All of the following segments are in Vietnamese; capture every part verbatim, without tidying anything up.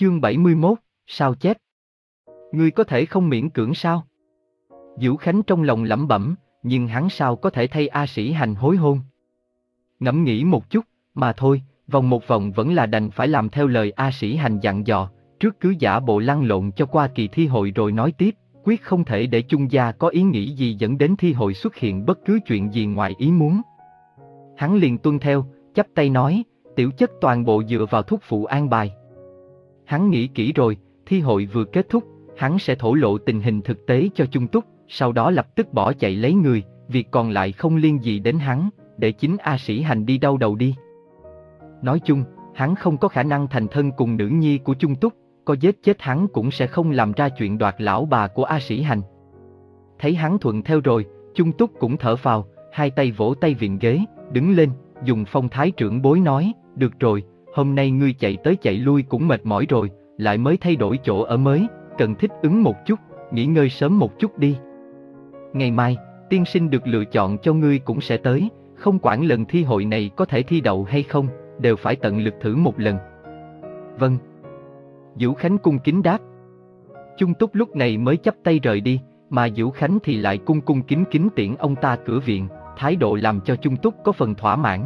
Chương bảy mươi mốt, sao chép. Ngươi có thể không miễn cưỡng sao? Vũ Khánh trong lòng lẩm bẩm, nhưng hắn sao có thể thay A Sĩ Hành hối hôn? Ngẫm nghĩ một chút, mà thôi, vòng một vòng vẫn là đành phải làm theo lời A Sĩ Hành dặn dò, trước cứ giả bộ lăn lộn cho qua kỳ thi hội rồi nói tiếp, quyết không thể để Chung gia có ý nghĩ gì dẫn đến thi hội xuất hiện bất cứ chuyện gì ngoài ý muốn. Hắn liền tuân theo, chắp tay nói, tiểu chất toàn bộ dựa vào thúc phụ an bài. Hắn nghĩ kỹ rồi, thi hội vừa kết thúc, hắn sẽ thổ lộ tình hình thực tế cho Chung Túc, sau đó lập tức bỏ chạy lấy người, việc còn lại không liên gì đến hắn, để chính A Sĩ Hành đi đau đầu đi. Nói chung, hắn không có khả năng thành thân cùng nữ nhi của Chung Túc, có giết chết hắn cũng sẽ không làm ra chuyện đoạt lão bà của A Sĩ Hành. Thấy hắn thuận theo rồi, Chung Túc cũng thở phào, hai tay vỗ tay viện ghế, đứng lên, dùng phong thái trưởng bối nói, được rồi, hôm nay ngươi chạy tới chạy lui cũng mệt mỏi rồi, lại mới thay đổi chỗ ở mới, cần thích ứng một chút, nghỉ ngơi sớm một chút đi. Ngày mai, tiên sinh được lựa chọn cho ngươi cũng sẽ tới, không quản lần thi hội này có thể thi đậu hay không, đều phải tận lực thử một lần. Vâng. Vũ Khánh cung kính đáp. Chung Túc lúc này mới chắp tay rời đi, mà Vũ Khánh thì lại cung cung kính kính tiễn ông ta cửa viện, thái độ làm cho Chung Túc có phần thỏa mãn.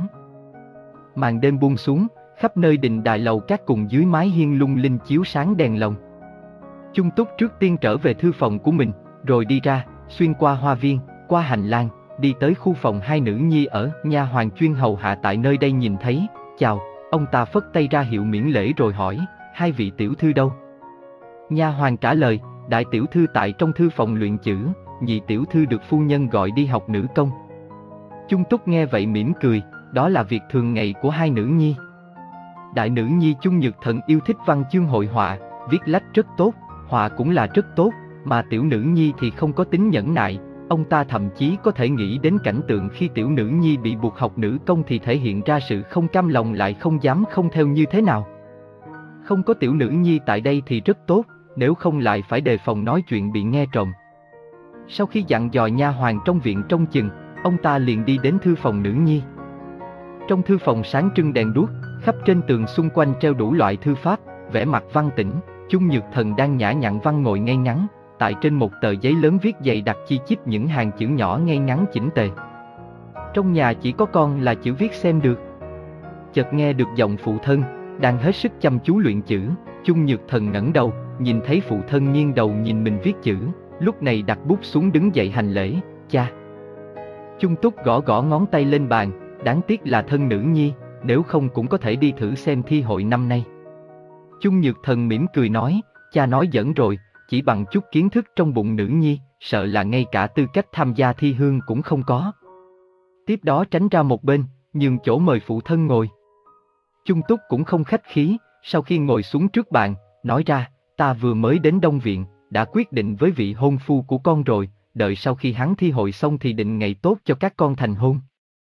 Màn đêm buông xuống, khắp nơi đình đài lầu các cùng dưới mái hiên lung linh chiếu sáng đèn lồng. Chung Túc trước tiên trở về thư phòng của mình, rồi đi ra, xuyên qua hoa viên, qua hành lang, đi tới khu phòng hai nữ nhi ở, nha hoàn chuyên hầu hạ tại nơi đây nhìn thấy, chào, ông ta phất tay ra hiệu miễn lễ rồi hỏi, hai vị tiểu thư đâu? Nha hoàn trả lời, đại tiểu thư tại trong thư phòng luyện chữ, nhị tiểu thư được phu nhân gọi đi học nữ công. Chung Túc nghe vậy mỉm cười, đó là việc thường ngày của hai nữ nhi. Đại nữ nhi Chung Nhược Thần yêu thích văn chương hội họa, viết lách rất tốt, họa cũng là rất tốt, mà tiểu nữ nhi thì không có tính nhẫn nại, ông ta thậm chí có thể nghĩ đến cảnh tượng khi tiểu nữ nhi bị buộc học nữ công thì thể hiện ra sự không cam lòng lại không dám không theo như thế nào. Không có tiểu nữ nhi tại đây thì rất tốt, nếu không lại phải đề phòng nói chuyện bị nghe trộm. Sau khi dặn dò nha hoàn trong viện trông chừng, ông ta liền đi đến thư phòng nữ nhi. Trong thư phòng sáng trưng đèn đuốc, khắp trên tường xung quanh treo đủ loại thư pháp, vẻ mặt văn tĩnh. Chung Nhược Thần đang nhã nhặn văn ngồi ngay ngắn, tại trên một tờ giấy lớn viết dày đặc chi chít những hàng chữ nhỏ ngay ngắn chỉnh tề. Trong nhà chỉ có con là chữ viết xem được. Chợt nghe được giọng phụ thân, đang hết sức chăm chú luyện chữ, Chung Nhược Thần ngẩng đầu, nhìn thấy phụ thân nghiêng đầu nhìn mình viết chữ, lúc này đặt bút xuống đứng dậy hành lễ, cha. Chung Túc gõ gõ ngón tay lên bàn, đáng tiếc là thân nữ nhi, nếu không cũng có thể đi thử xem thi hội năm nay. Chung Nhược Thần mỉm cười nói, cha nói dẫn rồi, chỉ bằng chút kiến thức trong bụng nữ nhi, sợ là ngay cả tư cách tham gia thi hương cũng không có. Tiếp đó tránh ra một bên, nhường chỗ mời phụ thân ngồi. Chung Túc cũng không khách khí, sau khi ngồi xuống trước bàn, nói ra, ta vừa mới đến Đông Viện, đã quyết định với vị hôn phu của con rồi, đợi sau khi hắn thi hội xong thì định ngày tốt cho các con thành hôn.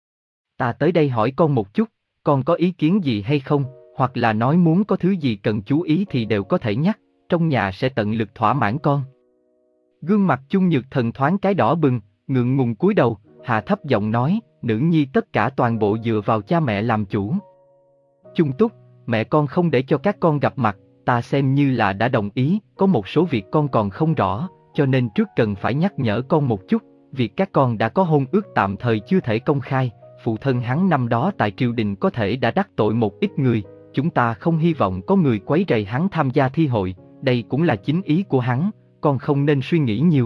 Ta tới đây hỏi con một chút, con có ý kiến gì hay không, hoặc là nói muốn có thứ gì cần chú ý thì đều có thể nhắc, trong nhà sẽ tận lực thỏa mãn con. Gương mặt Chung Nhược Thần thoáng cái đỏ bừng, ngượng ngùng cúi đầu, hạ thấp giọng nói, nữ nhi tất cả toàn bộ dựa vào cha mẹ làm chủ. Chung Túc, mẹ con không để cho các con gặp mặt, ta xem như là đã đồng ý, có một số việc con còn không rõ, cho nên trước cần phải nhắc nhở con một chút, việc các con đã có hôn ước tạm thời chưa thể công khai, phụ thân hắn năm đó tại triều đình có thể đã đắc tội một ít người, chúng ta không hy vọng có người quấy rầy hắn tham gia thi hội, đây cũng là chính ý của hắn, con không nên suy nghĩ nhiều.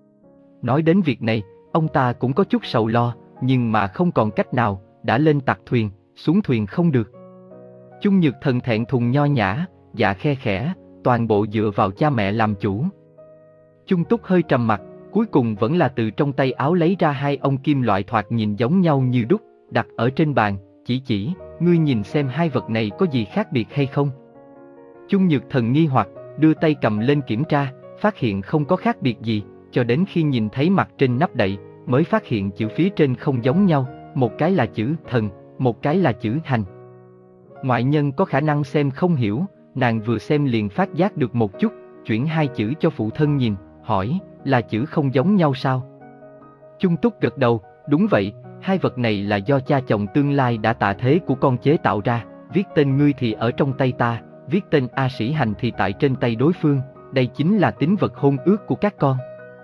Nói đến việc này, ông ta cũng có chút sầu lo, nhưng mà không còn cách nào, đã lên tặc thuyền, xuống thuyền không được. Chung Nhược Thần thẹn thùng nho nhã, dạ khe khẽ, toàn bộ dựa vào cha mẹ làm chủ. Chung Túc hơi trầm mặt, cuối cùng vẫn là từ trong tay áo lấy ra hai ông kim loại thoạt nhìn giống nhau như đúc, đặt ở trên bàn, chỉ chỉ, ngươi nhìn xem hai vật này có gì khác biệt hay không. Chung Nhược Thần nghi hoặc, đưa tay cầm lên kiểm tra, phát hiện không có khác biệt gì, cho đến khi nhìn thấy mặt trên nắp đậy, mới phát hiện chữ phía trên không giống nhau, một cái là chữ thần, một cái là chữ hành. Ngoại nhân có khả năng xem không hiểu, nàng vừa xem liền phát giác được một chút, chuyển hai chữ cho phụ thân nhìn, hỏi, là chữ không giống nhau sao? Chung Túc gật đầu, đúng vậy, hai vật này là do cha chồng tương lai đã tạ thế của con chế tạo ra, viết tên ngươi thì ở trong tay ta, viết tên A Sĩ Hành thì tại trên tay đối phương, đây chính là tín vật hôn ước của các con.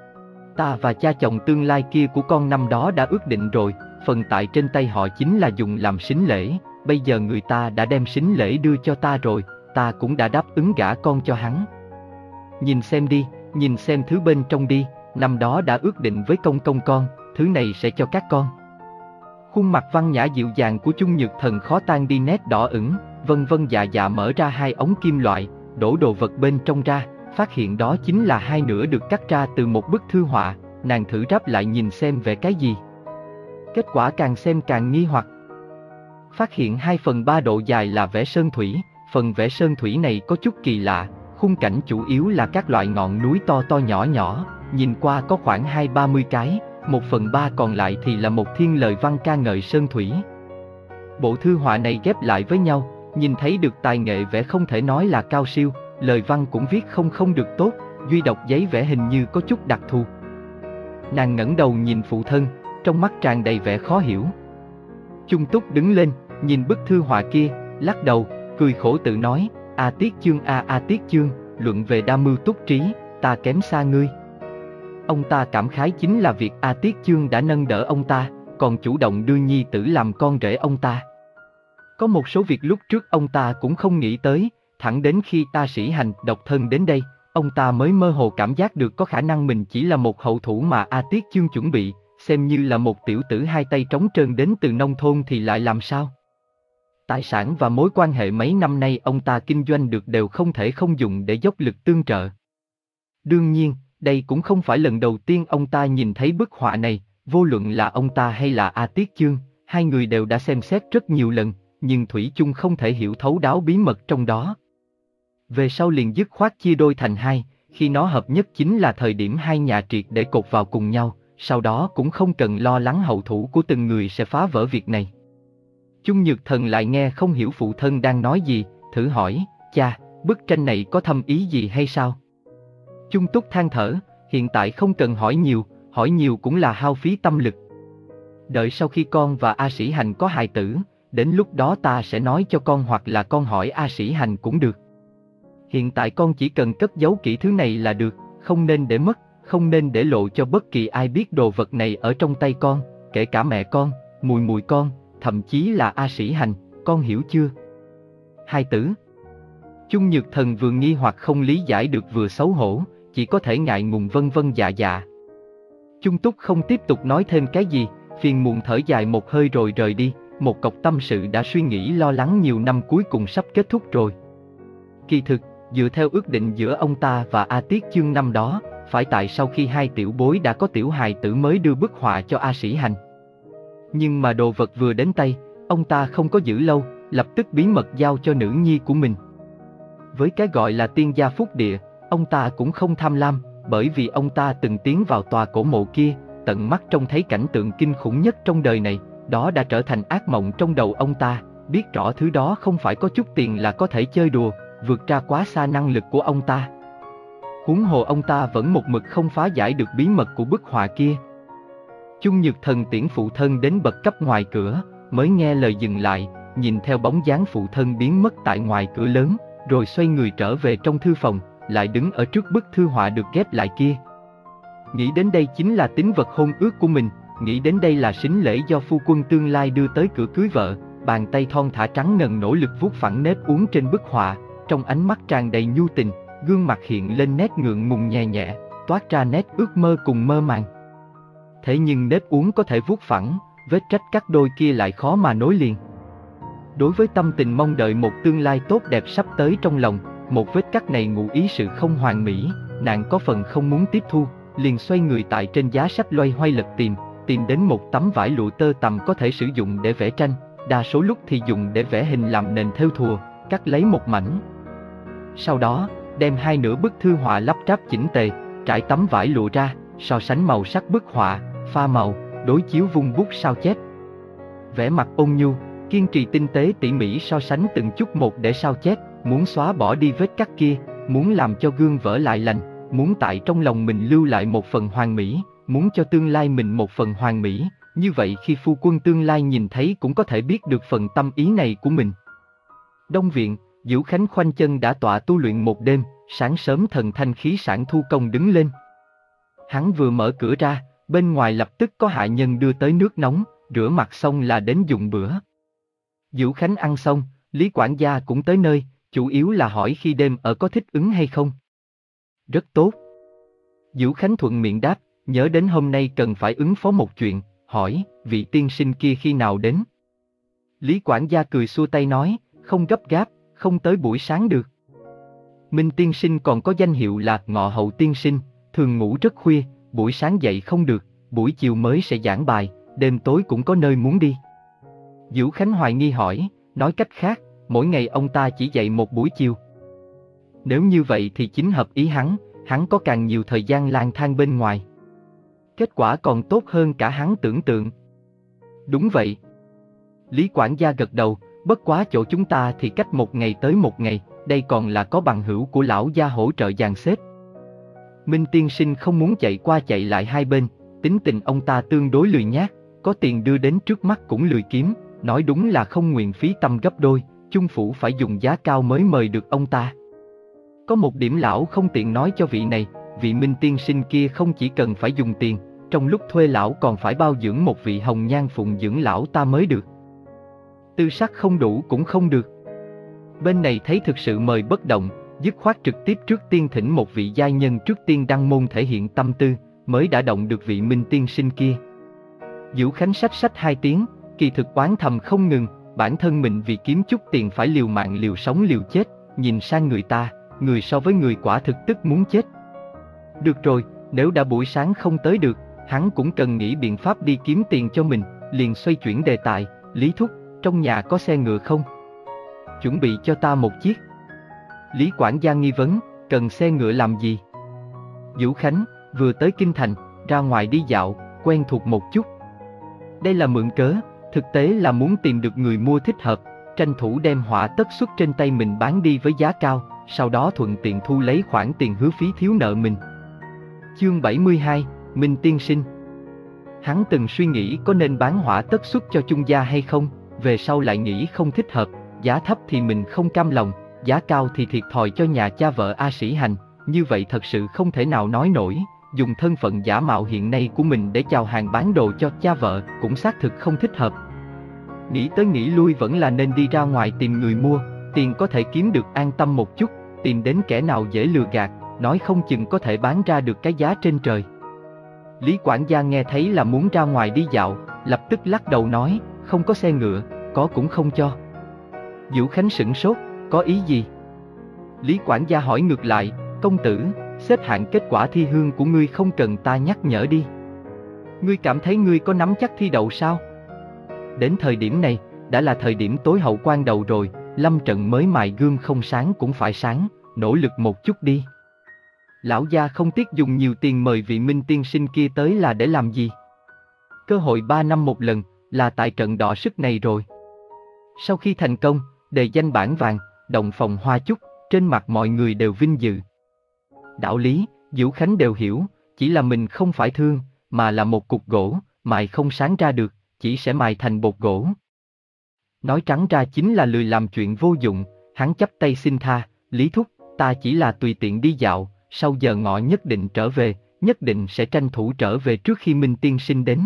Ta và cha chồng tương lai kia của con năm đó đã ước định rồi, phần tại trên tay họ chính là dùng làm sính lễ, bây giờ người ta đã đem sính lễ đưa cho ta rồi, ta cũng đã đáp ứng gả con cho hắn. Nhìn xem đi, nhìn xem thứ bên trong đi, năm đó đã ước định với công công con, thứ này sẽ cho các con. Khuôn mặt văn nhã dịu dàng của Chung Nhược Thần khó tan đi nét đỏ ửng, vân vân dạ dạ mở ra hai ống kim loại, đổ đồ vật bên trong ra, phát hiện đó chính là hai nửa được cắt ra từ một bức thư họa, nàng thử ráp lại nhìn xem vẽ cái gì. Kết quả càng xem càng nghi hoặc. Phát hiện hai phần ba độ dài là vẽ sơn thủy, phần vẽ sơn thủy này có chút kỳ lạ, khung cảnh chủ yếu là các loại ngọn núi to to nhỏ nhỏ, nhìn qua có khoảng hai ba mươi cái, một phần ba còn lại thì là một thiên lời văn ca ngợi sơn thủy. Bộ thư họa này ghép lại với nhau, nhìn thấy được tài nghệ vẽ không thể nói là cao siêu, lời văn cũng viết không không được tốt, duy độc giấy vẽ hình như có chút đặc thù. Nàng ngẩng đầu nhìn phụ thân, trong mắt tràn đầy vẻ khó hiểu. Chung Túc đứng lên, nhìn bức thư họa kia, lắc đầu, cười khổ tự nói, A Tiết Chương a A Tiết Chương, luận về đa mưu túc trí, ta kém xa ngươi. Ông ta cảm khái chính là việc A Tiết Chương đã nâng đỡ ông ta, còn chủ động đưa nhi tử làm con rể ông ta. Có một số việc lúc trước ông ta cũng không nghĩ tới, thẳng đến khi A Sĩ Hành độc thân đến đây, ông ta mới mơ hồ cảm giác được có khả năng mình chỉ là một hậu thủ mà A Tiết Chương chuẩn bị, xem như là một tiểu tử hai tay trống trơn đến từ nông thôn thì lại làm sao? Tài sản và mối quan hệ mấy năm nay ông ta kinh doanh được đều không thể không dùng để dốc lực tương trợ. Đương nhiên, đây cũng không phải lần đầu tiên ông ta nhìn thấy bức họa này, vô luận là ông ta hay là A Tiết Chương, hai người đều đã xem xét rất nhiều lần, nhưng thủy chung không thể hiểu thấu đáo bí mật trong đó. Về sau liền dứt khoát chia đôi thành hai, khi nó hợp nhất chính là thời điểm hai nhà triệt để cột vào cùng nhau, sau đó cũng không cần lo lắng hậu thủ của từng người sẽ phá vỡ việc này. Chung Nhược Thần lại nghe không hiểu phụ thân đang nói gì, thử hỏi, cha, bức tranh này có thâm ý gì hay sao? Chung Túc than thở, hiện tại không cần hỏi nhiều, hỏi nhiều cũng là hao phí tâm lực. Đợi sau khi con và A Sĩ Hành có hài tử, đến lúc đó ta sẽ nói cho con hoặc là con hỏi A Sĩ Hành cũng được. Hiện tại con chỉ cần cất giấu kỹ thứ này là được, không nên để mất, không nên để lộ cho bất kỳ ai biết đồ vật này ở trong tay con, kể cả mẹ con, mùi mùi con, thậm chí là A Sĩ Hành, con hiểu chưa? Hai tử. Chung Nhược Thần vừa nghi hoặc không lý giải được vừa xấu hổ, chỉ có thể ngại ngùng vân vân dạ dạ. Chung Túc không tiếp tục nói thêm cái gì, phiền muộn thở dài một hơi rồi rời đi, một cọc tâm sự đã suy nghĩ lo lắng nhiều năm cuối cùng sắp kết thúc rồi. Kỳ thực, dựa theo ước định giữa ông ta và A Tiết Chương năm đó, phải tại sau khi hai tiểu bối đã có tiểu hài tử mới đưa bức họa cho A Sĩ Hành. Nhưng mà đồ vật vừa đến tay, ông ta không có giữ lâu, lập tức bí mật giao cho nữ nhi của mình. Với cái gọi là tiên gia phúc địa, ông ta cũng không tham lam, bởi vì ông ta từng tiến vào tòa cổ mộ kia, tận mắt trông thấy cảnh tượng kinh khủng nhất trong đời này, đó đã trở thành ác mộng trong đầu ông ta, biết rõ thứ đó không phải có chút tiền là có thể chơi đùa, vượt ra quá xa năng lực của ông ta. Huống hồ ông ta vẫn một mực không phá giải được bí mật của bức họa kia. Chung Nhược Thần tiễn phụ thân đến bậc cấp ngoài cửa, mới nghe lời dừng lại, nhìn theo bóng dáng phụ thân biến mất tại ngoài cửa lớn, rồi xoay người trở về trong thư phòng, lại đứng ở trước bức thư họa được ghép lại kia. Nghĩ đến đây chính là tín vật hôn ước của mình, nghĩ đến đây là sính lễ do phu quân tương lai đưa tới cửa cưới vợ, bàn tay thon thả trắng ngần nỗ lực vuốt phẳng nếp uốn trên bức họa, trong ánh mắt tràn đầy nhu tình, gương mặt hiện lên nét ngượng ngùng nhẹ nhẹ, toát ra nét ước mơ cùng mơ màng. Thế nhưng nếp uốn có thể vuốt phẳng, vết rách cắt đôi kia lại khó mà nối liền. Đối với tâm tình mong đợi một tương lai tốt đẹp sắp tới trong lòng, một vết cắt này ngụ ý sự không hoàn mỹ, nàng có phần không muốn tiếp thu, liền xoay người tại trên giá sách loay hoay lật tìm, tìm đến một tấm vải lụa tơ tằm có thể sử dụng để vẽ tranh, đa số lúc thì dùng để vẽ hình làm nền thêu thùa, cắt lấy một mảnh. Sau đó, đem hai nửa bức thư họa lắp ráp chỉnh tề, trải tấm vải lụa ra, so sánh màu sắc bức họa, pha màu, đối chiếu vung bút sao chép. Vẻ mặt ôn nhu, kiên trì tinh tế tỉ mỉ so sánh từng chút một để sao chép, muốn xóa bỏ đi vết cắt kia, muốn làm cho gương vỡ lại lành, muốn tại trong lòng mình lưu lại một phần hoàn mỹ, muốn cho tương lai mình một phần hoàn mỹ, như vậy khi phu quân tương lai nhìn thấy cũng có thể biết được phần tâm ý này của mình. Đông viện, Diễu Khánh khoanh chân đã tọa tu luyện một đêm, sáng sớm thần thanh khí sảng thu công đứng lên. Hắn vừa mở cửa ra, bên ngoài lập tức có hạ nhân đưa tới nước nóng, rửa mặt xong là đến dùng bữa. Diễu Khánh ăn xong, Lý quản gia cũng tới nơi, chủ yếu là hỏi khi đêm ở có thích ứng hay không. Rất tốt. Diễu Khánh thuận miệng đáp, nhớ đến hôm nay cần phải ứng phó một chuyện, hỏi, vị tiên sinh kia khi nào đến? Lý quản gia cười xua tay nói, không gấp gáp, không tới buổi sáng được. Minh tiên sinh còn có danh hiệu là Ngọ Hậu tiên sinh, thường ngủ rất khuya, buổi sáng dậy không được, buổi chiều mới sẽ giảng bài, đêm tối cũng có nơi muốn đi. Diễu Khánh hoài nghi hỏi, nói cách khác, mỗi ngày ông ta chỉ dậy một buổi chiều. Nếu như vậy thì chính hợp ý hắn, hắn có càng nhiều thời gian lang thang bên ngoài. Kết quả còn tốt hơn cả hắn tưởng tượng. Đúng vậy. Lý quản gia gật đầu, bất quá chỗ chúng ta thì cách một ngày tới một ngày, đây còn là có bằng hữu của lão gia hỗ trợ dàn xếp. Minh tiên sinh không muốn chạy qua chạy lại hai bên, tính tình ông ta tương đối lười nhác, có tiền đưa đến trước mắt cũng lười kiếm, nói đúng là không nguyện phí tâm gấp đôi, chung phủ phải dùng giá cao mới mời được ông ta. Có một điểm lão không tiện nói cho vị này, vị Minh tiên sinh kia không chỉ cần phải dùng tiền, trong lúc thuê lão còn phải bao dưỡng một vị hồng nhan phụng dưỡng lão ta mới được. Tư sắc không đủ cũng không được. Bên này thấy thực sự mời bất động, dứt khoát trực tiếp trước tiên thỉnh một vị giai nhân trước tiên đăng môn thể hiện tâm tư, mới đã động được vị Minh tiên sinh kia. Diễu Khánh sách sách hai tiếng, kỳ thực oán thầm không ngừng, bản thân mình vì kiếm chút tiền phải liều mạng liều sống liều chết, nhìn sang người ta, người so với người quả thực tức muốn chết. Được rồi, nếu đã buổi sáng không tới được, hắn cũng cần nghĩ biện pháp đi kiếm tiền cho mình, liền xoay chuyển đề tài, Lý thúc, trong nhà có xe ngựa không? Chuẩn bị cho ta một chiếc. Lý quản gia nghi vấn, cần xe ngựa làm gì? Diễu Khánh, vừa tới kinh thành, ra ngoài đi dạo, quen thuộc một chút. Đây là mượn cớ, thực tế là muốn tìm được người mua thích hợp, tranh thủ đem họa tất xuất trên tay mình bán đi với giá cao, sau đó thuận tiện thu lấy khoản tiền hứa phí thiếu nợ mình. Chương bảy mươi hai, Minh tiên sinh. Hắn từng suy nghĩ có nên bán họa tất xuất cho Chung gia hay không, về sau lại nghĩ không thích hợp, giá thấp thì mình không cam lòng, giá cao thì thiệt thòi cho nhà cha vợ A Sĩ Hành, như vậy thật sự không thể nào nói nổi, dùng thân phận giả mạo hiện nay của mình để chào hàng bán đồ cho cha vợ cũng xác thực không thích hợp. Nghĩ tới nghĩ lui vẫn là nên đi ra ngoài tìm người mua, tiền có thể kiếm được an tâm một chút, tìm đến kẻ nào dễ lừa gạt, nói không chừng có thể bán ra được cái giá trên trời. Lý quản gia nghe thấy là muốn ra ngoài đi dạo, lập tức lắc đầu nói, không có xe ngựa, có cũng không cho. Diễu Khánh sửng sốt, có ý gì? Lý quản gia hỏi ngược lại, công tử, xếp hạng kết quả thi hương của ngươi không cần ta nhắc nhở đi. Ngươi cảm thấy ngươi có nắm chắc thi đậu sao? Đến thời điểm này, đã là thời điểm tối hậu quan đầu rồi, lâm trận mới mài gương không sáng cũng phải sáng, nỗ lực một chút đi. Lão gia không tiếc dùng nhiều tiền mời vị Minh tiên sinh kia tới là để làm gì? Cơ hội ba năm một lần, là tại trận đọ sức này rồi. Sau khi thành công, đề danh bảng vàng, động phòng hoa chúc, trên mặt mọi người đều vinh dự. Đạo lý, Diễu Khánh đều hiểu, chỉ là mình không phải thương, mà là một cục gỗ, mài không sáng ra được, chỉ sẽ mài thành bột gỗ. Nói trắng ra chính là lười làm chuyện vô dụng, hắn chắp tay xin tha, Lý thúc, ta chỉ là tùy tiện đi dạo, sau giờ ngọ nhất định trở về, nhất định sẽ tranh thủ trở về trước khi Minh tiên sinh đến.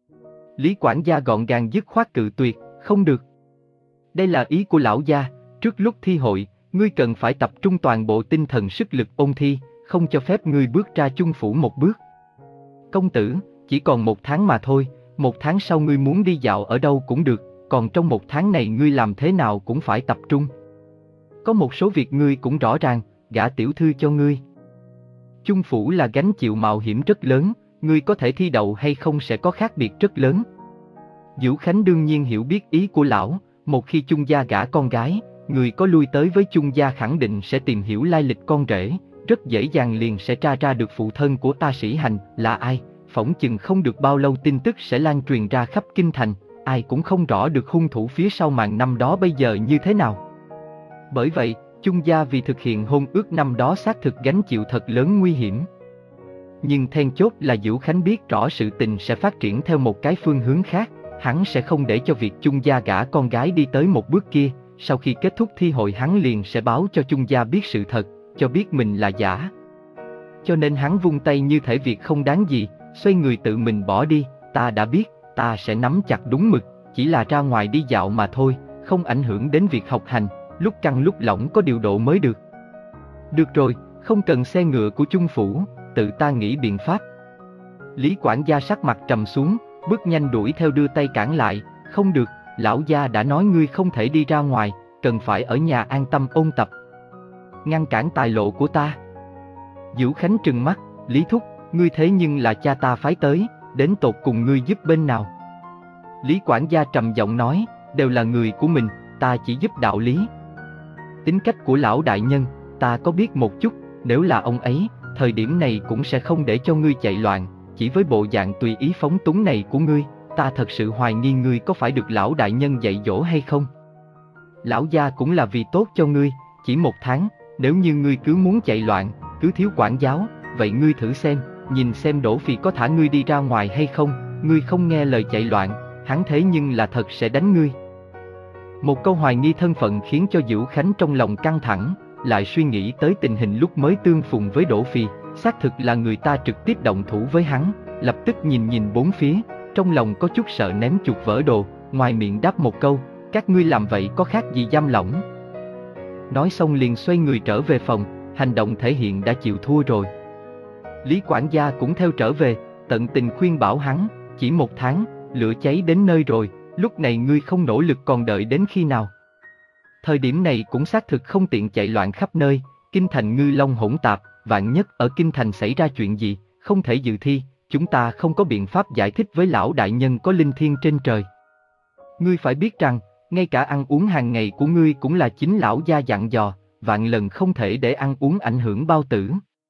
Lý quản gia gọn gàng dứt khoát cự tuyệt, không được. Đây là ý của lão gia, trước lúc thi hội, ngươi cần phải tập trung toàn bộ tinh thần sức lực ôn thi, không cho phép ngươi bước ra chung phủ một bước. Công tử, chỉ còn một tháng mà thôi, một tháng sau ngươi muốn đi dạo ở đâu cũng được, còn trong một tháng này ngươi làm thế nào cũng phải tập trung. Có một số việc ngươi cũng rõ ràng, gả tiểu thư cho ngươi. Chung phủ là gánh chịu mạo hiểm rất lớn, ngươi có thể thi đậu hay không sẽ có khác biệt rất lớn. Diễu Khánh đương nhiên hiểu biết ý của lão, một khi Chung gia gả con gái, người có lui tới với Chung gia khẳng định sẽ tìm hiểu lai lịch con rể, rất dễ dàng liền sẽ tra ra được phụ thân của A Sĩ Hành là ai, phỏng chừng không được bao lâu tin tức sẽ lan truyền ra khắp kinh thành, ai cũng không rõ được hung thủ phía sau màn năm đó bây giờ như thế nào. Bởi vậy, Chung gia vì thực hiện hôn ước năm đó xác thực gánh chịu thật lớn nguy hiểm. Nhưng then chốt là Diễu Khánh biết rõ sự tình sẽ phát triển theo một cái phương hướng khác, hắn sẽ không để cho việc Chung gia gả con gái đi tới một bước kia, sau khi kết thúc thi hội hắn liền sẽ báo cho Chung gia biết sự thật, cho biết mình là giả. Cho nên hắn vung tay như thể việc không đáng gì, xoay người tự mình bỏ đi. Ta đã biết, ta sẽ nắm chặt đúng mực, chỉ là ra ngoài đi dạo mà thôi, không ảnh hưởng đến việc học hành, lúc căng lúc lỏng có điều độ mới được. Được rồi, không cần xe ngựa của Chung phủ, tự ta nghĩ biện pháp. Lý quản gia sắc mặt trầm xuống, bước nhanh đuổi theo đưa tay cản lại. Không được, lão gia đã nói ngươi không thể đi ra ngoài, cần phải ở nhà an tâm ôn tập. Ngăn cản tài lộ của ta. Vũ Khánh trừng mắt, Lý thúc, ngươi thế nhưng là cha ta phái tới, đến tột cùng ngươi giúp bên nào? Lý quản gia trầm giọng nói, đều là người của mình, ta chỉ giúp đạo lý. Tính cách của lão đại nhân, ta có biết một chút, nếu là ông ấy, thời điểm này cũng sẽ không để cho ngươi chạy loạn, chỉ với bộ dạng tùy ý phóng túng này của ngươi, ta thật sự hoài nghi ngươi có phải được lão đại nhân dạy dỗ hay không. Lão gia cũng là vì tốt cho ngươi, chỉ một tháng, nếu như ngươi cứ muốn chạy loạn, cứ thiếu quản giáo, vậy ngươi thử xem, nhìn xem Đỗ Phi có thả ngươi đi ra ngoài hay không, ngươi không nghe lời chạy loạn, hắn thế nhưng là thật sẽ đánh ngươi. Một câu hoài nghi thân phận khiến cho Vũ Khánh trong lòng căng thẳng, lại suy nghĩ tới tình hình lúc mới tương phùng với Đỗ Phi, xác thực là người ta trực tiếp động thủ với hắn, lập tức nhìn nhìn bốn phía, trong lòng có chút sợ ném chuột vỡ đồ, ngoài miệng đáp một câu, các ngươi làm vậy có khác gì giam lỏng. Nói xong liền xoay người trở về phòng, hành động thể hiện đã chịu thua rồi. Lý quản gia cũng theo trở về, tận tình khuyên bảo hắn, chỉ một tháng, lửa cháy đến nơi rồi, lúc này ngươi không nỗ lực còn đợi đến khi nào. Thời điểm này cũng xác thực không tiện chạy loạn khắp nơi, kinh thành ngư long hỗn tạp, vạn nhất ở kinh thành xảy ra chuyện gì, không thể dự thi, chúng ta không có biện pháp giải thích với lão đại nhân có linh thiêng trên trời. Ngươi phải biết rằng, ngay cả ăn uống hàng ngày của ngươi cũng là chính lão gia dặn dò, vạn lần không thể để ăn uống ảnh hưởng bao tử.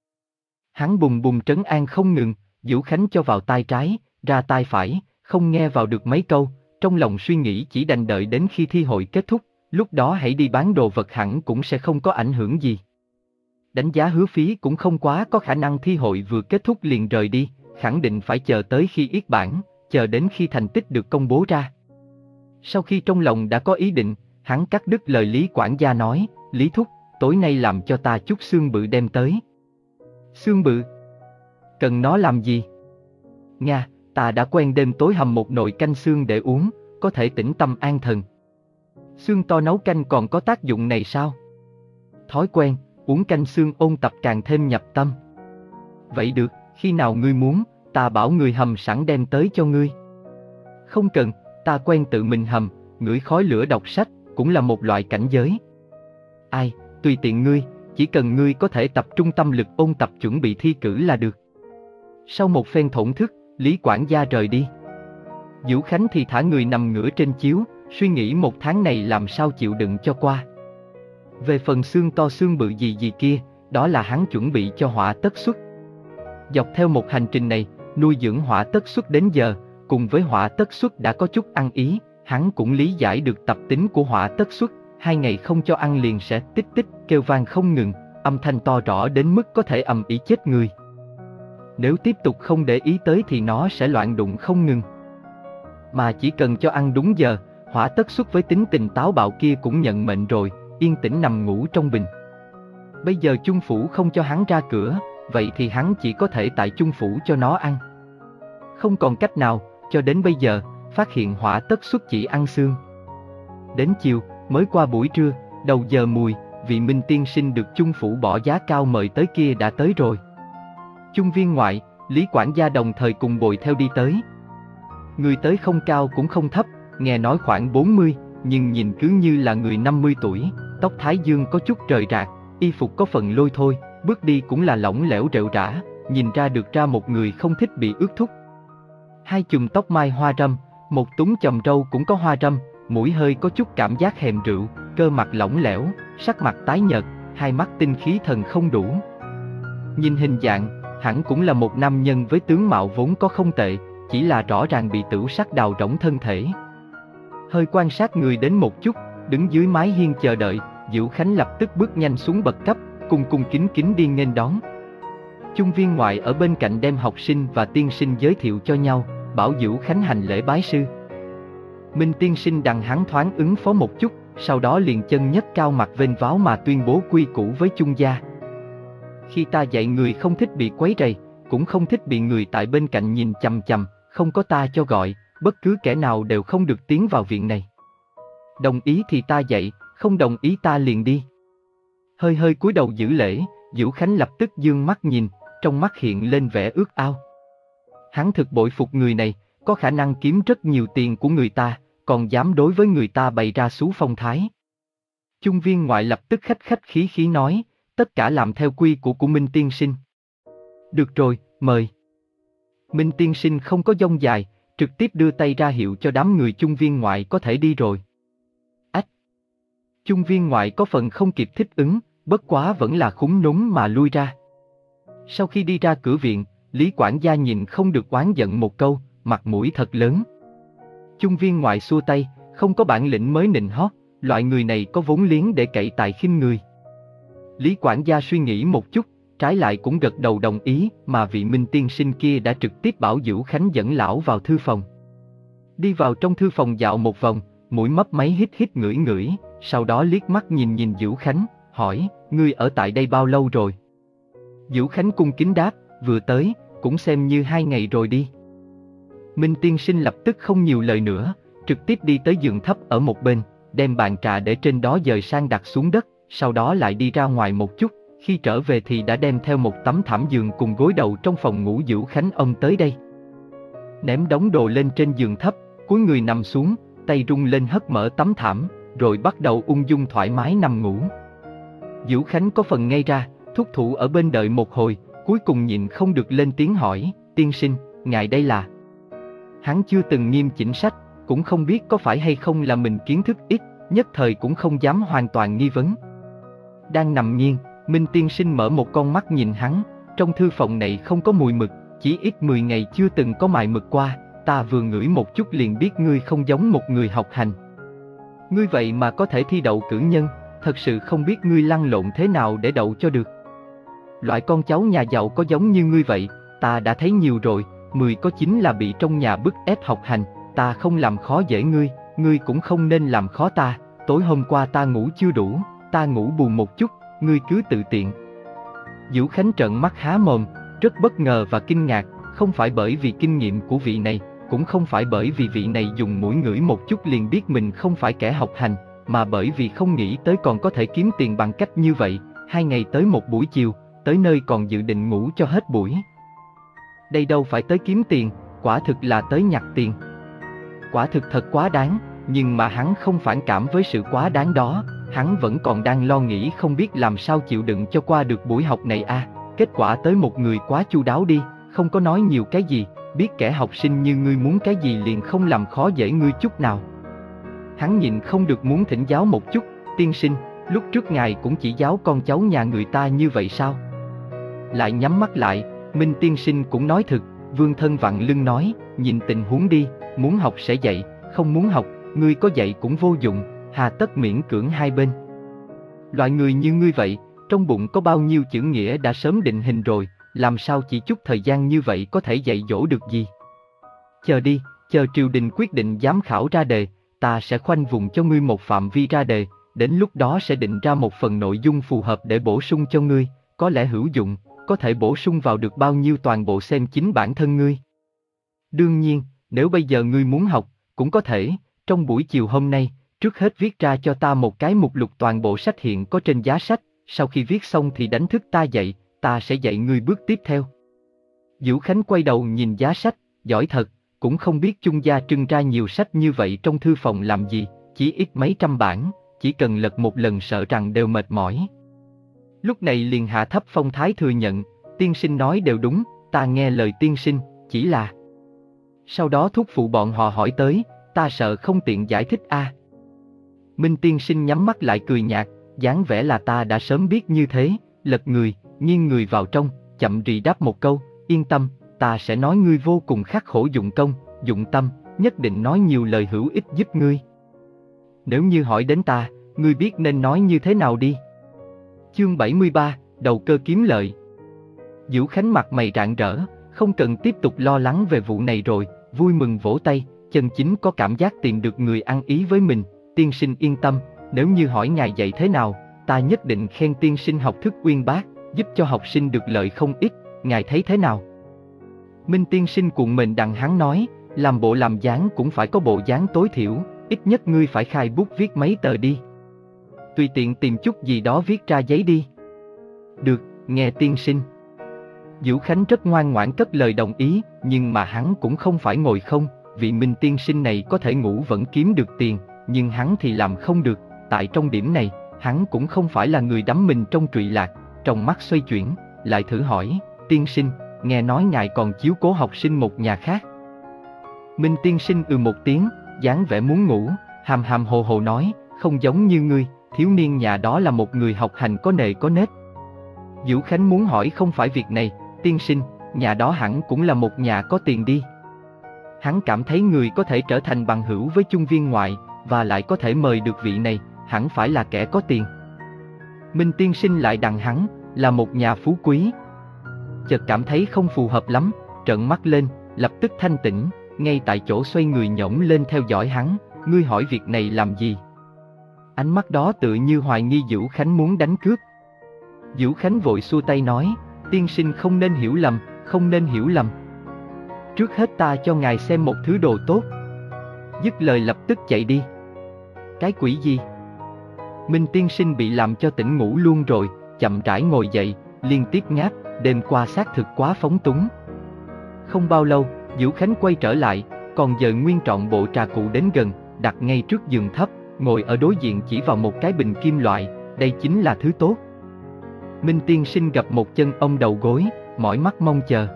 Hắn bùng bùng trấn an không ngừng, Vũ Khánh cho vào tai trái, ra tai phải, không nghe vào được mấy câu, trong lòng suy nghĩ chỉ đành đợi đến khi thi hội kết thúc, lúc đó hãy đi bán đồ vật hẳn cũng sẽ không có ảnh hưởng gì. Đánh giá Hứa Phí cũng không quá có khả năng thi hội vừa kết thúc liền rời đi, khẳng định phải chờ tới khi yết bản, chờ đến khi thành tích được công bố ra. Sau khi trong lòng đã có ý định, hắn cắt đứt lời Lý quản gia nói, Lý thúc, tối nay làm cho ta chút xương bự đem tới. Xương bự? Cần nó làm gì? Nga, ta đã quen đêm tối hầm một nồi canh xương để uống, có thể tĩnh tâm an thần. Xương to nấu canh còn có tác dụng này sao? Thói quen, uống canh xương ôn tập càng thêm nhập tâm. Vậy được, khi nào ngươi muốn, ta bảo người hầm sẵn đem tới cho ngươi. Không cần, ta quen tự mình hầm, ngửi khói lửa đọc sách, cũng là một loại cảnh giới. Ai, tùy tiện ngươi, chỉ cần ngươi có thể tập trung tâm lực ôn tập chuẩn bị thi cử là được. Sau một phen thổn thức, Lý quản gia rời đi. Vũ Khánh thì thả người nằm ngửa trên chiếu, suy nghĩ một tháng này làm sao chịu đựng cho qua. Về phần xương to xương bự gì gì kia, đó là hắn chuẩn bị cho Hỏa Tất Xuất. Dọc theo một hành trình này, nuôi dưỡng Hỏa Tất Xuất đến giờ, cùng với Hỏa Tất Xuất đã có chút ăn ý, hắn cũng lý giải được tập tính của Hỏa Tất Xuất, hai ngày không cho ăn liền sẽ tích tích kêu vang không ngừng, âm thanh to rõ đến mức có thể ầm ĩ chết người. Nếu tiếp tục không để ý tới thì nó sẽ loạn đụng không ngừng. Mà chỉ cần cho ăn đúng giờ, Hỏa Tất Xuất với tính tình táo bạo kia cũng nhận mệnh rồi, yên tĩnh nằm ngủ trong bình. Bây giờ Chung phủ không cho hắn ra cửa, vậy thì hắn chỉ có thể tại Chung phủ cho nó ăn. Không còn cách nào, cho đến bây giờ, phát hiện Hỏa Tất Xuất chỉ ăn xương. Đến chiều, mới qua buổi trưa, đầu giờ mùi, vị Minh tiên sinh được Chung phủ bỏ giá cao mời tới kia đã tới rồi. Chung viên ngoại, Lý quản gia đồng thời cùng bồi theo đi tới. Người tới không cao cũng không thấp, nghe nói khoảng bốn mươi, nhưng nhìn cứ như là người năm mươi tuổi, tóc thái dương có chút rời rạc, y phục có phần lôi thôi, bước đi cũng là lỏng lẻo rệu rã, nhìn ra được ra một người không thích bị ướt thúc. Hai chùm tóc mai hoa râm, một túm chòm râu cũng có hoa râm, mũi hơi có chút cảm giác hèm rượu, cơ mặt lỏng lẻo, sắc mặt tái nhợt, hai mắt tinh khí thần không đủ. Nhìn hình dạng, hẳn cũng là một nam nhân với tướng mạo vốn có không tệ, chỉ là rõ ràng bị tửu sắc đào rỗng thân thể. Hơi quan sát người đến một chút, đứng dưới mái hiên chờ đợi, Vũ Khánh lập tức bước nhanh xuống bậc cấp, cung cung kính kính đi nghênh đón. Chung viên ngoại ở bên cạnh đem học sinh và tiên sinh giới thiệu cho nhau, bảo Vũ Khánh hành lễ bái sư. Minh tiên sinh đằng hắn thoáng ứng phó một chút, sau đó liền chân nhấc cao mặt vênh váo mà tuyên bố quy củ với chung gia. Khi ta dạy người không thích bị quấy rầy, cũng không thích bị người tại bên cạnh nhìn chằm chằm, không có ta cho gọi, bất cứ kẻ nào đều không được tiến vào viện này. Đồng ý thì ta dạy, không đồng ý ta liền đi. Hơi hơi cúi đầu giữ lễ, Diễu Khánh lập tức dương mắt nhìn, trong mắt hiện lên vẻ ước ao. Hắn thực bội phục người này, có khả năng kiếm rất nhiều tiền của người ta, còn dám đối với người ta bày ra xú phong thái. Chung viên ngoại lập tức khách khách khí khí nói, tất cả làm theo quy củ của Minh tiên sinh. Được rồi, mời. Minh tiên sinh không có dông dài, trực tiếp đưa tay ra hiệu cho đám người chung viên ngoại có thể đi rồi. Ách! Chung viên ngoại có phần không kịp thích ứng, bất quá vẫn là khúm núm mà lui ra. Sau khi đi ra cửa viện, Lý quản gia nhìn không được oán giận một câu, mặt mũi thật lớn. Chung viên ngoại xua tay, không có bản lĩnh mới nịnh hót, loại người này có vốn liếng để cậy tài khinh người. Lý quản gia suy nghĩ một chút, trái lại cũng gật đầu đồng ý, mà vị Minh tiên sinh kia đã trực tiếp bảo Diễu Khánh dẫn lão vào thư phòng. Đi vào trong thư phòng dạo một vòng, mũi mấp máy hít hít ngửi ngửi, sau đó liếc mắt nhìn nhìn Diễu Khánh, hỏi, ngươi ở tại đây bao lâu rồi? Diễu Khánh cung kính đáp, vừa tới, cũng xem như hai ngày rồi đi. Minh tiên sinh lập tức không nhiều lời nữa, trực tiếp đi tới giường thấp ở một bên, đem bàn trà để trên đó dời sang đặt xuống đất, sau đó lại đi ra ngoài một chút, khi trở về thì đã đem theo một tấm thảm giường cùng gối đầu trong phòng ngủ Diễu Khánh ông tới đây. Ném đống đồ lên trên giường thấp, cúi người nằm xuống, tay rung lên hất mở tấm thảm, rồi bắt đầu ung dung thoải mái nằm ngủ. Diễu Khánh có phần ngây ra, thúc thủ ở bên đợi một hồi, cuối cùng nhịn không được lên tiếng hỏi, tiên sinh, ngài đây là... Hắn chưa từng nghiêm chỉnh sách, cũng không biết có phải hay không là mình kiến thức ít, nhất thời cũng không dám hoàn toàn nghi vấn. Đang nằm nghiêng, Minh tiên sinh mở một con mắt nhìn hắn, trong thư phòng này không có mùi mực, chỉ ít mười ngày chưa từng có mài mực qua, ta vừa ngửi một chút liền biết ngươi không giống một người học hành. Ngươi vậy mà có thể thi đậu cử nhân, thật sự không biết ngươi lăn lộn thế nào để đậu cho được. Loại con cháu nhà giàu có giống như ngươi vậy, ta đã thấy nhiều rồi, mười có chín là bị trong nhà bức ép học hành, ta không làm khó dễ ngươi, ngươi cũng không nên làm khó ta, tối hôm qua ta ngủ chưa đủ, ta ngủ bù một chút, ngươi cứ tự tiện. Diễu Khánh trợn mắt há mồm, rất bất ngờ và kinh ngạc, không phải bởi vì kinh nghiệm của vị này, cũng không phải bởi vì vị này dùng mũi ngửi một chút liền biết mình không phải kẻ học hành, mà bởi vì không nghĩ tới còn có thể kiếm tiền bằng cách như vậy, hai ngày tới một buổi chiều, tới nơi còn dự định ngủ cho hết buổi. Đây đâu phải tới kiếm tiền, quả thực là tới nhặt tiền. Quả thực thật quá đáng, nhưng mà hắn không phản cảm với sự quá đáng đó, hắn vẫn còn đang lo nghĩ không biết làm sao chịu đựng cho qua được buổi học này a. À, kết quả tới một người quá chu đáo đi, không có nói nhiều cái gì, biết kẻ học sinh như ngươi muốn cái gì liền không làm khó dễ ngươi chút nào. Hắn nhịn không được muốn thỉnh giáo một chút, tiên sinh, lúc trước ngài cũng chỉ giáo con cháu nhà người ta như vậy sao? Lại nhắm mắt lại, Minh tiên sinh cũng nói thực, vương thân vặn lưng nói, nhìn tình huống đi, muốn học sẽ dạy, không muốn học, ngươi có dạy cũng vô dụng, hà tất miễn cưỡng hai bên. Loại người như ngươi vậy, trong bụng có bao nhiêu chữ nghĩa đã sớm định hình rồi, làm sao chỉ chút thời gian như vậy có thể dạy dỗ được gì? Chờ đi, chờ triều đình quyết định giám khảo ra đề, ta sẽ khoanh vùng cho ngươi một phạm vi ra đề, đến lúc đó sẽ định ra một phần nội dung phù hợp để bổ sung cho ngươi, có lẽ hữu dụng, có thể bổ sung vào được bao nhiêu toàn bộ xem chính bản thân ngươi. Đương nhiên, nếu bây giờ ngươi muốn học, cũng có thể, trong buổi chiều hôm nay, trước hết viết ra cho ta một cái mục lục toàn bộ sách hiện có trên giá sách, sau khi viết xong thì đánh thức ta dậy, ta sẽ dạy ngươi bước tiếp theo. Diễu Khánh quay đầu nhìn giá sách, giỏi thật, cũng không biết chung gia trưng ra nhiều sách như vậy trong thư phòng làm gì, chỉ ít mấy trăm bản, chỉ cần lật một lần sợ rằng đều mệt mỏi. Lúc này liền hạ thấp phong thái thừa nhận, tiên sinh nói đều đúng, ta nghe lời tiên sinh, chỉ là... Sau đó thúc phụ bọn họ hỏi tới, ta sợ không tiện giải thích a. À. Minh tiên sinh nhắm mắt lại cười nhạt, dáng vẻ là ta đã sớm biết như thế, lật người, nghiêng người vào trong, chậm rì đáp một câu, yên tâm, ta sẽ nói ngươi vô cùng khắc khổ dụng công, dụng tâm, nhất định nói nhiều lời hữu ích giúp ngươi. Nếu như hỏi đến ta, ngươi biết nên nói như thế nào đi. Chương bảy mươi ba, đầu cơ kiếm lợi. Diễu Khánh mặt mày rạng rỡ, không cần tiếp tục lo lắng về vụ này rồi, vui mừng vỗ tay, chân chính có cảm giác tìm được người ăn ý với mình, tiên sinh yên tâm, Nếu như hỏi ngài dạy thế nào, ta nhất định khen tiên sinh học thức uyên bác, giúp cho học sinh được lợi không ít, ngài thấy thế nào? Minh tiên sinh cuộn mình đằng hắn nói, làm bộ làm dáng cũng phải có bộ dáng tối thiểu, ít nhất ngươi phải khai bút viết mấy tờ đi. Tùy tiện tìm chút gì đó viết ra giấy đi. Được, nghe tiên sinh. Vũ Khánh rất ngoan ngoãn cất lời đồng ý, nhưng mà hắn cũng không phải ngồi không, vị Minh tiên sinh này có thể ngủ vẫn kiếm được tiền, nhưng hắn thì làm không được, tại trong điểm này, hắn cũng không phải là người đắm mình trong trụy lạc, trong mắt xoay chuyển, lại thử hỏi, tiên sinh, nghe nói ngài còn chiếu cố học sinh một nhà khác. Minh tiên sinh ừ một tiếng, dáng vẻ muốn ngủ, hàm hàm hồ hồ nói, không giống như ngươi, thiếu niên nhà đó là một người học hành có nề có nếp. Vũ Khánh muốn hỏi không phải việc này, tiên sinh, nhà đó hẳn cũng là một nhà có tiền đi. Hắn cảm thấy người có thể trở thành bằng hữu với chung viên ngoại, và lại có thể mời được vị này, hẳn phải là kẻ có tiền. Minh tiên sinh lại đằng hắn, là một nhà phú quý. Chợt cảm thấy không phù hợp lắm, trợn mắt lên, lập tức thanh tỉnh, ngay tại chỗ xoay người nhổm lên theo dõi hắn, ngươi hỏi việc này làm gì? Ánh mắt đó tự như hoài nghi Vũ Khánh muốn đánh cướp. Vũ Khánh vội xua tay nói, tiên sinh không nên hiểu lầm, không nên hiểu lầm. Trước hết ta cho ngài xem một thứ đồ tốt. Dứt lời lập tức chạy đi. Cái quỷ gì? Minh tiên sinh bị làm cho tỉnh ngủ luôn rồi, chậm rãi ngồi dậy, liên tiếp ngáp, đêm qua xác thực quá phóng túng. Không bao lâu, Vũ Khánh quay trở lại, còn dời nguyên trọn bộ trà cụ đến gần, đặt ngay trước giường thấp, ngồi ở đối diện chỉ vào một cái bình kim loại, đây chính là thứ tốt. Minh tiên sinh gập một chân ông đầu gối, mỏi mắt mong chờ.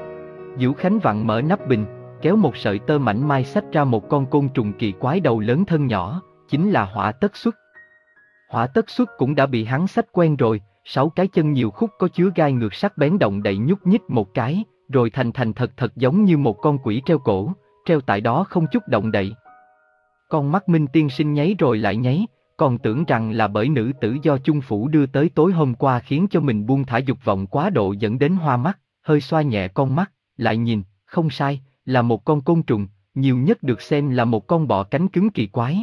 Vũ Khánh vặn mở nắp bình, kéo một sợi tơ mảnh mai xách ra một con côn trùng kỳ quái đầu lớn thân nhỏ, chính là hỏa tất xuất. Hỏa tất xuất cũng đã bị hắn xách quen rồi, sáu cái chân nhiều khúc có chứa gai ngược sắc bén động đậy nhúc nhích một cái, rồi thành thành thật thật giống như một con quỷ treo cổ, treo tại đó không chút động đậy. Con mắt Minh tiên sinh nháy rồi lại nháy, còn tưởng rằng là bởi nữ tử do chung phủ đưa tới tối hôm qua khiến cho mình buông thả dục vọng quá độ dẫn đến hoa mắt, hơi xoa nhẹ con mắt, lại nhìn, không sai, là một con côn trùng, nhiều nhất được xem là một con bọ cánh cứng kỳ quái.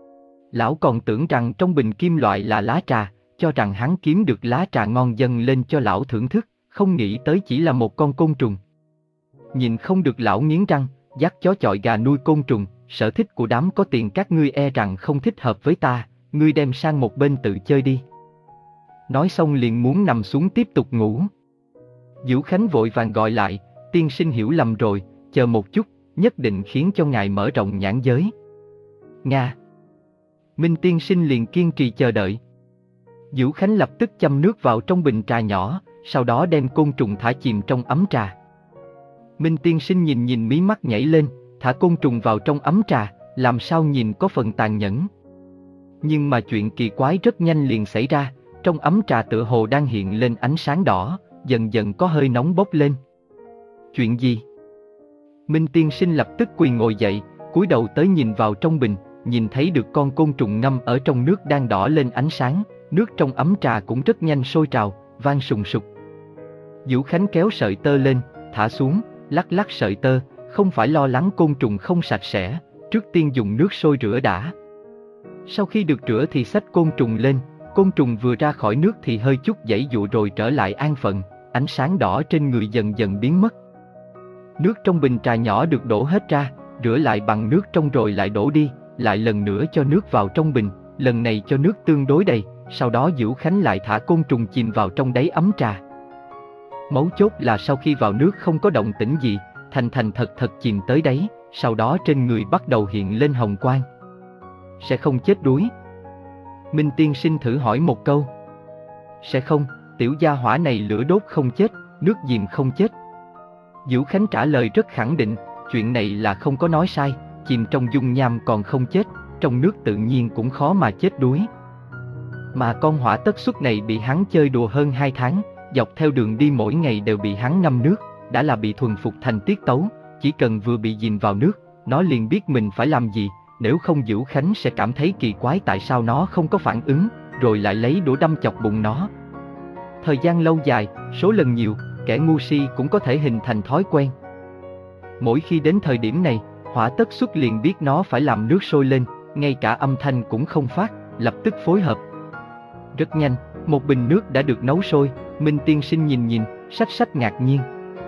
Lão còn tưởng rằng trong bình kim loại là lá trà, cho rằng hắn kiếm được lá trà ngon dâng lên cho lão thưởng thức, không nghĩ tới chỉ là một con côn trùng. Nhìn không được lão nghiến răng, dắt chó chọi gà nuôi côn trùng, sở thích của đám có tiền các ngươi e rằng không thích hợp với ta, ngươi đem sang một bên tự chơi đi. Nói xong liền muốn nằm xuống tiếp tục ngủ. Vũ Khánh vội vàng gọi lại, tiên sinh hiểu lầm rồi, chờ một chút, nhất định khiến cho ngài mở rộng nhãn giới. Nga. Minh tiên sinh liền kiên trì chờ đợi. Vũ Khánh lập tức châm nước vào trong bình trà nhỏ, sau đó đem côn trùng thả chìm trong ấm trà. Minh tiên sinh nhìn nhìn mí mắt nhảy lên, thả côn trùng vào trong ấm trà, làm sao nhìn có phần tàn nhẫn. Nhưng mà chuyện kỳ quái rất nhanh liền xảy ra, trong ấm trà tựa hồ đang hiện lên ánh sáng đỏ, dần dần có hơi nóng bốc lên. Chuyện gì? Minh tiên sinh lập tức quỳ ngồi dậy, cúi đầu tới nhìn vào trong bình, nhìn thấy được con côn trùng ngâm ở trong nước đang đỏ lên ánh sáng, nước trong ấm trà cũng rất nhanh sôi trào, vang sùng sục. Vũ Khánh kéo sợi tơ lên, thả xuống, lắc lắc sợi tơ, không phải lo lắng côn trùng không sạch sẽ, trước tiên dùng nước sôi rửa đã. Sau khi được rửa thì xách côn trùng lên, côn trùng vừa ra khỏi nước thì hơi chút giãy dụa rồi trở lại an phận, ánh sáng đỏ trên người dần dần biến mất. Nước trong bình trà nhỏ được đổ hết ra, rửa lại bằng nước trong rồi lại đổ đi, lại lần nữa cho nước vào trong bình, lần này cho nước tương đối đầy, sau đó Vũ Khánh lại thả côn trùng chìm vào trong đáy ấm trà. Mấu chốt là sau khi vào nước không có động tĩnh gì, thành thành thật thật chìm tới đáy, sau đó trên người bắt đầu hiện lên hồng quang. Sẽ không chết đuối? Minh tiên sinh thử hỏi một câu. Sẽ không, tiểu gia hỏa này lửa đốt không chết, nước dìm không chết. Vũ Khánh trả lời rất khẳng định, chuyện này là không có nói sai, chìm trong dung nham còn không chết, trong nước tự nhiên cũng khó mà chết đuối. Mà con hỏa tất xuất này bị hắn chơi đùa hơn hai tháng, dọc theo đường đi mỗi ngày đều bị hắn ngâm nước, đã là bị thuần phục thành tiết tấu, chỉ cần vừa bị dìm vào nước, nó liền biết mình phải làm gì, nếu không Vũ Khánh sẽ cảm thấy kỳ quái tại sao nó không có phản ứng, rồi lại lấy đũa đâm chọc bụng nó. Thời gian lâu dài, số lần nhiều, kẻ ngu si cũng có thể hình thành thói quen. Mỗi khi đến thời điểm này, hỏa tất xuất liền biết nó phải làm nước sôi lên, ngay cả âm thanh cũng không phát, lập tức phối hợp. Rất nhanh, một bình nước đã được nấu sôi, Minh tiên sinh nhìn nhìn, xách xách ngạc nhiên.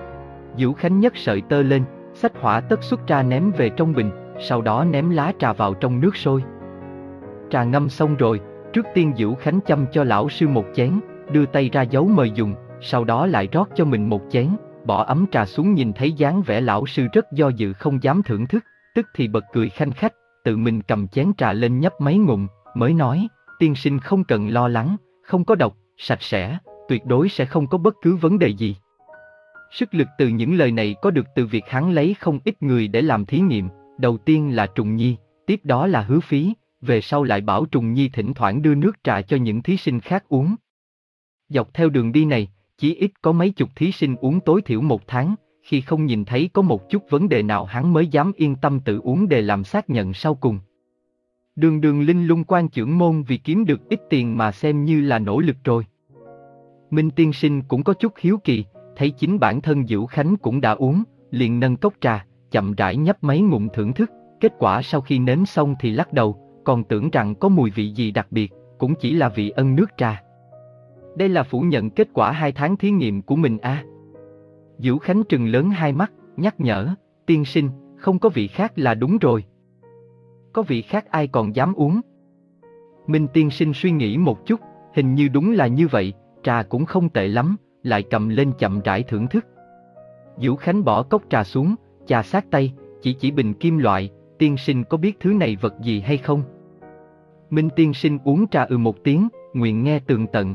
Vũ Khánh nhấc sợi tơ lên, xách hỏa tất xuất trà ném về trong bình, sau đó ném lá trà vào trong nước sôi. Trà ngâm xong rồi, trước tiên Vũ Khánh châm cho lão sư một chén, đưa tay ra giấu mời dùng, sau đó lại rót cho mình một chén, bỏ ấm trà xuống, nhìn thấy dáng vẻ lão sư rất do dự không dám thưởng thức, tức thì bật cười khanh khách, tự mình cầm chén trà lên nhấp mấy ngụm, mới nói, tiên sinh không cần lo lắng, không có độc, sạch sẽ, tuyệt đối sẽ không có bất cứ vấn đề gì. Sức lực từ những lời này có được từ việc hắn lấy không ít người để làm thí nghiệm, đầu tiên là Trùng Nhi, tiếp đó là Hứa Phí, về sau lại bảo Trùng Nhi thỉnh thoảng đưa nước trà cho những thí sinh khác uống. Dọc theo đường đi này, chỉ ít có mấy chục thí sinh uống tối thiểu một tháng, khi không nhìn thấy có một chút vấn đề nào hắn mới dám yên tâm tự uống để làm xác nhận sau cùng. Đường đường linh lung quan chưởng môn vì kiếm được ít tiền mà xem như là nỗ lực rồi. Minh tiên sinh cũng có chút hiếu kỳ, thấy chính bản thân Vũ Khánh cũng đã uống, liền nâng cốc trà, chậm rãi nhấp mấy ngụm thưởng thức, kết quả sau khi nếm xong thì lắc đầu, còn tưởng rằng có mùi vị gì đặc biệt, cũng chỉ là vị ân nước trà. Đây là phủ nhận kết quả hai tháng thí nghiệm của mình à? Vũ Khánh trừng lớn hai mắt, nhắc nhở, tiên sinh, không có vị khác là đúng rồi. Có vị khác ai còn dám uống? Minh tiên sinh suy nghĩ một chút, hình như đúng là như vậy, trà cũng không tệ lắm, lại cầm lên chậm rãi thưởng thức. Vũ Khánh bỏ cốc trà xuống, chà sát tay, chỉ chỉ bình kim loại, tiên sinh có biết thứ này vật gì hay không? Minh tiên sinh uống trà ừ một tiếng, nguyện nghe tường tận.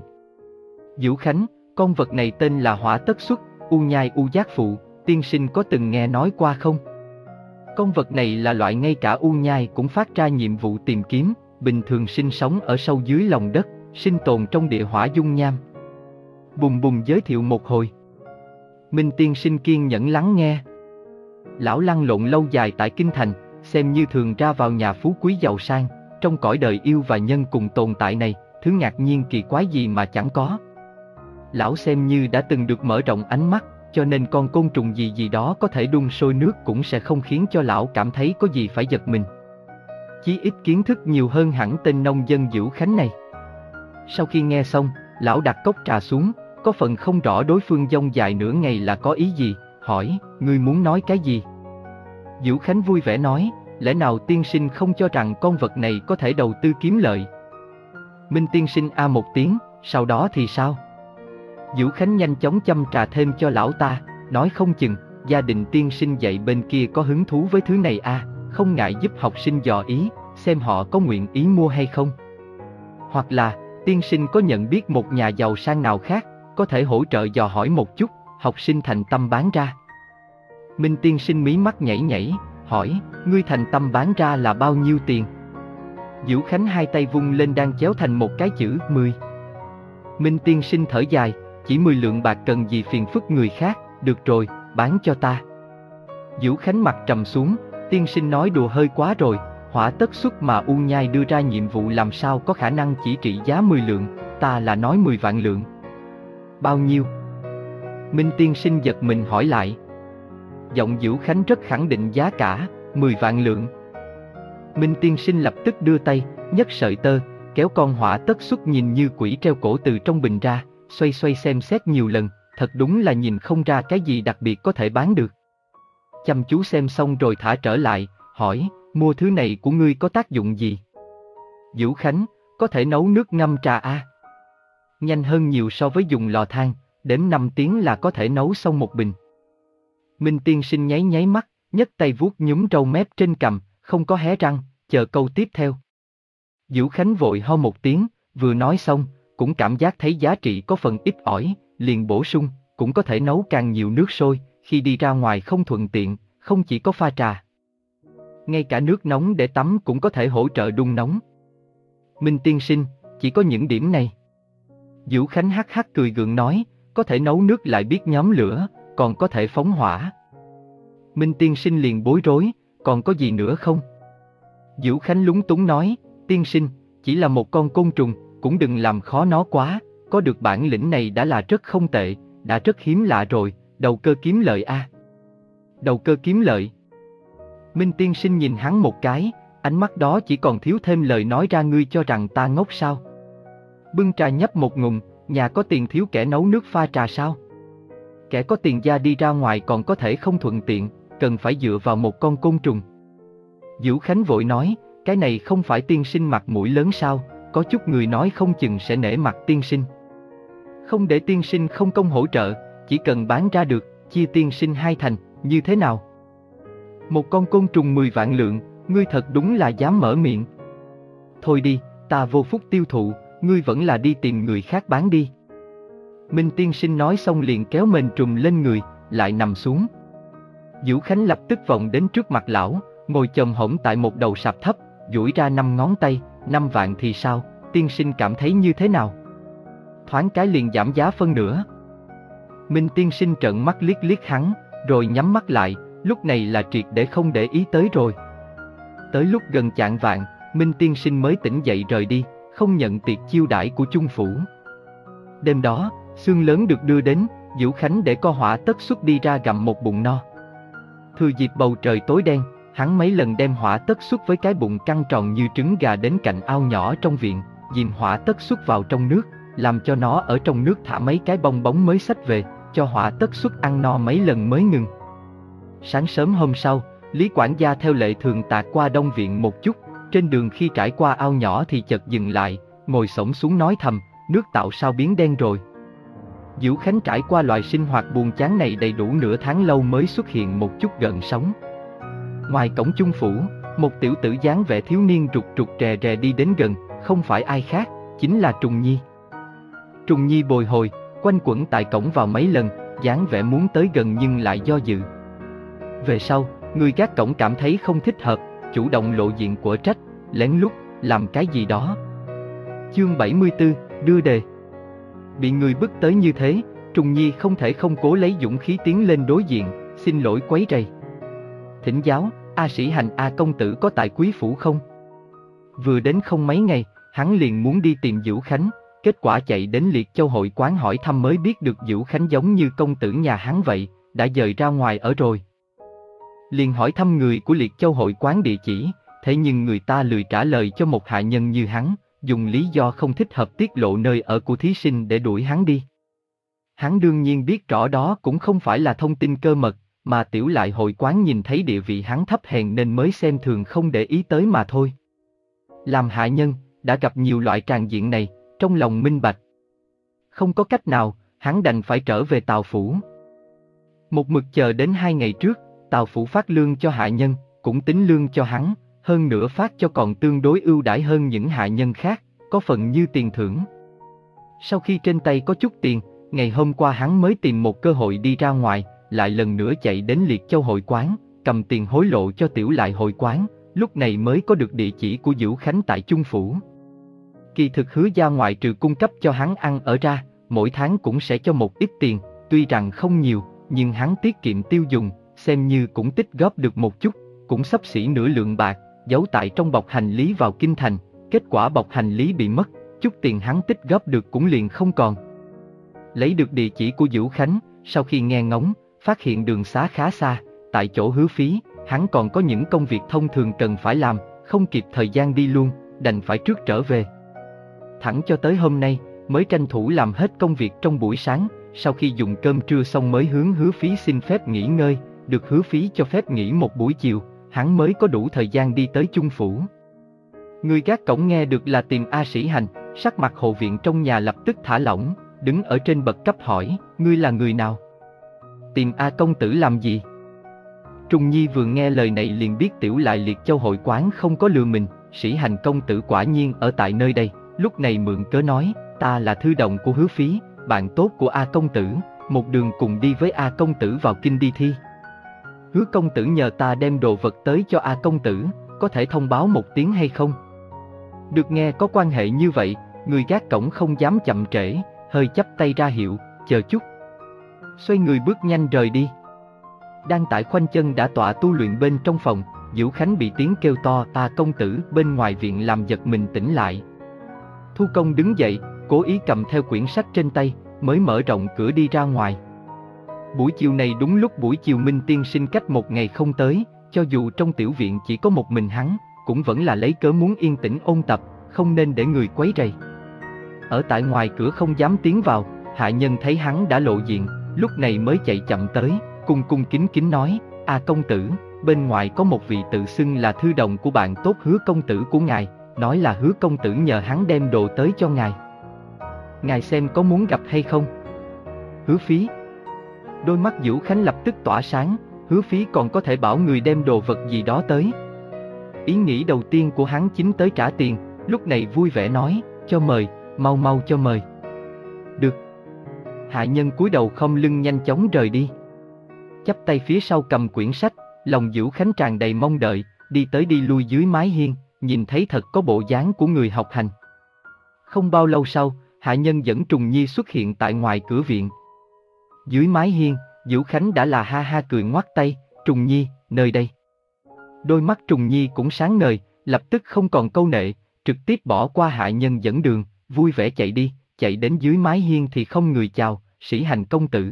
Vũ Khánh, con vật này tên là hỏa tất xuất, u nhai u giác phụ, tiên sinh có từng nghe nói qua không? Con vật này là loại ngay cả u nhai cũng phát ra nhiệm vụ tìm kiếm, bình thường sinh sống ở sâu dưới lòng đất, sinh tồn trong địa hỏa dung nham. Bùng bùng giới thiệu một hồi. Minh tiên sinh kiên nhẫn lắng nghe. Lão lăn lộn lâu dài tại kinh thành, xem như thường ra vào nhà phú quý giàu sang, trong cõi đời yêu và nhân cùng tồn tại này, thứ ngạc nhiên kỳ quái gì mà chẳng có. Lão xem như đã từng được mở rộng ánh mắt, cho nên con côn trùng gì gì đó có thể đun sôi nước cũng sẽ không khiến cho lão cảm thấy có gì phải giật mình. Chí ít kiến thức nhiều hơn hẳn tên nông dân Vũ Khánh này. Sau khi nghe xong, lão đặt cốc trà xuống, có phần không rõ đối phương dông dài nửa ngày là có ý gì, hỏi, ngươi muốn nói cái gì? Vũ Khánh vui vẻ nói, lẽ nào tiên sinh không cho rằng con vật này có thể đầu tư kiếm lợi? Minh tiên sinh a một tiếng, sau đó thì sao? Vũ Khánh nhanh chóng châm trà thêm cho lão ta, nói không chừng, gia đình tiên sinh dạy bên kia có hứng thú với thứ này a, không ngại giúp học sinh dò ý, xem họ có nguyện ý mua hay không. Hoặc là, tiên sinh có nhận biết một nhà giàu sang nào khác, có thể hỗ trợ dò hỏi một chút, học sinh thành tâm bán ra. Minh tiên sinh mí mắt nhảy nhảy, hỏi, ngươi thành tâm bán ra là bao nhiêu tiền? Vũ Khánh hai tay vung lên đang chéo thành một cái chữ mười. Minh tiên sinh thở dài, chỉ mười lượng bạc cần gì phiền phức người khác, được rồi, bán cho ta. Vũ Khánh mặt trầm xuống, tiên sinh nói đùa hơi quá rồi, hỏa tất xuất mà U Nhai đưa ra nhiệm vụ làm sao có khả năng chỉ trị giá mười lượng, ta là nói mười vạn lượng. Bao nhiêu? Minh tiên sinh giật mình hỏi lại. Giọng Vũ Khánh rất khẳng định giá cả, mười vạn lượng. Minh tiên sinh lập tức đưa tay, nhấc sợi tơ, kéo con hỏa tất xuất nhìn như quỷ treo cổ từ trong bình ra, xoay xoay xem xét nhiều lần, thật đúng là nhìn không ra cái gì đặc biệt có thể bán được. Chăm chú xem xong rồi thả trở lại, hỏi, mua thứ này của ngươi có tác dụng gì? Vũ Khánh, có thể nấu nước ngâm trà a. À? Nhanh hơn nhiều so với dùng lò than, đếm năm tiếng là có thể nấu xong một bình. Minh tiên sinh nháy nháy mắt, nhấc tay vuốt nhúm râu mép trên cằm, không có hé răng, chờ câu tiếp theo. Vũ Khánh vội ho một tiếng, vừa nói xong, cũng cảm giác thấy giá trị có phần ít ỏi, liền bổ sung, cũng có thể nấu càng nhiều nước sôi, khi đi ra ngoài không thuận tiện, không chỉ có pha trà. Ngay cả nước nóng để tắm cũng có thể hỗ trợ đun nóng. Minh tiên sinh, chỉ có những điểm này. Vũ Khánh hắc hắc cười gượng nói, có thể nấu nước lại biết nhóm lửa, còn có thể phóng hỏa. Minh tiên sinh liền bối rối, còn có gì nữa không? Vũ Khánh lúng túng nói, tiên sinh, chỉ là một con côn trùng, cũng đừng làm khó nó quá, có được bản lĩnh này đã là rất không tệ, đã rất hiếm lạ rồi, đầu cơ kiếm lợi a. À. Đầu cơ kiếm lợi. Minh tiên sinh nhìn hắn một cái, Ánh mắt đó chỉ còn thiếu thêm lời nói ra, ngươi cho rằng ta ngốc sao? Bưng trà nhấp một ngụm, nhà có tiền thiếu kẻ nấu nước pha trà sao? Kẻ có tiền gia đi ra ngoài còn có thể không thuận tiện, cần phải dựa vào một con côn trùng. Dữu Khánh vội nói, cái này không phải tiên sinh mặt mũi lớn sao, có chút người nói không chừng sẽ nể mặt tiên sinh. Không để tiên sinh không công hỗ trợ, chỉ cần bán ra được, chia tiên sinh hai thành, như thế nào? Một con côn trùng mười vạn lượng, ngươi thật đúng là dám mở miệng. Thôi đi, ta vô phúc tiêu thụ, ngươi vẫn là đi tìm người khác bán đi. Minh tiên sinh nói xong liền kéo mền trùm lên người, lại nằm xuống. Dữu Khánh lập tức vòng đến trước mặt lão, ngồi chồm hổm tại một đầu sạp thấp, duỗi ra năm ngón tay, năm vạn thì sao, tiên sinh cảm thấy như thế nào? Thoáng cái liền giảm giá phân nửa. Minh tiên sinh trợn mắt liếc liếc hắn, rồi nhắm mắt lại, lúc này là triệt để không để ý tới rồi. Tới lúc gần chạng vạng, Minh tiên sinh mới tỉnh dậy rời đi, không nhận tiệc chiêu đãi của chung phủ. Đêm đó, xương lớn được đưa đến, Dữu Khánh để co hỏa tất xuất đi ra gặm một bụng no. Thừa dịp bầu trời tối đen, hắn mấy lần đem hỏa tất xuất với cái bụng căng tròn như trứng gà đến cạnh ao nhỏ trong viện, dìm hỏa tất xuất vào trong nước, làm cho nó ở trong nước thả mấy cái bong bóng mới xách về, cho hỏa tất xuất ăn no mấy lần mới ngừng. Sáng sớm hôm sau, Lý quản gia theo lệ thường tạt qua đông viện một chút, trên đường khi trải qua ao nhỏ thì chợt dừng lại, ngồi xổm xuống nói thầm, nước tạo sao biến đen rồi. Dữu Khánh trải qua loại sinh hoạt buồn chán này đầy đủ nửa tháng lâu mới xuất hiện một chút gợn sóng. Ngoài cổng chung phủ, một tiểu tử dáng vẻ thiếu niên rụt rụt rè rè đi đến gần, không phải ai khác, chính là Trùng Nhi. Trùng Nhi bồi hồi, quanh quẩn tại cổng vào mấy lần, dáng vẻ muốn tới gần nhưng lại do dự. Về sau, người gác cổng cảm thấy không thích hợp, chủ động lộ diện của trách, lén lút, làm cái gì đó. Chương bảy mươi tư, đưa đề. Bị người bức tới như thế, Trùng Nhi không thể không cố lấy dũng khí tiến lên đối diện, xin lỗi quấy rầy. Thỉnh giáo, A Sĩ Hành A công tử có tại quý phủ không? Vừa đến không mấy ngày, hắn liền muốn đi tìm Dữu Khánh, kết quả chạy đến Liệt Châu hội quán hỏi thăm mới biết được Dữu Khánh giống như công tử nhà hắn vậy, đã dời ra ngoài ở rồi. Liền hỏi thăm người của Liệt Châu hội quán địa chỉ, thế nhưng người ta lười trả lời cho một hạ nhân như hắn, dùng lý do không thích hợp tiết lộ nơi ở của thí sinh để đuổi hắn đi. Hắn đương nhiên biết rõ đó cũng không phải là thông tin cơ mật, mà tiểu lại hội quán nhìn thấy địa vị hắn thấp hèn nên mới xem thường không để ý tới mà thôi. Làm hạ nhân, đã gặp nhiều loại tràng diện này, trong lòng minh bạch. Không có cách nào, hắn đành phải trở về Tào phủ. Một mực chờ đến hai ngày trước, Tào phủ phát lương cho hạ nhân, cũng tính lương cho hắn, hơn nữa phát cho còn tương đối ưu đãi hơn những hạ nhân khác, có phần như tiền thưởng. Sau khi trên tay có chút tiền, ngày hôm qua hắn mới tìm một cơ hội đi ra ngoài, lại lần nữa chạy đến Liệt Châu hội quán, cầm tiền hối lộ cho tiểu lại hội quán, lúc này mới có được địa chỉ của Dữu Khánh tại chung phủ. Kỳ thực Hứa gia ngoại trừ cung cấp cho hắn ăn ở ra, mỗi tháng cũng sẽ cho một ít tiền, tuy rằng không nhiều, nhưng hắn tiết kiệm tiêu dùng, xem như cũng tích góp được một chút, cũng xấp xỉ nửa lượng bạc, giấu tại trong bọc hành lý vào kinh thành, kết quả bọc hành lý bị mất, chút tiền hắn tích góp được cũng liền không còn. Lấy được địa chỉ của Dữu Khánh, sau khi nghe ngóng, phát hiện đường xá khá xa, tại chỗ hứa phí, hắn còn có những công việc thông thường cần phải làm, không kịp thời gian đi luôn, đành phải trước trở về. Thẳng cho tới hôm nay, mới tranh thủ làm hết công việc trong buổi sáng, sau khi dùng cơm trưa xong mới hướng hứa phí xin phép nghỉ ngơi, được hứa phí cho phép nghỉ một buổi chiều, hắn mới có đủ thời gian đi tới chung phủ. Người gác cổng nghe được là tìm A Sĩ Hành, sắc mặt hộ viện trong nhà lập tức thả lỏng, đứng ở trên bậc cấp hỏi, ngươi là người nào? Tìm A công tử làm gì? Trùng Nhi vừa nghe lời này liền biết tiểu lại Liệt Châu hội quán không có lừa mình, Sĩ Hành công tử quả nhiên ở tại nơi đây, lúc này mượn cớ nói, ta là thư đồng của hứa phí, bạn tốt của A công tử, một đường cùng đi với A công tử vào kinh đi thi. Hứa công tử nhờ ta đem đồ vật tới cho A công tử, có thể thông báo một tiếng hay không? Được nghe có quan hệ như vậy, người gác cổng không dám chậm trễ, hơi chắp tay ra hiệu, chờ chút. Xoay người bước nhanh rời đi. Đang tại khoanh chân đã tọa tu luyện bên trong phòng, Dữu Khánh bị tiếng kêu to A công tử bên ngoài viện làm giật mình tỉnh lại. Thu Công đứng dậy, cố ý cầm theo quyển sách trên tay, mới mở rộng cửa đi ra ngoài. Buổi chiều này đúng lúc buổi chiều Minh tiên sinh cách một ngày không tới, cho dù trong tiểu viện chỉ có một mình hắn, cũng vẫn là lấy cớ muốn yên tĩnh ôn tập, không nên để người quấy rầy. Ở tại ngoài cửa không dám tiến vào, hạ nhân thấy hắn đã lộ diện, lúc này mới chạy chậm tới, cung cung kính kính nói, à công tử, bên ngoài có một vị tự xưng là thư đồng của bạn tốt Hứa công tử của ngài, nói là Hứa công tử nhờ hắn đem đồ tới cho ngài. Ngài xem có muốn gặp hay không? Hứa Phí. Đôi mắt Vũ Khánh lập tức tỏa sáng, Hứa Phí còn có thể bảo người đem đồ vật gì đó tới. Ý nghĩ đầu tiên của hắn chính tới trả tiền, lúc này vui vẻ nói, cho mời, mau mau cho mời. Được. Hạ nhân cúi đầu khom lưng nhanh chóng rời đi. Chắp tay phía sau cầm quyển sách, lòng Vũ Khánh tràn đầy mong đợi, đi tới đi lui dưới mái hiên, nhìn thấy thật có bộ dáng của người học hành. Không bao lâu sau, hạ nhân dẫn Trùng Nhi xuất hiện tại ngoài cửa viện. Dưới mái hiên, Vũ Khánh đã là ha ha cười ngoắt tay, Trùng Nhi, nơi đây. Đôi mắt Trùng Nhi cũng sáng ngời, lập tức không còn câu nệ, trực tiếp bỏ qua hạ nhân dẫn đường, vui vẻ chạy đi, chạy đến dưới mái hiên thì không người chào, Sĩ Hành công tử.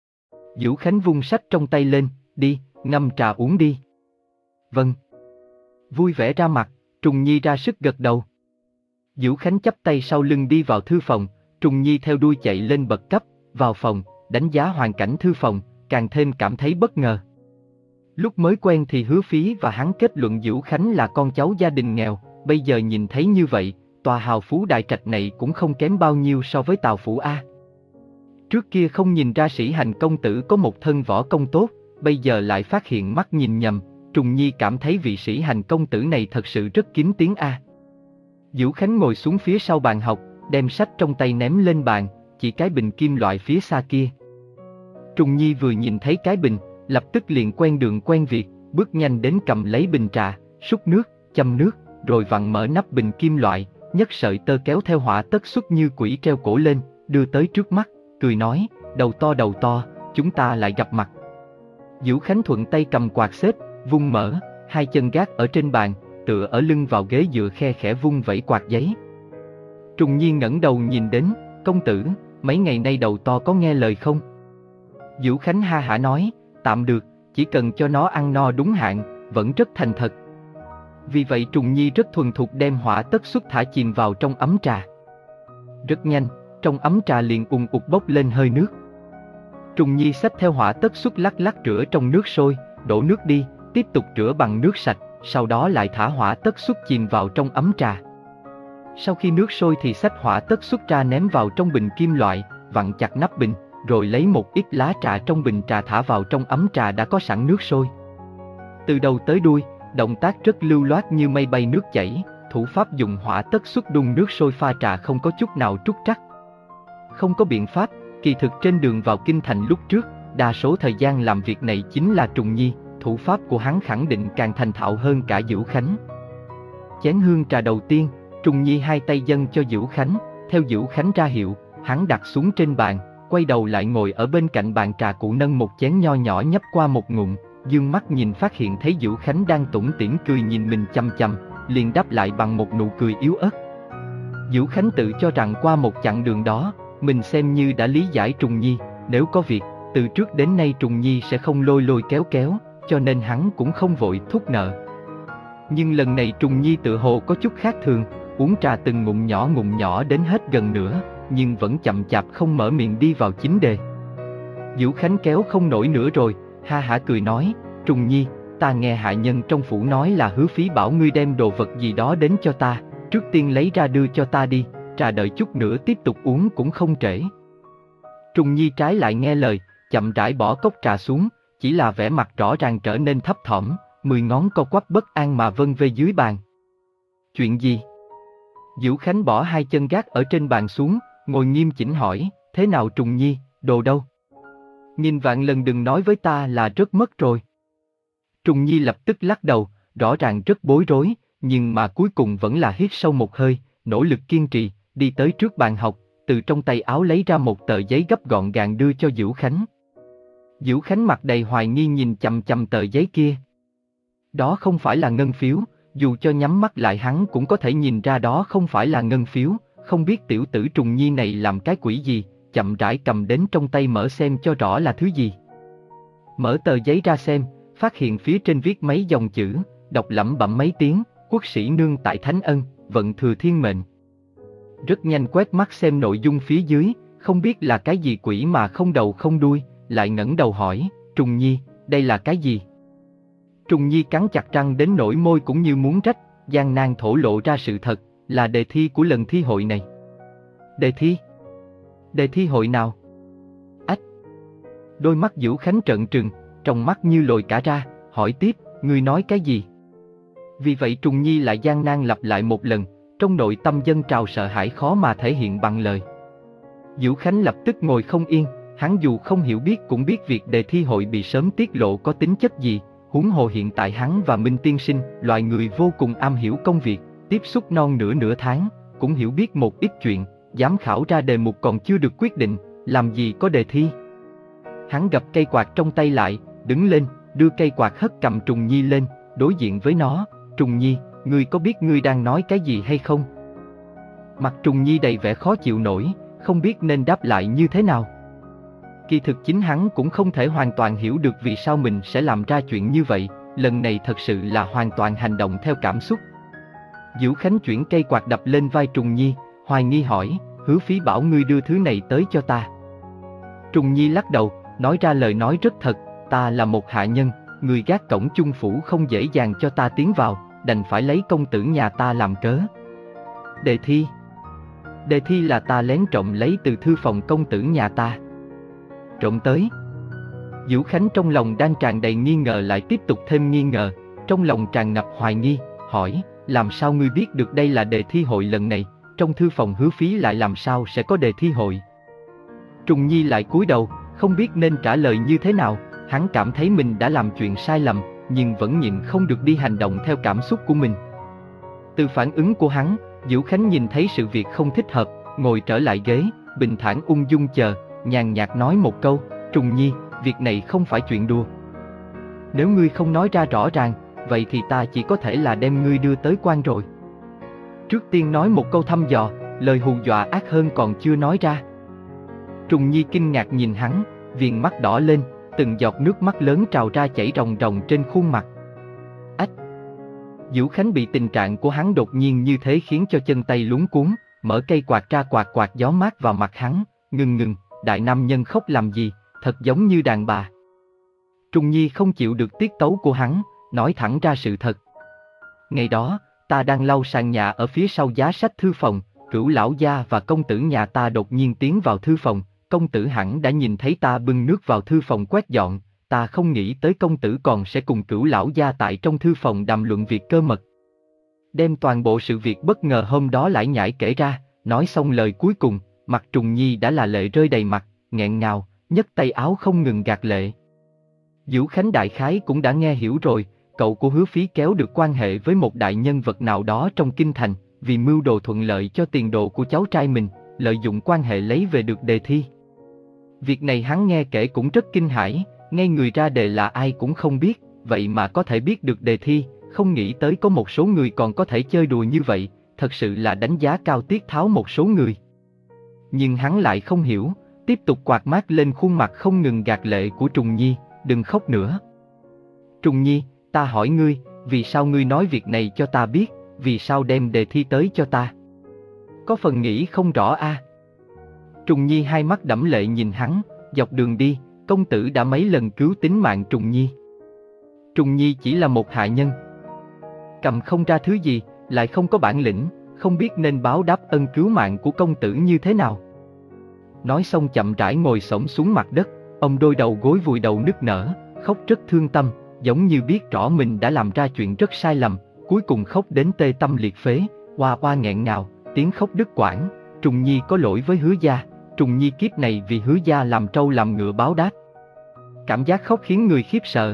Vũ Khánh vung sách trong tay lên, đi, ngâm trà uống đi. Vâng. Vui vẻ ra mặt, Trùng Nhi ra sức gật đầu. Vũ Khánh chắp tay sau lưng đi vào thư phòng, Trùng Nhi theo đuôi chạy lên bậc cấp, vào phòng, đánh giá hoàn cảnh thư phòng, càng thêm cảm thấy bất ngờ. Lúc mới quen thì Hứa Phí và hắn kết luận Vũ Khánh là con cháu gia đình nghèo, bây giờ nhìn thấy như vậy, tòa hào phú đại trạch này cũng không kém bao nhiêu so với Tào Phủ A. Trước kia không nhìn ra Sĩ Hành công tử có một thân võ công tốt, bây giờ lại phát hiện mắt nhìn nhầm, Trùng Nhi cảm thấy vị Sĩ Hành công tử này thật sự rất kín tiếng A. Vũ Khánh ngồi xuống phía sau bàn học, đem sách trong tay ném lên bàn, chỉ cái bình kim loại phía xa kia. Trùng Nhi vừa nhìn thấy cái bình, lập tức liền quen đường quen việc, bước nhanh đến cầm lấy bình trà, xúc nước, châm nước, rồi vặn mở nắp bình kim loại, nhấc sợi tơ kéo theo họa tất xuất như quỷ treo cổ lên, đưa tới trước mắt, cười nói, đầu to đầu to, chúng ta lại gặp mặt. Vũ Khánh thuận tay cầm quạt xếp, vung mở, hai chân gác ở trên bàn, tựa ở lưng vào ghế dựa khe khẽ vung vẩy quạt giấy. Trùng Nhi ngẩng đầu nhìn đến, công tử, mấy ngày nay đầu to có nghe lời không? Vũ Khánh ha hả nói, tạm được, chỉ cần cho nó ăn no đúng hạn, vẫn rất thành thật. Vì vậy Trùng Nhi rất thuần thục đem hỏa tất xuất thả chìm vào trong ấm trà. Rất nhanh, trong ấm trà liền ùn ụt bốc lên hơi nước. Trùng Nhi xách theo hỏa tất xuất lắc lắc rửa trong nước sôi, đổ nước đi, tiếp tục rửa bằng nước sạch, sau đó lại thả hỏa tất xuất chìm vào trong ấm trà. Sau khi nước sôi thì xách hỏa tất xuất ra ném vào trong bình kim loại, vặn chặt nắp bình, rồi lấy một ít lá trà trong bình trà thả vào trong ấm trà đã có sẵn nước sôi. Từ đầu tới đuôi, động tác rất lưu loát như mây bay nước chảy, thủ pháp dùng hỏa tất xuất đun nước sôi pha trà không có chút nào trúc trắc. Không có biện pháp, kỳ thực trên đường vào kinh thành lúc trước, đa số thời gian làm việc này chính là Trùng Nhi, thủ pháp của hắn khẳng định càng thành thạo hơn cả Vũ Khánh. Chén hương trà đầu tiên, Trùng Nhi hai tay dâng cho Vũ Khánh, theo Vũ Khánh ra hiệu, hắn đặt xuống trên bàn, quay đầu lại ngồi ở bên cạnh bàn trà cũ nâng một chén nho nhỏ nhấp qua một ngụm, dương mắt nhìn phát hiện thấy Vũ Khánh đang tủm tỉm cười nhìn mình chằm chằm, liền đáp lại bằng một nụ cười yếu ớt. Vũ Khánh tự cho rằng qua một chặng đường đó, mình xem như đã lý giải Trùng Nhi, nếu có việc, từ trước đến nay Trùng Nhi sẽ không lôi lôi kéo kéo, cho nên hắn cũng không vội thúc nợ. Nhưng lần này Trùng Nhi tự hồ có chút khác thường, uống trà từng ngụm nhỏ ngụm nhỏ đến hết gần nửa, nhưng vẫn chậm chạp không mở miệng đi vào chính đề. Vũ Khánh kéo không nổi nữa rồi, ha hả cười nói, Trùng Nhi, ta nghe hạ nhân trong phủ nói là Hứa Phí bảo ngươi đem đồ vật gì đó đến cho ta, trước tiên lấy ra đưa cho ta đi, trà đợi chút nữa tiếp tục uống cũng không trễ. Trùng Nhi trái lại nghe lời, chậm rãi bỏ cốc trà xuống, chỉ là vẻ mặt rõ ràng trở nên thấp thỏm, mười ngón co quắp bất an mà vân vê dưới bàn. Chuyện gì? Vũ Khánh bỏ hai chân gác ở trên bàn xuống, ngồi nghiêm chỉnh hỏi, thế nào Trùng Nhi, đồ đâu? Nghìn vạn lần đừng nói với ta là rớt mất rồi. Trùng Nhi lập tức lắc đầu, rõ ràng rất bối rối, nhưng mà cuối cùng vẫn là hít sâu một hơi, nỗ lực kiên trì, đi tới trước bàn học, từ trong tay áo lấy ra một tờ giấy gấp gọn gàng đưa cho Vũ Khánh. Vũ Khánh mặt đầy hoài nghi nhìn chằm chằm tờ giấy kia. Đó không phải là ngân phiếu, dù cho nhắm mắt lại hắn cũng có thể nhìn ra đó không phải là ngân phiếu, không biết tiểu tử Trùng Nhi này làm cái quỷ gì, chậm rãi cầm đến trong tay mở xem cho rõ là thứ gì. Mở tờ giấy ra xem, phát hiện phía trên viết mấy dòng chữ, đọc lẩm bẩm mấy tiếng, quốc sĩ nương tại Thánh Ân, vận thừa thiên mệnh. Rất nhanh quét mắt xem nội dung phía dưới, không biết là cái gì quỷ mà không đầu không đuôi, lại ngẩng đầu hỏi, Trùng Nhi, đây là cái gì? Trùng Nhi cắn chặt răng đến nỗi môi cũng như muốn rách, gian nan thổ lộ ra sự thật, là đề thi của lần thi hội này. Đề thi? Đề thi hội nào? Ách! Đôi mắt Vũ Khánh trợn trừng, trong mắt như lồi cả ra, hỏi tiếp, ngươi nói cái gì? Vì vậy Trùng Nhi lại gian nan lặp lại một lần, trong nội tâm dâng trào sợ hãi khó mà thể hiện bằng lời. Vũ Khánh lập tức ngồi không yên, hắn dù không hiểu biết cũng biết việc đề thi hội bị sớm tiết lộ có tính chất gì, huống hồ hiện tại hắn và Minh Tiên Sinh, loại người vô cùng am hiểu công việc, tiếp xúc non nửa nửa tháng, cũng hiểu biết một ít chuyện, giám khảo ra đề mục còn chưa được quyết định, làm gì có đề thi. Hắn gập cây quạt trong tay lại, đứng lên, đưa cây quạt hất cầm Trùng Nhi lên, đối diện với nó, Trùng Nhi, ngươi có biết ngươi đang nói cái gì hay không? Mặt Trùng Nhi đầy vẻ khó chịu nổi, không biết nên đáp lại như thế nào. Kỳ thực chính hắn cũng không thể hoàn toàn hiểu được vì sao mình sẽ làm ra chuyện như vậy, lần này thật sự là hoàn toàn hành động theo cảm xúc. Vũ Khánh chuyển cây quạt đập lên vai Trùng Nhi, hoài nghi hỏi, Hứa Phí bảo ngươi đưa thứ này tới cho ta. Trùng Nhi lắc đầu, nói ra lời nói rất thật, ta là một hạ nhân, người gác cổng chung phủ không dễ dàng cho ta tiến vào, đành phải lấy công tử nhà ta làm cớ. Đề thi? Đề thi là ta lén trộm lấy từ thư phòng công tử nhà ta. Trộm tới? Vũ Khánh trong lòng đang tràn đầy nghi ngờ lại tiếp tục thêm nghi ngờ, trong lòng tràn ngập hoài nghi, hỏi, làm sao ngươi biết được đây là đề thi hội lần này, trong thư phòng Hứa Phí lại làm sao sẽ có đề thi hội? Trùng Nhi lại cúi đầu, không biết nên trả lời như thế nào, hắn cảm thấy mình đã làm chuyện sai lầm, nhưng vẫn nhịn không được đi hành động theo cảm xúc của mình. Từ phản ứng của hắn, Vũ Khánh nhìn thấy sự việc không thích hợp, ngồi trở lại ghế, bình thản ung dung chờ, nhàn nhạt nói một câu, Trùng Nhi, việc này không phải chuyện đùa. Nếu ngươi không nói ra rõ ràng, vậy thì ta chỉ có thể là đem ngươi đưa tới quan rồi. Trước tiên nói một câu thăm dò, lời hù dọa ác hơn còn chưa nói ra. Trùng Nhi kinh ngạc nhìn hắn, viền mắt đỏ lên, từng giọt nước mắt lớn trào ra chảy ròng ròng trên khuôn mặt. Ách! Vũ Khánh bị tình trạng của hắn đột nhiên như thế khiến cho chân tay luống cuống, mở cây quạt ra quạt quạt gió mát vào mặt hắn, ngừng ngừng, đại nam nhân khóc làm gì, thật giống như đàn bà. Trùng Nhi không chịu được tiết tấu của hắn, nói thẳng ra sự thật. Ngày đó, ta đang lau sàn nhà ở phía sau giá sách thư phòng, Cửu lão gia và công tử nhà ta đột nhiên tiến vào thư phòng, công tử hẳn đã nhìn thấy ta bưng nước vào thư phòng quét dọn, ta không nghĩ tới công tử còn sẽ cùng Cửu lão gia tại trong thư phòng đàm luận việc cơ mật. Đem toàn bộ sự việc bất ngờ hôm đó lải nhải kể ra, nói xong lời cuối cùng, mặt Trùng Nhi đã là lệ rơi đầy mặt, nghẹn ngào, nhấc tay áo không ngừng gạt lệ. Vũ Khánh đại khái cũng đã nghe hiểu rồi, cậu của Hứa Phí kéo được quan hệ với một đại nhân vật nào đó trong kinh thành, vì mưu đồ thuận lợi cho tiền đồ của cháu trai mình, lợi dụng quan hệ lấy về được đề thi. Việc này hắn nghe kể cũng rất kinh hãi, ngay người ra đề là ai cũng không biết, vậy mà có thể biết được đề thi, không nghĩ tới có một số người còn có thể chơi đùa như vậy, thật sự là đánh giá cao Tiết Tháo một số người. Nhưng hắn lại không hiểu, tiếp tục quạt mát lên khuôn mặt không ngừng gạt lệ của Trùng Nhi, đừng khóc nữa. Trùng Nhi, ta hỏi ngươi, vì sao ngươi nói việc này cho ta biết, vì sao đem đề thi tới cho ta? Có phần nghĩ không rõ a. À? Trùng Nhi hai mắt đẫm lệ nhìn hắn, dọc đường đi, công tử đã mấy lần cứu tính mạng Trùng Nhi. Trùng Nhi chỉ là một hạ nhân, cầm không ra thứ gì, lại không có bản lĩnh, không biết nên báo đáp ân cứu mạng của công tử như thế nào. Nói xong chậm rãi ngồi xổm xuống mặt đất, ông đôi đầu gối vùi đầu nức nở, khóc rất thương tâm, giống như biết rõ mình đã làm ra chuyện rất sai lầm, cuối cùng khóc đến tê tâm liệt phế, oa oa nghẹn ngào, tiếng khóc đứt quãng. Trùng Nhi có lỗi với Hứa gia, Trùng Nhi kiếp này vì Hứa gia làm trâu làm ngựa báo đáp. Cảm giác khóc khiến người khiếp sợ.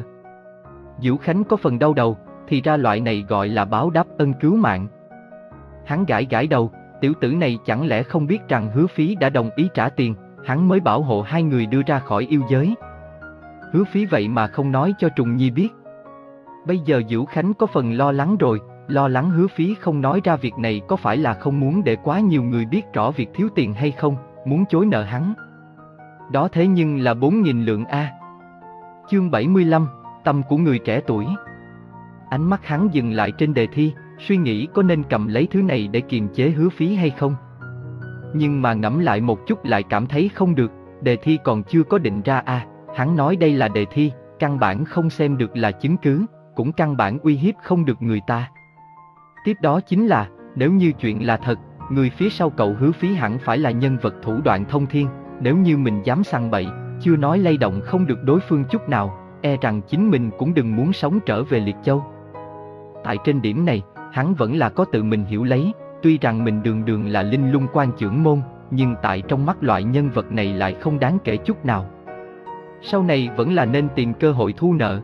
Vũ Khánh có phần đau đầu, thì ra loại này gọi là báo đáp ân cứu mạng. Hắn gãi gãi đầu, tiểu tử này chẳng lẽ không biết rằng Hứa Phí đã đồng ý trả tiền, hắn mới bảo hộ hai người đưa ra khỏi yêu giới. Hứa Phí vậy mà không nói cho Trùng Nhi biết. Bây giờ Vũ Khánh có phần lo lắng rồi, lo lắng Hứa Phí không nói ra việc này có phải là không muốn để quá nhiều người biết rõ việc thiếu tiền hay không, muốn chối nợ hắn. Đó thế nhưng là bốn nghìn lượng A. Chương bảy mươi lăm, tâm của người trẻ tuổi. Ánh mắt hắn dừng lại trên đề thi, suy nghĩ có nên cầm lấy thứ này để kiềm chế Hứa Phí hay không. Nhưng mà ngẫm lại một chút lại cảm thấy không được, đề thi còn chưa có định ra à, hắn nói đây là đề thi, căn bản không xem được là chứng cứ, cũng căn bản uy hiếp không được người ta. Tiếp đó chính là, nếu như chuyện là thật, người phía sau cậu Hứa Phí hẳn phải là nhân vật thủ đoạn thông thiên, nếu như mình dám săn bậy, chưa nói lay động không được đối phương chút nào, e rằng chính mình cũng đừng muốn sống trở về Liệt Châu. Tại trên điểm này, hắn vẫn là có tự mình hiểu lấy, tuy rằng mình đường đường là linh lung quan trưởng môn, nhưng tại trong mắt loại nhân vật này lại không đáng kể chút nào. Sau này vẫn là nên tìm cơ hội thu nợ.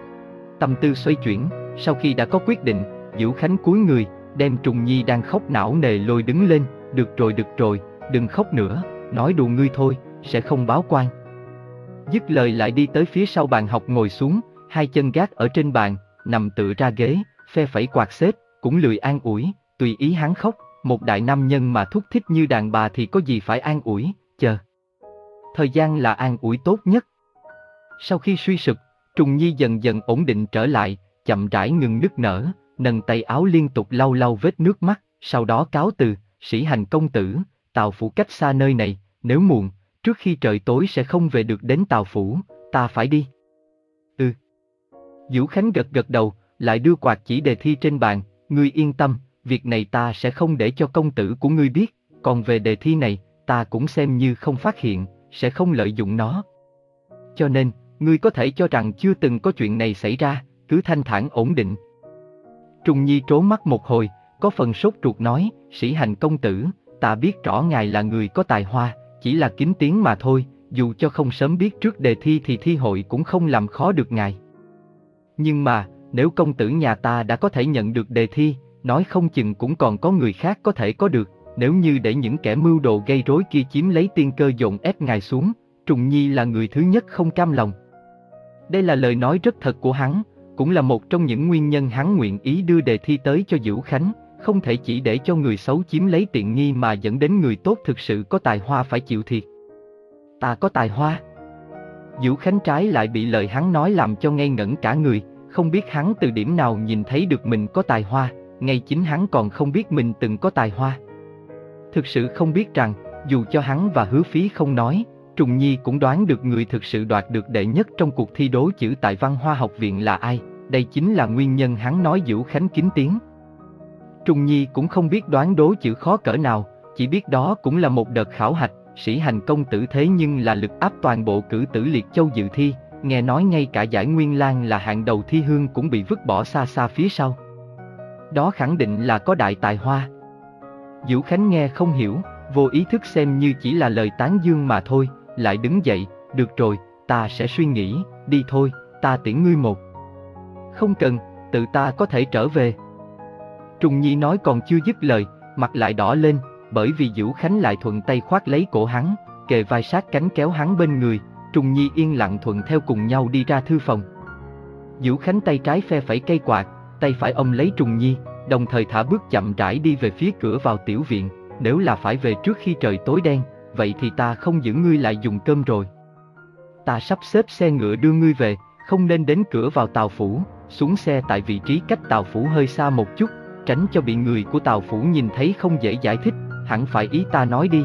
Tâm tư xoay chuyển, sau khi đã có quyết định, Dữu Khánh cúi người, đem Trùng Nhi đang khóc não nề lôi đứng lên, được rồi được rồi, đừng khóc nữa, nói đùa ngươi thôi, sẽ không báo quan. Dứt lời lại đi tới phía sau bàn học ngồi xuống, hai chân gác ở trên bàn, nằm tựa ra ghế, phe phẩy quạt xếp, cũng lười an ủi, tùy ý hắn khóc, một đại nam nhân mà thúc thích như đàn bà thì có gì phải an ủi, chờ. Thời gian là an ủi tốt nhất. Sau khi suy sụp, Trùng Nhi dần dần ổn định trở lại, chậm rãi ngừng nức nở, nâng tay áo liên tục lau lau vết nước mắt, sau đó cáo từ, Sĩ Hành công tử, Tào phủ cách xa nơi này, nếu muộn, trước khi trời tối sẽ không về được đến Tào phủ, ta phải đi. Ừ. Dữu Khánh gật gật đầu, lại đưa quạt chỉ đề thi trên bàn, ngươi yên tâm, việc này ta sẽ không để cho công tử của ngươi biết, còn về đề thi này, ta cũng xem như không phát hiện, sẽ không lợi dụng nó. Cho nên, ngươi có thể cho rằng chưa từng có chuyện này xảy ra, cứ thanh thản ổn định. Trùng Nhi trố mắt một hồi, có phần sốt ruột nói, Sĩ Hành công tử, ta biết rõ ngài là người có tài hoa, chỉ là kín tiếng mà thôi, dù cho không sớm biết trước đề thi thì thi hội cũng không làm khó được ngài. Nhưng mà, nếu công tử nhà ta đã có thể nhận được đề thi, nói không chừng cũng còn có người khác có thể có được, nếu như để những kẻ mưu đồ gây rối kia chiếm lấy tiên cơ dồn ép ngài xuống, Trùng Nhi là người thứ nhất không cam lòng. Đây là lời nói rất thật của hắn, cũng là một trong những nguyên nhân hắn nguyện ý đưa đề thi tới cho Dữu Khánh, không thể chỉ để cho người xấu chiếm lấy tiện nghi mà dẫn đến người tốt thực sự có tài hoa phải chịu thiệt. Ta có tài hoa? Dữu Khánh trái lại bị lời hắn nói làm cho ngây ngẩn cả người, không biết hắn từ điểm nào nhìn thấy được mình có tài hoa, ngay chính hắn còn không biết mình từng có tài hoa. Thực sự không biết rằng, dù cho hắn và Hứa Phí không nói, Trùng Nhi cũng đoán được người thực sự đoạt được đệ nhất trong cuộc thi đố chữ tại Văn Hoa học viện là ai, đây chính là nguyên nhân hắn nói Dữu Khánh kín tiếng. Trùng Nhi cũng không biết đoán đố chữ khó cỡ nào, chỉ biết đó cũng là một đợt khảo hạch, Sĩ Hành công tử thế nhưng là lực áp toàn bộ cử tử Liệt Châu dự thi, nghe nói ngay cả giải Nguyên Lang là hạng đầu thi hương cũng bị vứt bỏ xa xa phía sau. Đó khẳng định là có đại tài hoa. Dữu Khánh nghe không hiểu, vô ý thức xem như chỉ là lời tán dương mà thôi, lại đứng dậy, được rồi, ta sẽ suy nghĩ, đi thôi, ta tiễn ngươi một. Không cần, tự ta có thể trở về. Trùng Nhi nói còn chưa dứt lời, mặt lại đỏ lên, bởi vì Dữu Khánh lại thuận tay khoác lấy cổ hắn, kề vai sát cánh kéo hắn bên người, Trùng Nhi yên lặng thuận theo cùng nhau đi ra thư phòng. Dữu Khánh tay trái phe phẩy cây quạt, tay phải ôm lấy Trùng Nhi, đồng thời thả bước chậm rãi đi về phía cửa vào tiểu viện, nếu là phải về trước khi trời tối đen, vậy thì ta không giữ ngươi lại dùng cơm rồi. Ta sắp xếp xe ngựa đưa ngươi về, không nên đến cửa vào Tào phủ, xuống xe tại vị trí cách Tào phủ hơi xa một chút, tránh cho bị người của Tào phủ nhìn thấy không dễ giải thích, hẳn phải ý ta nói đi.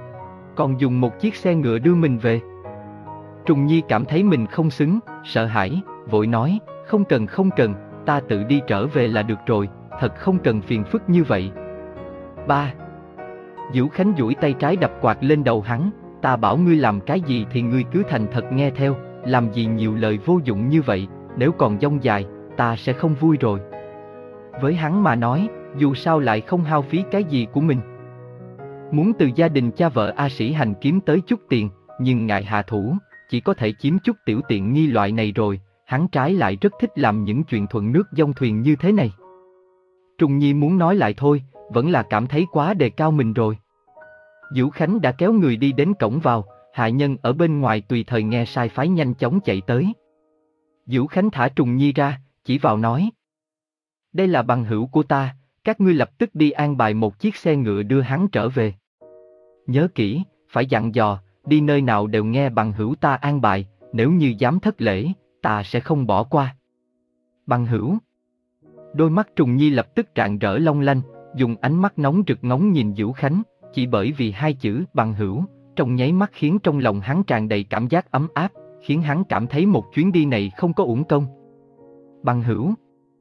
Còn dùng một chiếc xe ngựa đưa mình về. Trùng Nhi cảm thấy mình không xứng, sợ hãi, vội nói, không cần không cần, ta tự đi trở về là được rồi, thật không cần phiền phức như vậy. Ba. Dữu Khánh duỗi tay trái đập quạt lên đầu hắn, ta bảo ngươi làm cái gì thì ngươi cứ thành thật nghe theo, làm gì nhiều lời vô dụng như vậy, nếu còn dông dài, ta sẽ không vui rồi. Với hắn mà nói, dù sao lại không hao phí cái gì của mình. Muốn từ gia đình cha vợ A Sĩ Hành kiếm tới chút tiền, nhưng ngại hạ thủ, chỉ có thể chiếm chút tiểu tiện nghi loại này rồi, hắn trái lại rất thích làm những chuyện thuận nước dông thuyền như thế này. Trùng Nhi muốn nói lại thôi, vẫn là cảm thấy quá đề cao mình rồi. Dữu Khánh đã kéo người đi đến cổng vào, hạ nhân ở bên ngoài tùy thời nghe sai phái nhanh chóng chạy tới. Dữu Khánh thả Trùng Nhi ra, chỉ vào nói. Đây là bằng hữu của ta, các ngươi lập tức đi an bài một chiếc xe ngựa đưa hắn trở về. Nhớ kỹ, phải dặn dò, đi nơi nào đều nghe bằng hữu ta an bài, nếu như dám thất lễ, ta sẽ không bỏ qua. Bằng hữu? Đôi mắt Trùng Nhi lập tức rạng rỡ long lanh, dùng ánh mắt nóng rực ngóng nhìn Vũ Khánh, chỉ bởi vì hai chữ bằng hữu, trong nháy mắt khiến trong lòng hắn tràn đầy cảm giác ấm áp, khiến hắn cảm thấy một chuyến đi này không có uổng công. Bằng hữu.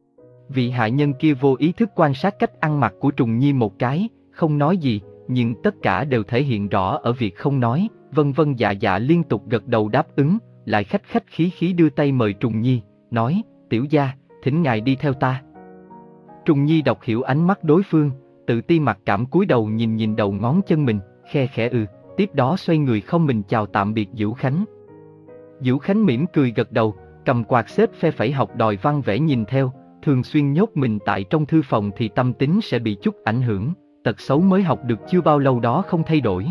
Vị hạ nhân kia vô ý thức quan sát cách ăn mặc của Trùng Nhi một cái, không nói gì, nhưng tất cả đều thể hiện rõ ở việc không nói, vân vân dạ dạ liên tục gật đầu đáp ứng, lại khách khách khí khí đưa tay mời Trùng Nhi, nói, tiểu gia, thỉnh ngài đi theo ta. Trùng Nhi đọc hiểu ánh mắt đối phương, tự ti mặc cảm cúi đầu nhìn nhìn đầu ngón chân mình, khe khẽ ừ, tiếp đó xoay người không mình chào tạm biệt Vũ Khánh. Vũ Khánh mỉm cười gật đầu, cầm quạt xếp phe phẩy học đòi văn vẽ nhìn theo, thường xuyên nhốt mình tại trong thư phòng thì tâm tính sẽ bị chút ảnh hưởng, tật xấu mới học được chưa bao lâu đó không thay đổi.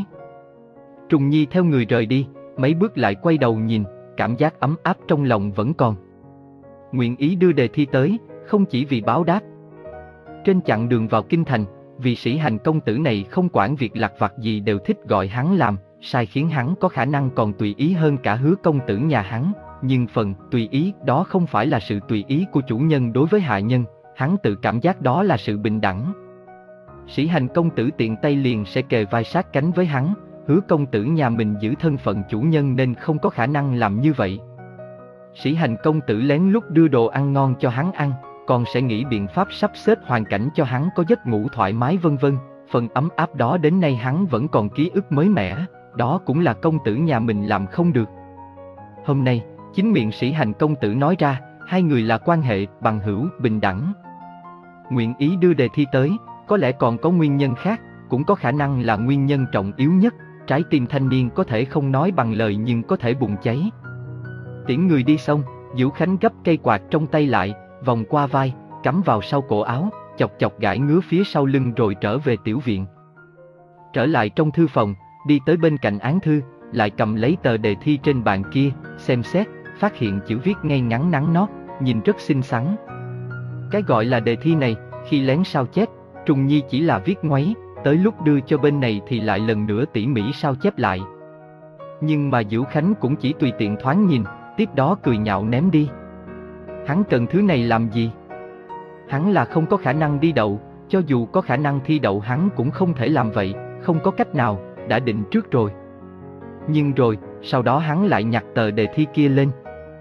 Trùng Nhi theo người rời đi, mấy bước lại quay đầu nhìn, cảm giác ấm áp trong lòng vẫn còn. Nguyện ý đưa đề thi tới, không chỉ vì báo đáp. Trên chặng đường vào kinh thành, vị sĩ hành công tử này không quản việc lặt vặt gì đều thích gọi hắn làm, sai khiến hắn có khả năng còn tùy ý hơn cả Hứa công tử nhà hắn, nhưng phần tùy ý đó không phải là sự tùy ý của chủ nhân đối với hạ nhân, hắn tự cảm giác đó là sự bình đẳng. Sĩ hành công tử tiện tay liền sẽ kề vai sát cánh với hắn, Hứa công tử nhà mình giữ thân phận chủ nhân nên không có khả năng làm như vậy. Sĩ hành công tử lén lút đưa đồ ăn ngon cho hắn ăn, còn sẽ nghĩ biện pháp sắp xếp hoàn cảnh cho hắn có giấc ngủ thoải mái vân vân, phần ấm áp đó đến nay hắn vẫn còn ký ức mới mẻ, đó cũng là công tử nhà mình làm không được. Hôm nay, chính miệng sĩ hành công tử nói ra, hai người là quan hệ bằng hữu bình đẳng. Nguyện ý đưa đề thi tới, có lẽ còn có nguyên nhân khác, cũng có khả năng là nguyên nhân trọng yếu nhất, trái tim thanh niên có thể không nói bằng lời nhưng có thể bùng cháy. Tiễn người đi xong, Vũ Khánh gấp cây quạt trong tay lại, vòng qua vai, cắm vào sau cổ áo, chọc chọc gãi ngứa phía sau lưng rồi trở về tiểu viện. Trở lại trong thư phòng, đi tới bên cạnh án thư, lại cầm lấy tờ đề thi trên bàn kia, xem xét, phát hiện chữ viết ngay ngắn nắn nót, nhìn rất xinh xắn. Cái gọi là đề thi này, khi lén sao chép, Trùng Nhi chỉ là viết ngoáy, tới lúc đưa cho bên này thì lại lần nữa tỉ mỉ sao chép lại. Nhưng mà Vũ Khánh cũng chỉ tùy tiện thoáng nhìn, tiếp đó cười nhạo ném đi. Hắn cần thứ này làm gì? Hắn là không có khả năng đi đậu, cho dù có khả năng thi đậu hắn cũng không thể làm vậy, không có cách nào, đã định trước rồi. Nhưng rồi, sau đó hắn lại nhặt tờ đề thi kia lên.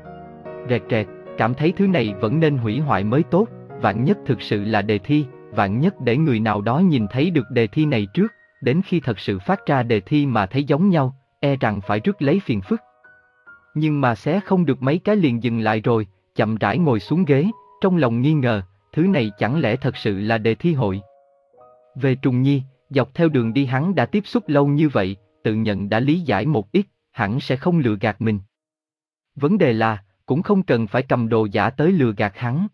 Rẹt rẹt, cảm thấy thứ này vẫn nên hủy hoại mới tốt, vạn nhất thực sự là đề thi, vạn nhất để người nào đó nhìn thấy được đề thi này trước, đến khi thật sự phát ra đề thi mà thấy giống nhau, e rằng phải rước lấy phiền phức. Nhưng mà xé không được mấy cái liền dừng lại rồi, chậm rãi ngồi xuống ghế, trong lòng nghi ngờ, thứ này chẳng lẽ thật sự là đề thi hội. Về Trùng Nhi, dọc theo đường đi hắn đã tiếp xúc lâu như vậy, tự nhận đã lý giải một ít, hẳn sẽ không lừa gạt mình. Vấn đề là, cũng không cần phải cầm đồ giả tới lừa gạt hắn.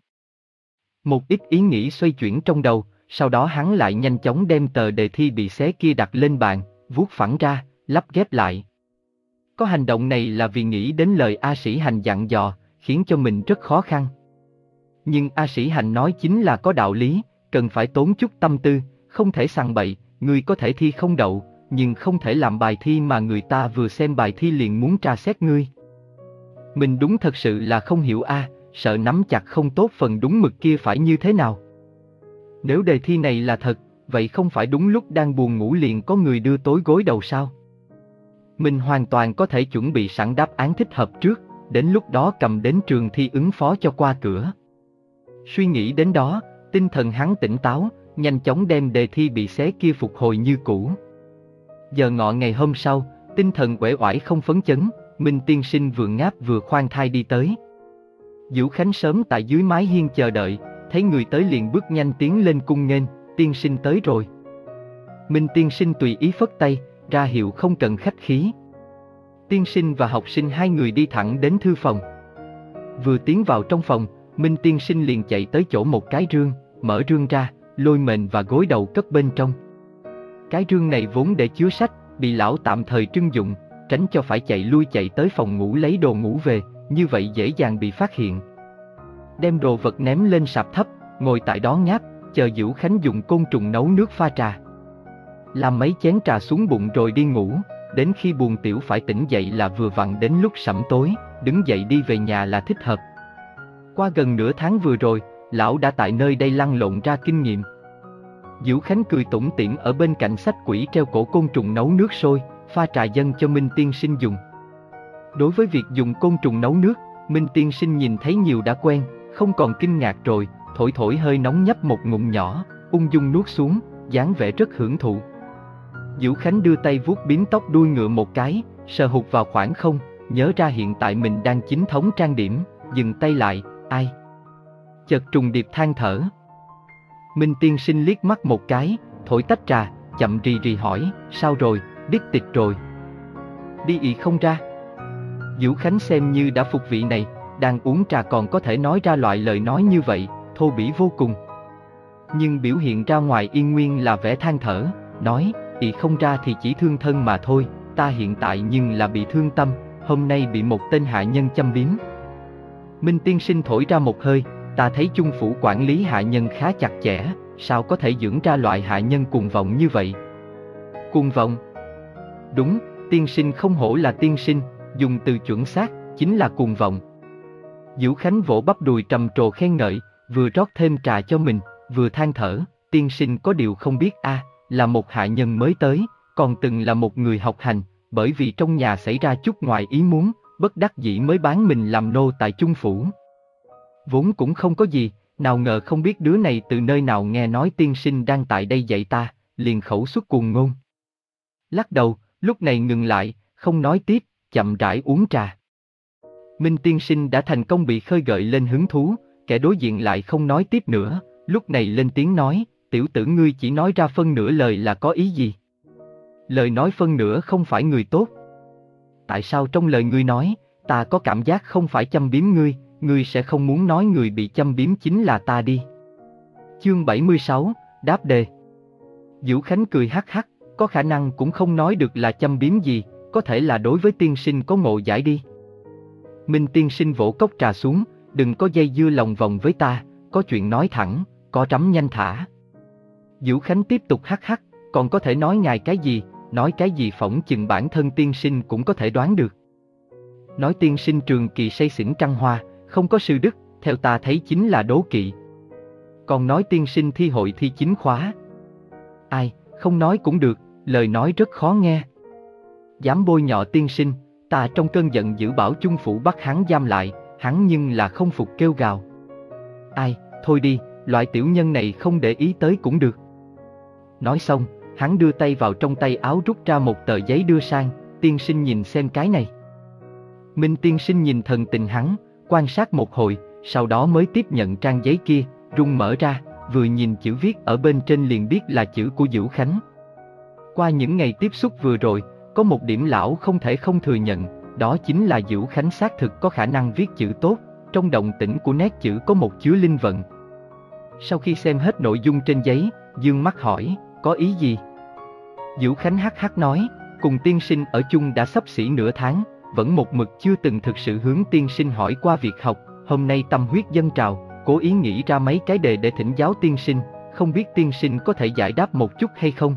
Một ít ý nghĩ xoay chuyển trong đầu, sau đó hắn lại nhanh chóng đem tờ đề thi bị xé kia đặt lên bàn, vuốt phẳng ra, lắp ghép lại. Có hành động này là vì nghĩ đến lời A Sĩ Hành dặn dò, khiến cho mình rất khó khăn. Nhưng A Sĩ Hành nói chính là có đạo lý, cần phải tốn chút tâm tư, không thể sằng bậy, người có thể thi không đậu, nhưng không thể làm bài thi mà người ta vừa xem bài thi liền muốn tra xét ngươi. Mình đúng thật sự là không hiểu a, sợ nắm chặt không tốt phần đúng mực kia phải như thế nào. Nếu đề thi này là thật, vậy không phải đúng lúc đang buồn ngủ liền có người đưa tối gối đầu sao? Mình hoàn toàn có thể chuẩn bị sẵn đáp án thích hợp trước, đến lúc đó cầm đến trường thi ứng phó cho qua cửa. Suy nghĩ đến đó, tinh thần hắn tỉnh táo, nhanh chóng đem đề thi bị xé kia phục hồi như cũ. Giờ ngọ ngày hôm sau, tinh thần uể oải không phấn chấn, Minh tiên sinh vừa ngáp vừa khoan thai đi tới. Vũ Khánh sớm tại dưới mái hiên chờ đợi, thấy người tới liền bước nhanh tiến lên cung nghênh, tiên sinh tới rồi. Minh tiên sinh tùy ý phất tay, ra hiệu không cần khách khí. Tiên sinh và học sinh hai người đi thẳng đến thư phòng. Vừa tiến vào trong phòng, Minh tiên sinh liền chạy tới chỗ một cái rương, mở rương ra, lôi mền và gối đầu cất bên trong. Cái rương này vốn để chứa sách, bị lão tạm thời trưng dụng, tránh cho phải chạy lui chạy tới phòng ngủ lấy đồ ngủ về, như vậy dễ dàng bị phát hiện. Đem đồ vật ném lên sạp thấp, ngồi tại đó ngáp, chờ Vũ Khánh dùng côn trùng nấu nước pha trà. Làm mấy chén trà xuống bụng rồi đi ngủ, đến khi buồn tiểu phải tỉnh dậy là vừa vặn đến lúc sẩm tối, đứng dậy đi về nhà là thích hợp. Qua gần nửa tháng vừa rồi, lão đã tại nơi đây lăn lộn ra kinh nghiệm. Diễu Khánh cười tủm tỉm ở bên cạnh sách quỹ treo cổ côn trùng nấu nước sôi, pha trà dâng cho Minh tiên sinh dùng. Đối với việc dùng côn trùng nấu nước, Minh tiên sinh nhìn thấy nhiều đã quen, không còn kinh ngạc rồi, thổi thổi hơi nóng nhấp một ngụm nhỏ, ung dung nuốt xuống, dáng vẻ rất hưởng thụ. Diễu Khánh đưa tay vuốt bím tóc đuôi ngựa một cái, sờ hụt vào khoảng không, nhớ ra hiện tại mình đang chính thống trang điểm, dừng tay lại, ai? Chợt trùng điệp than thở. Minh tiên sinh liếc mắt một cái, thổi tách trà, chậm rì rì hỏi, sao rồi, biết tịch rồi? Đi ị không ra? Diễu Khánh xem như đã phục vị này, đang uống trà còn có thể nói ra loại lời nói như vậy, thô bỉ vô cùng. Nhưng biểu hiện ra ngoài yên nguyên là vẻ than thở, nói, ị không ra thì chỉ thương thân mà thôi, ta hiện tại nhưng là bị thương tâm, hôm nay bị một tên hạ nhân châm biếm. Minh tiên sinh thổi ra một hơi, ta thấy chung phủ quản lý hạ nhân khá chặt chẽ, sao có thể dưỡng ra loại hạ nhân cuồng vọng như vậy? Cuồng vọng? Đúng, tiên sinh không hổ là tiên sinh, dùng từ chuẩn xác, chính là cuồng vọng. Diễu Khánh vỗ bắp đùi trầm trồ khen ngợi, vừa rót thêm trà cho mình, vừa than thở, tiên sinh có điều không biết a, à, là một hạ nhân mới tới, còn từng là một người học hành, bởi vì trong nhà xảy ra chút ngoài ý muốn, bất đắc dĩ mới bán mình làm nô tại chung phủ. Vốn cũng không có gì, nào ngờ không biết đứa này từ nơi nào nghe nói tiên sinh đang tại đây dạy ta, liền khẩu xuất cuồng ngôn. Lắc đầu, lúc này ngừng lại, không nói tiếp, chậm rãi uống trà. Minh tiên sinh đã thành công bị khơi gợi lên hứng thú, kẻ đối diện lại không nói tiếp nữa, lúc này lên tiếng nói, tiểu tử ngươi chỉ nói ra phân nửa lời là có ý gì? Lời nói phân nửa không phải người tốt. Tại sao trong lời ngươi nói, ta có cảm giác không phải châm biếm ngươi, ngươi sẽ không muốn nói người bị châm biếm chính là ta đi. Chương bảy mươi sáu, đáp đề. Diễu Khánh cười hắc hắc, có khả năng cũng không nói được là châm biếm gì, có thể là đối với tiên sinh có ngộ giải đi. Minh tiên sinh vỗ cốc trà xuống, đừng có dây dưa lòng vòng với ta, có chuyện nói thẳng, có trắm nhanh thả. Diễu Khánh tiếp tục hắc hắc, còn có thể nói ngài cái gì, nói cái gì phỏng chừng bản thân tiên sinh cũng có thể đoán được. Nói tiên sinh trường kỳ say xỉn trăng hoa, không có sư đức, theo ta thấy chính là đố kỵ. Còn nói tiên sinh thi hội thi chính khóa. Ai, không nói cũng được, lời nói rất khó nghe. Dám bôi nhọ tiên sinh, ta trong cơn giận dữ bảo chung phủ bắt hắn giam lại, hắn nhưng là không phục kêu gào. Ai, thôi đi, loại tiểu nhân này không để ý tới cũng được. Nói xong, hắn đưa tay vào trong tay áo rút ra một tờ giấy đưa sang, tiên sinh nhìn xem cái này. Minh tiên sinh nhìn thần tình hắn, quan sát một hồi, sau đó mới tiếp nhận trang giấy kia, rung mở ra, vừa nhìn chữ viết ở bên trên liền biết là chữ của Diễu Khánh. Qua những ngày tiếp xúc vừa rồi, có một điểm lão không thể không thừa nhận, đó chính là Diễu Khánh xác thực có khả năng viết chữ tốt, trong động tĩnh của nét chữ có một chứa linh vận. Sau khi xem hết nội dung trên giấy, dương mắt hỏi, có ý gì? Diễu Khánh hắc hắc nói, cùng tiên sinh ở chung đã sắp xỉ nửa tháng, vẫn một mực chưa từng thực sự hướng tiên sinh hỏi qua việc học, hôm nay tâm huyết dâng trào, cố ý nghĩ ra mấy cái đề để thỉnh giáo tiên sinh, không biết tiên sinh có thể giải đáp một chút hay không?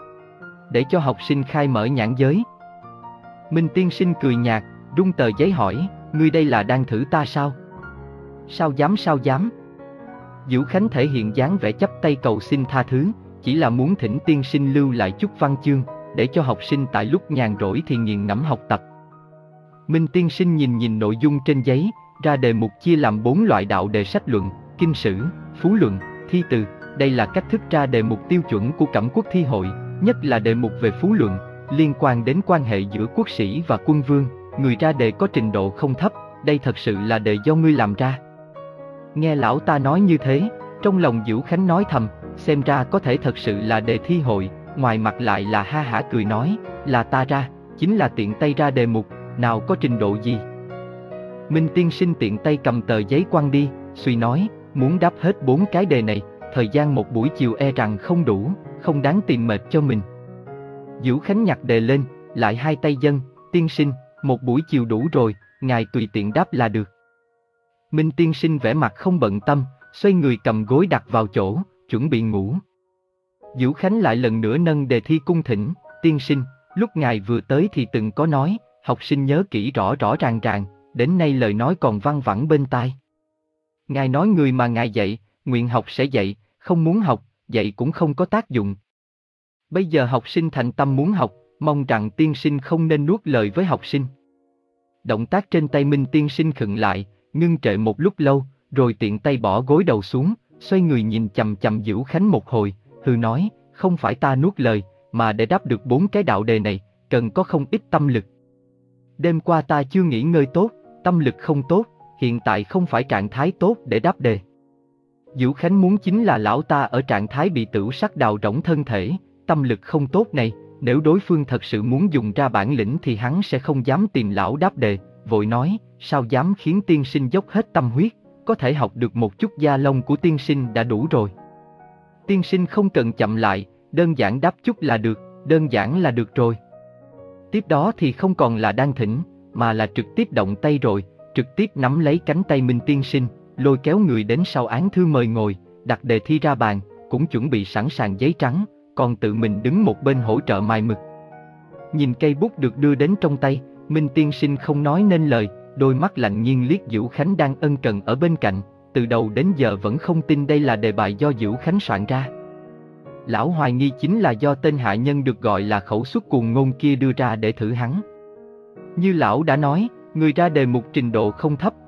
Để cho học sinh khai mở nhãn giới. Minh tiên sinh cười nhạt, rung tờ giấy hỏi, ngươi đây là đang thử ta sao? Sao dám sao dám? Diễu Khánh thể hiện dáng vẻ chắp tay cầu xin tha thứ, chỉ là muốn thỉnh tiên sinh lưu lại chút văn chương, để cho học sinh tại lúc nhàn rỗi thì nghiền ngẫm học tập. Minh tiên sinh nhìn nhìn nội dung trên giấy, ra đề mục chia làm bốn loại đạo đề sách luận, kinh sử, phú luận, thi từ. Đây là cách thức ra đề mục tiêu chuẩn của Cẩm Quốc thi hội, nhất là đề mục về phú luận, liên quan đến quan hệ giữa quốc sĩ và quân vương. Người ra đề có trình độ không thấp, đây thật sự là đề do ngươi làm ra. Nghe lão ta nói như thế, trong lòng Diễu Khánh nói thầm, xem ra có thể thật sự là đề thi hội, ngoài mặt lại là ha hả cười nói, là ta ra, chính là tiện tay ra đề mục, nào có trình độ gì. Minh tiên sinh tiện tay cầm tờ giấy quăng đi, suy nói, muốn đáp hết bốn cái đề này, thời gian một buổi chiều e rằng không đủ, không đáng tìm mệt cho mình. Diễu Khánh nhặt đề lên, lại hai tay dâng, tiên sinh, một buổi chiều đủ rồi, ngài tùy tiện đáp là được. Minh tiên sinh vẻ mặt không bận tâm, xoay người cầm gối đặt vào chỗ, chuẩn bị ngủ. Diễu Khánh lại lần nữa nâng đề thi cung thỉnh, tiên sinh, lúc ngài vừa tới thì từng có nói, học sinh nhớ kỹ rõ rõ ràng ràng, đến nay lời nói còn văng vẳng bên tai. Ngài nói người mà ngài dạy, nguyện học sẽ dạy, không muốn học, dạy cũng không có tác dụng. Bây giờ học sinh thành tâm muốn học, mong rằng tiên sinh không nên nuốt lời với học sinh. Động tác trên tay Minh tiên sinh khựng lại, ngưng trệ một lúc lâu, rồi tiện tay bỏ gối đầu xuống, xoay người nhìn chằm chằm Dữu Khánh một hồi, hừ nói, không phải ta nuốt lời, mà để đáp được bốn cái đạo đề này, cần có không ít tâm lực. Đêm qua ta chưa nghỉ ngơi tốt, tâm lực không tốt, hiện tại không phải trạng thái tốt để đáp đề. Dữu Khánh muốn chính là lão ta ở trạng thái bị tửu sắc đào rỗng thân thể, tâm lực không tốt này, nếu đối phương thật sự muốn dùng ra bản lĩnh thì hắn sẽ không dám tìm lão đáp đề, vội nói, sao dám khiến tiên sinh dốc hết tâm huyết, có thể học được một chút da lông của tiên sinh đã đủ rồi. Tiên sinh không cần chậm lại, đơn giản đáp chút là được, đơn giản là được rồi. Tiếp đó thì không còn là đang thỉnh, mà là trực tiếp động tay rồi, trực tiếp nắm lấy cánh tay Minh tiên sinh, lôi kéo người đến sau án thư mời ngồi, đặt đề thi ra bàn, cũng chuẩn bị sẵn sàng giấy trắng, còn tự mình đứng một bên hỗ trợ mài mực. Nhìn cây bút được đưa đến trong tay, Minh tiên sinh không nói nên lời, đôi mắt lạnh nhiên liếc Dữu Khánh đang ân cần ở bên cạnh, từ đầu đến giờ vẫn không tin đây là đề bài do Dữu Khánh soạn ra. Lão hoài nghi chính là do tên hạ nhân được gọi là khẩu suất cuồng ngôn kia đưa ra để thử hắn. Như lão đã nói, người ra đề mục trình độ không thấp,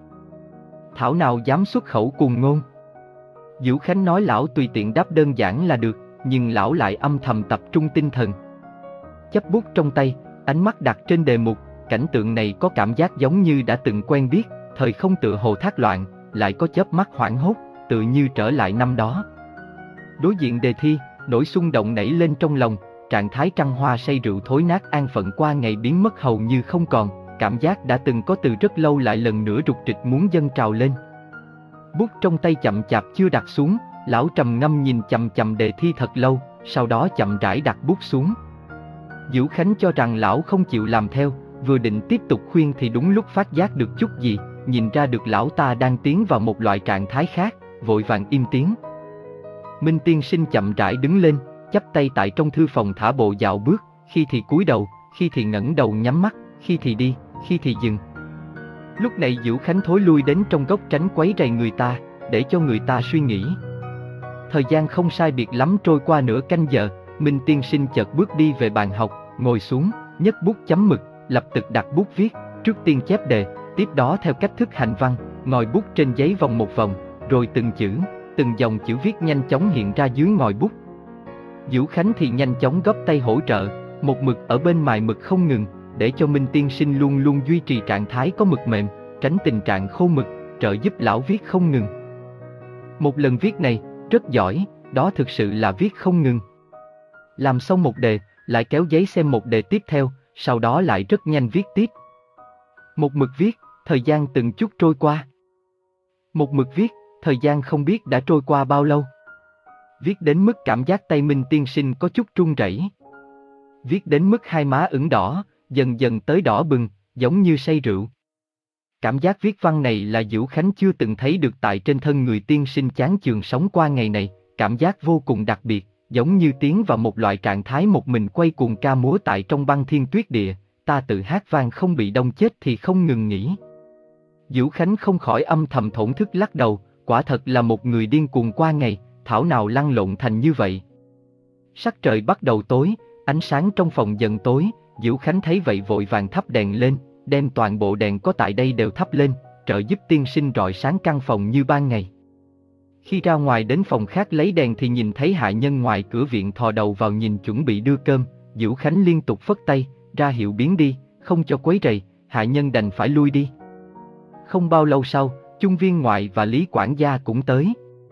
thảo nào dám xuất khẩu cuồng ngôn. Dữu Khánh nói lão tùy tiện đáp đơn giản là được, nhưng lão lại âm thầm tập trung tinh thần. Chấp bút trong tay, ánh mắt đặt trên đề mục, cảnh tượng này có cảm giác giống như đã từng quen biết, thời không tựa hồ thác loạn, lại có chớp mắt hoảng hốt, tự như trở lại năm đó. Đối diện đề thi, nỗi xung động nảy lên trong lòng, trạng thái trăng hoa say rượu thối nát an phận qua ngày biến mất hầu như không còn, cảm giác đã từng có từ rất lâu lại lần nữa rục rịch muốn dâng trào lên. Bút trong tay chậm chạp chưa đặt xuống, lão trầm ngâm nhìn chằm chằm đề thi thật lâu, sau đó chậm rãi đặt bút xuống. Dữu Khánh cho rằng lão không chịu làm theo, vừa định tiếp tục khuyên thì đúng lúc phát giác được chút gì, nhìn ra được lão ta đang tiến vào một loại trạng thái khác, vội vàng im tiếng. Minh tiên sinh chậm rãi đứng lên, chắp tay tại trong thư phòng thả bộ dạo bước, khi thì cúi đầu, khi thì ngẩng đầu nhắm mắt, khi thì đi, khi thì dừng. Lúc này Dữu Khánh thối lui đến trong góc tránh quấy rầy người ta, để cho người ta suy nghĩ. Thời gian không sai biệt lắm trôi qua nửa canh giờ, Minh tiên sinh chợt bước đi về bàn học, ngồi xuống, nhấc bút chấm mực, lập tức đặt bút viết, trước tiên chép đề, tiếp đó theo cách thức hành văn, ngòi bút trên giấy vòng một vòng, rồi từng chữ, từng dòng chữ viết nhanh chóng hiện ra dưới ngòi bút. Dữu Khánh thì nhanh chóng góp tay hỗ trợ, một mực ở bên mài mực không ngừng, để cho Minh tiên sinh luôn luôn duy trì trạng thái có mực mềm, tránh tình trạng khô mực, trợ giúp lão viết không ngừng. Một lần viết này, rất giỏi, đó thực sự là viết không ngừng. Làm xong một đề, lại kéo giấy xem một đề tiếp theo, sau đó lại rất nhanh viết tiếp. Một mực viết, thời gian từng chút trôi qua. Một mực viết, thời gian không biết đã trôi qua bao lâu. Viết đến mức cảm giác tay Minh tiên sinh có chút run rẩy. Viết đến mức hai má ửng đỏ, dần dần tới đỏ bừng, giống như say rượu. Cảm giác viết văn này là Dữu Khánh chưa từng thấy được tại trên thân người tiên sinh chán chường sống qua ngày này, cảm giác vô cùng đặc biệt, giống như tiến vào một loại trạng thái một mình quay cuồng ca múa tại trong băng thiên tuyết địa, ta tự hát vang không bị đông chết thì không ngừng nghỉ. Dữu Khánh không khỏi âm thầm thổn thức lắc đầu, quả thật là một người điên cuồng qua ngày, thảo nào lăn lộn thành như vậy. Sắc trời bắt đầu tối, ánh sáng trong phòng dần tối, Dữu Khánh thấy vậy vội vàng thắp đèn lên, đem toàn bộ đèn có tại đây đều thắp lên, trợ giúp tiên sinh rọi sáng căn phòng như ban ngày. Khi ra ngoài đến phòng khác lấy đèn thì nhìn thấy hạ nhân ngoài cửa viện thò đầu vào nhìn chuẩn bị đưa cơm, Dữu Khánh liên tục phất tay, ra hiệu biến đi, không cho quấy rầy, hạ nhân đành phải lui đi. Không bao lâu sau, Chung viên ngoại và Lý quản gia cũng tới.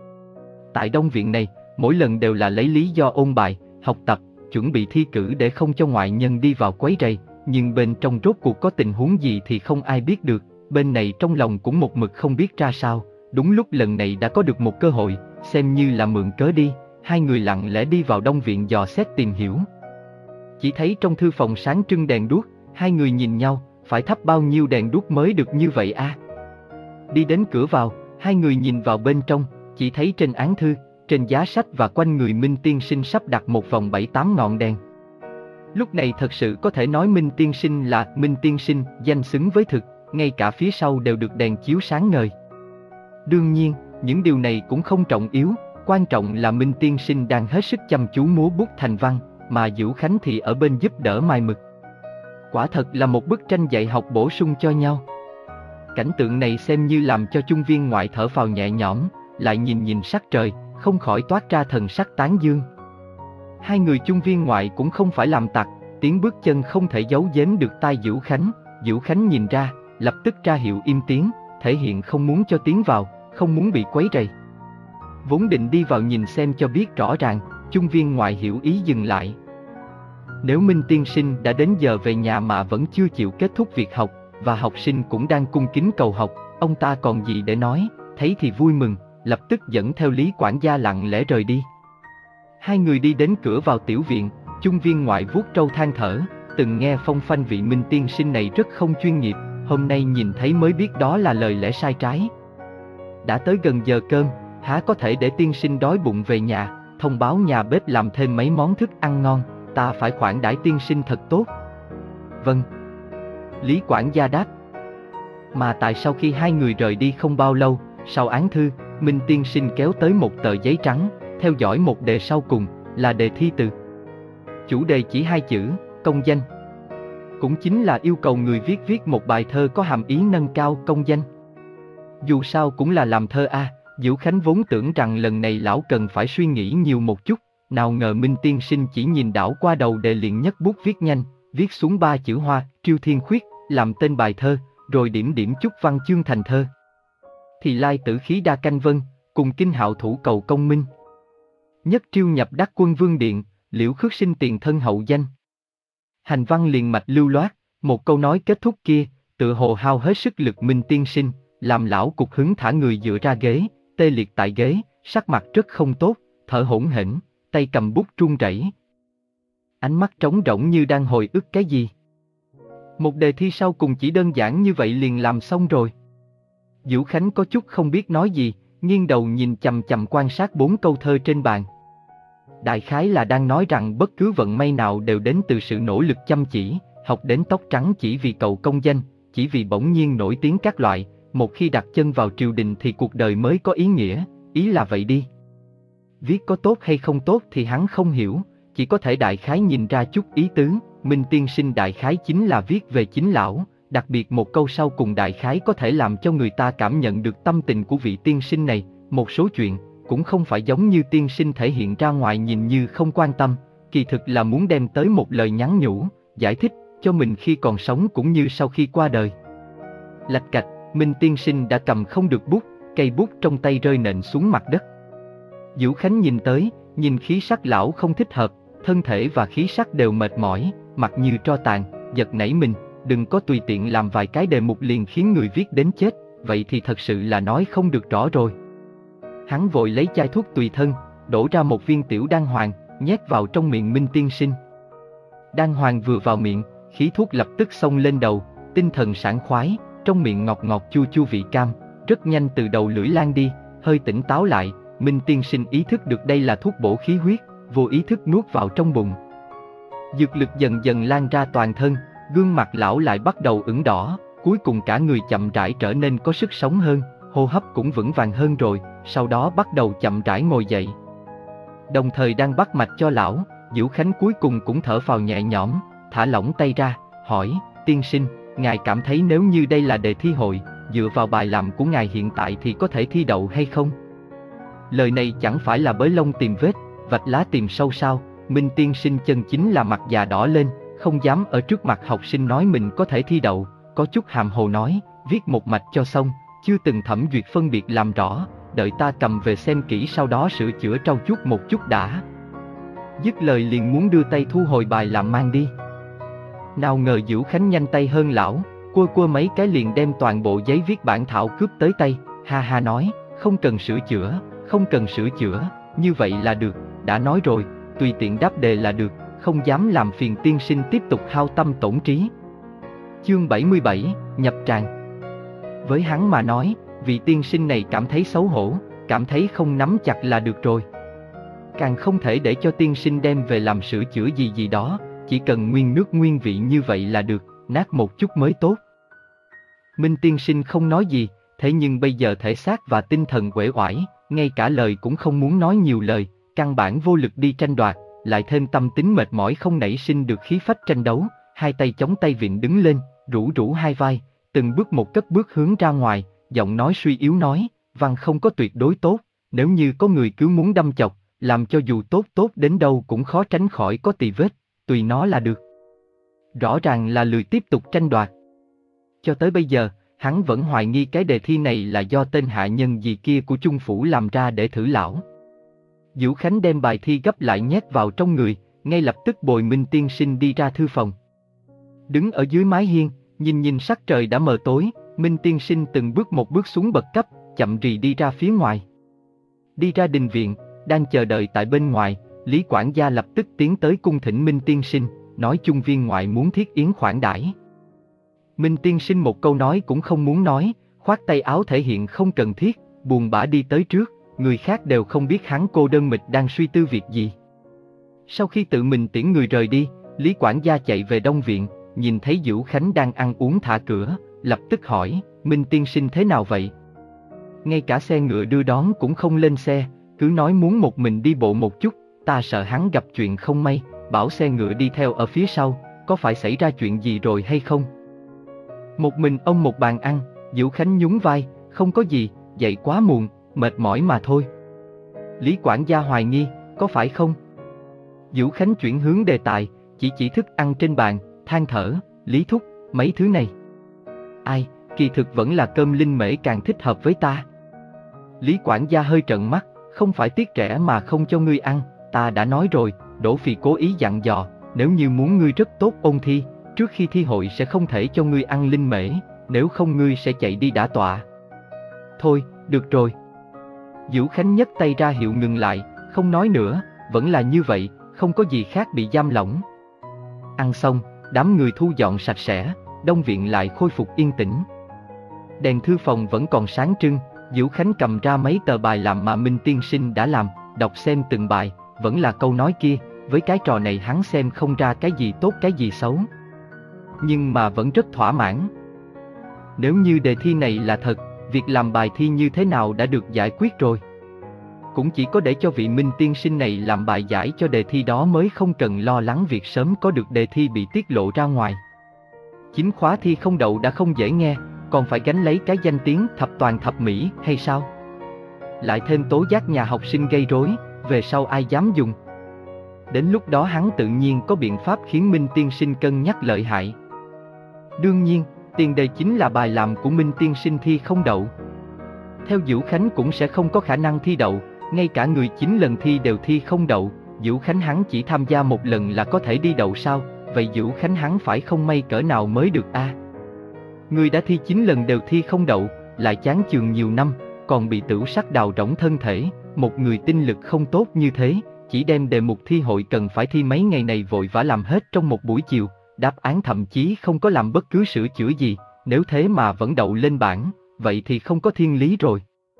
Tại đông viện này, mỗi lần đều là lấy lý do ôn bài, học tập, chuẩn bị thi cử để không cho ngoại nhân đi vào quấy rầy, nhưng bên trong rốt cuộc có tình huống gì thì không ai biết được, bên này trong lòng cũng một mực không biết ra sao. Đúng lúc lần này đã có được một cơ hội, xem như là mượn cớ đi, hai người lặng lẽ đi vào đông viện dò xét tìm hiểu. Chỉ thấy trong thư phòng sáng trưng đèn đuốc, hai người nhìn nhau, phải thắp bao nhiêu đèn đuốc mới được như vậy a? À? Đi đến cửa vào, hai người nhìn vào bên trong, chỉ thấy trên án thư, trên giá sách và quanh người Minh tiên sinh sắp đặt một vòng bảy tám ngọn đèn. Lúc này thật sự có thể nói Minh tiên sinh là Minh tiên sinh, danh xứng với thực, ngay cả phía sau đều được đèn chiếu sáng ngời. Đương nhiên, những điều này cũng không trọng yếu, quan trọng là Minh tiên sinh đang hết sức chăm chú múa bút thành văn, mà Dữu Khánh thì ở bên giúp đỡ mài mực. Quả thật là một bức tranh dạy học bổ sung cho nhau. Cảnh tượng này xem như làm cho chung viên ngoại thở phào nhẹ nhõm, lại nhìn nhìn sắc trời, không khỏi toát ra thần sắc tán dương. Hai người chung viên ngoại cũng không phải làm tặc, tiếng bước chân không thể giấu giếm được tai Dữu Khánh. Dữu Khánh nhìn ra, lập tức ra hiệu im tiếng, thể hiện không muốn cho tiến vào, không muốn bị quấy rầy. Vốn định đi vào nhìn xem cho biết rõ ràng, chung viên ngoại hiểu ý dừng lại. Nếu Minh tiên sinh đã đến giờ về nhà mà vẫn chưa chịu kết thúc việc học, và học sinh cũng đang cung kính cầu học, ông ta còn gì để nói, thấy thì vui mừng, lập tức dẫn theo Lý quản gia lặng lẽ rời đi. Hai người đi đến cửa vào tiểu viện, chung viên ngoại vuốt trâu than thở, từng nghe phong phanh vị Minh tiên sinh này rất không chuyên nghiệp, hôm nay nhìn thấy mới biết đó là lời lẽ sai trái. Đã tới gần giờ cơm, há có thể để tiên sinh đói bụng về nhà, thông báo nhà bếp làm thêm mấy món thức ăn ngon, ta phải khoản đãi tiên sinh thật tốt. Vâng. Lý quản gia đáp. Mà tại sau khi hai người rời đi không bao lâu, sau án thư, Minh tiên sinh kéo tới một tờ giấy trắng, theo dõi một đề sau cùng, là đề thi từ. Chủ đề chỉ hai chữ, công danh. Cũng chính là yêu cầu người viết viết một bài thơ có hàm ý nâng cao công danh. Dù sao cũng là làm thơ a, à, Dữu Khánh vốn tưởng rằng lần này lão cần phải suy nghĩ nhiều một chút, nào ngờ Minh tiên sinh chỉ nhìn đảo qua đầu đề liền nhấc bút viết nhanh, viết xuống ba chữ Hoa, Triêu Thiên Khuyết, làm tên bài thơ, rồi điểm điểm chút văn chương thành thơ. Thì lai tử khí đa canh vân, cùng kinh hạo thủ cầu công minh. Nhất triêu nhập đắc quân vương điện, liễu khước sinh tiền thân hậu danh. Hành văn liền mạch lưu loát, một câu nói kết thúc kia, tựa hồ hao hết sức lực Minh tiên sinh, làm lão cục hứng thả người dựa ra ghế, tê liệt tại ghế, sắc mặt rất không tốt, thở hổn hển, tay cầm bút run rẩy. Ánh mắt trống rỗng như đang hồi ức cái gì. Một đề thi sau cùng chỉ đơn giản như vậy liền làm xong rồi. Dữu Khánh có chút không biết nói gì, nghiêng đầu nhìn chằm chằm quan sát bốn câu thơ trên bàn. Đại khái là đang nói rằng bất cứ vận may nào đều đến từ sự nỗ lực chăm chỉ, học đến tóc trắng chỉ vì cầu công danh, chỉ vì bỗng nhiên nổi tiếng các loại, một khi đặt chân vào triều đình thì cuộc đời mới có ý nghĩa, ý là vậy đi. Viết có tốt hay không tốt thì hắn không hiểu, chỉ có thể đại khái nhìn ra chút ý tứ. Minh tiên sinh đại khái chính là viết về chính lão, đặc biệt một câu sau cùng đại khái có thể làm cho người ta cảm nhận được tâm tình của vị tiên sinh này. Một số chuyện cũng không phải giống như tiên sinh thể hiện ra ngoài nhìn như không quan tâm, kỳ thực là muốn đem tới một lời nhắn nhủ, giải thích cho mình khi còn sống cũng như sau khi qua đời. Lạch cạch, Minh tiên sinh đã cầm không được bút, cây bút trong tay rơi nện xuống mặt đất. Dữu Khánh nhìn tới, nhìn khí sắc lão không thích hợp, thân thể và khí sắc đều mệt mỏi, mặt như tro tàn, giật nảy mình, đừng có tùy tiện làm vài cái đề mục liền khiến người viết đến chết, vậy thì thật sự là nói không được rõ rồi. Hắn vội lấy chai thuốc tùy thân, đổ ra một viên tiểu đan hoàng, nhét vào trong miệng Minh tiên sinh. Đan hoàng vừa vào miệng, khí thuốc lập tức xông lên đầu, tinh thần sảng khoái, trong miệng ngọt ngọt chua chua vị cam, rất nhanh từ đầu lưỡi lan đi, hơi tỉnh táo lại, Minh tiên sinh ý thức được đây là thuốc bổ khí huyết, vô ý thức nuốt vào trong bụng. Dược lực dần dần lan ra toàn thân, gương mặt lão lại bắt đầu ửng đỏ, cuối cùng cả người chậm rãi trở nên có sức sống hơn, hô hấp cũng vững vàng hơn rồi, sau đó bắt đầu chậm rãi ngồi dậy. Đồng thời đang bắt mạch cho lão, Dữu Khánh cuối cùng cũng thở phào nhẹ nhõm, thả lỏng tay ra, hỏi, tiên sinh, ngài cảm thấy nếu như đây là đề thi hội, dựa vào bài làm của ngài hiện tại thì có thể thi đậu hay không? Lời này chẳng phải là bới lông tìm vết, vạch lá tìm sâu sao? Minh tiên sinh chân chính là mặt già đỏ lên, không dám ở trước mặt học sinh nói mình có thể thi đậu, có chút hàm hồ nói, viết một mạch cho xong, chưa từng thẩm duyệt phân biệt làm rõ, đợi ta cầm về xem kỹ sau đó sửa chữa trau chuốt một chút đã. Dứt lời liền muốn đưa tay thu hồi bài làm mang đi. Nào ngờ Dữu Khánh nhanh tay hơn lão, cua cua mấy cái liền đem toàn bộ giấy viết bản thảo cướp tới tay, ha ha nói, không cần sửa chữa, không cần sửa chữa, như vậy là được, đã nói rồi, tùy tiện đáp đề là được, không dám làm phiền tiên sinh tiếp tục hao tâm tổn trí. Chương bảy mươi bảy, nhập tràng. Với hắn mà nói, vị tiên sinh này cảm thấy xấu hổ, cảm thấy không nắm chặt là được rồi. Càng không thể để cho tiên sinh đem về làm sửa chữa gì gì đó, chỉ cần nguyên nước nguyên vị như vậy là được, nát một chút mới tốt. Minh tiên sinh không nói gì, thế nhưng bây giờ thể xác và tinh thần uể oải, ngay cả lời cũng không muốn nói nhiều lời, căn bản vô lực đi tranh đoạt, lại thêm tâm tính mệt mỏi không nảy sinh được khí phách tranh đấu, hai tay chống tay vịn đứng lên, rũ rũ hai vai, từng bước một cất bước hướng ra ngoài, giọng nói suy yếu nói, văn không có tuyệt đối tốt, nếu như có người cứ muốn đâm chọc, làm cho dù tốt tốt đến đâu cũng khó tránh khỏi có tì vết, tùy nó là được. Rõ ràng là lười tiếp tục tranh đoạt. Cho tới bây giờ, hắn vẫn hoài nghi cái đề thi này là do tên hạ nhân gì kia của Chung Phủ làm ra để thử lão. Vũ Khánh đem bài thi gấp lại nhét vào trong người, ngay lập tức bồi Minh tiên sinh đi ra thư phòng. Đứng ở dưới mái hiên, nhìn nhìn sắc trời đã mờ tối, Minh tiên sinh từng bước một bước xuống bậc cấp, chậm rì đi ra phía ngoài. Đi ra đình viện, đang chờ đợi tại bên ngoài, Lý quản gia lập tức tiến tới cung thỉnh Minh tiên sinh, nói chung viên ngoại muốn thiết yến khoản đãi. Minh tiên sinh một câu nói cũng không muốn nói, khoát tay áo thể hiện không cần thiết, buồn bã đi tới trước, người khác đều không biết hắn cô đơn mịch đang suy tư việc gì. Sau khi tự mình tiễn người rời đi, Lý quản gia chạy về Đông viện, nhìn thấy Vũ Khánh đang ăn uống thả cửa, lập tức hỏi, Minh tiên sinh thế nào vậy? Ngay cả xe ngựa đưa đón cũng không lên xe, cứ nói muốn một mình đi bộ một chút, ta sợ hắn gặp chuyện không may, bảo xe ngựa đi theo ở phía sau, có phải xảy ra chuyện gì rồi hay không? Một mình ông một bàn ăn, Vũ Khánh nhún vai, không có gì, dậy quá muộn, mệt mỏi mà thôi. Lý quản gia hoài nghi, có phải không? Vũ Khánh chuyển hướng đề tài, chỉ chỉ thức ăn trên bàn, than thở, Lý thúc, mấy thứ này. Ai, kỳ thực vẫn là cơm linh mễ càng thích hợp với ta. Lý quản gia hơi trợn mắt, không phải tiếc rẻ mà không cho ngươi ăn, ta đã nói rồi, Đỗ Phì cố ý dặn dò, nếu như muốn ngươi rất tốt ôn thi, trước khi thi hội sẽ không thể cho ngươi ăn linh mễ, nếu không ngươi sẽ chạy đi đả tọa. Thôi, được rồi. Vũ Khánh nhấc tay ra hiệu ngừng lại, không nói nữa, vẫn là như vậy, không có gì khác bị giam lỏng. Ăn xong, đám người thu dọn sạch sẽ, Đông viện lại khôi phục yên tĩnh. Đèn thư phòng vẫn còn sáng trưng, Vũ Khánh cầm ra mấy tờ bài làm mà Minh tiên sinh đã làm, đọc xem từng bài, vẫn là câu nói kia, với cái trò này hắn xem không ra cái gì tốt cái gì xấu. Nhưng mà vẫn rất thỏa mãn. Nếu như đề thi này là thật, việc làm bài thi như thế nào đã được giải quyết rồi. Cũng chỉ có để cho vị Minh tiên sinh này làm bài giải cho đề thi đó mới không cần lo lắng việc sớm có được đề thi bị tiết lộ ra ngoài. Chính khóa thi không đậu đã không dễ nghe, còn phải gánh lấy cái danh tiếng thập toàn thập mỹ hay sao? Lại thêm tố giác nhà học sinh gây rối, về sau ai dám dùng. Đến lúc đó hắn tự nhiên có biện pháp khiến Minh tiên sinh cân nhắc lợi hại. Đương nhiên, tiền đề chính là bài làm của Minh tiên sinh thi không đậu. Theo Vũ Khánh cũng sẽ không có khả năng thi đậu, ngay cả người chín lần thi đều thi không đậu, Vũ Khánh hắn chỉ tham gia một lần là có thể đi đậu sao, vậy Vũ Khánh hắn phải không may cỡ nào mới được a? À? Người đã thi chín lần đều thi không đậu, lại chán chường nhiều năm, còn bị tửu sắc đào rỗng thân thể, một người tinh lực không tốt như thế, chỉ đem đề mục thi hội cần phải thi mấy ngày này vội vã làm hết trong một buổi chiều, đáp án thậm chí không có làm bất cứ sửa chữa gì, nếu thế mà vẫn đậu lên bảng, vậy thì không có thiên lý rồi.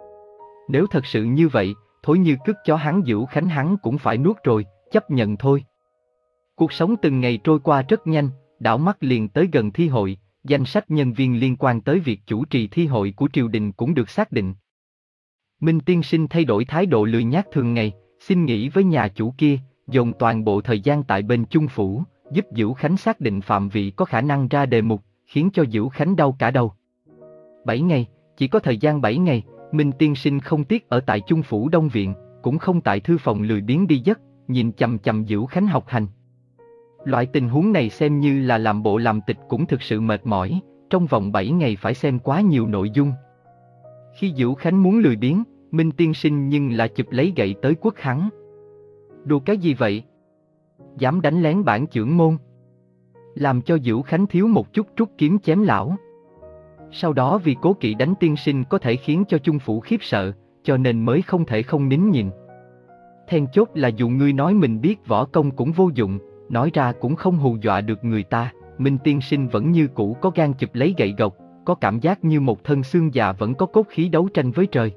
Nếu thật sự như vậy, thối như cứt chó hắn Vũ Khánh hắn cũng phải nuốt rồi, chấp nhận thôi. Cuộc sống từng ngày trôi qua rất nhanh, đảo mắt liền tới gần thi hội, danh sách nhân viên liên quan tới việc chủ trì thi hội của triều đình cũng được xác định. Minh tiên sinh thay đổi thái độ lười nhác thường ngày, xin nghỉ với nhà chủ kia, dồn toàn bộ thời gian tại bên Chung Phủ, giúp Vũ Khánh xác định phạm vị có khả năng ra đề mục, khiến cho Vũ Khánh đau cả đầu. Bảy ngày, chỉ có thời gian bảy ngày, Minh tiên sinh không tiếc ở tại Chung Phủ Đông viện, cũng không tại thư phòng lười biếng đi giấc, nhìn chằm chằm Vũ Khánh học hành. Loại tình huống này xem như là làm bộ làm tịch cũng thực sự mệt mỏi, trong vòng bảy ngày phải xem quá nhiều nội dung. Khi Vũ Khánh muốn lười biếng, Minh tiên sinh nhưng là chụp lấy gậy tới quất hắn. Đùa cái gì vậy? Dám đánh lén bản chưởng môn. Làm cho Vũ Khánh thiếu một chút rút kiếm chém lão. Sau đó vì cố kỵ đánh tiên sinh có thể khiến cho Chung Phủ khiếp sợ, cho nên mới không thể không nín nhìn. Then chốt là dù ngươi nói mình biết võ công cũng vô dụng, nói ra cũng không hù dọa được người ta, Minh tiên sinh vẫn như cũ có gan chụp lấy gậy gộc, có cảm giác như một thân xương già vẫn có cốt khí đấu tranh với trời.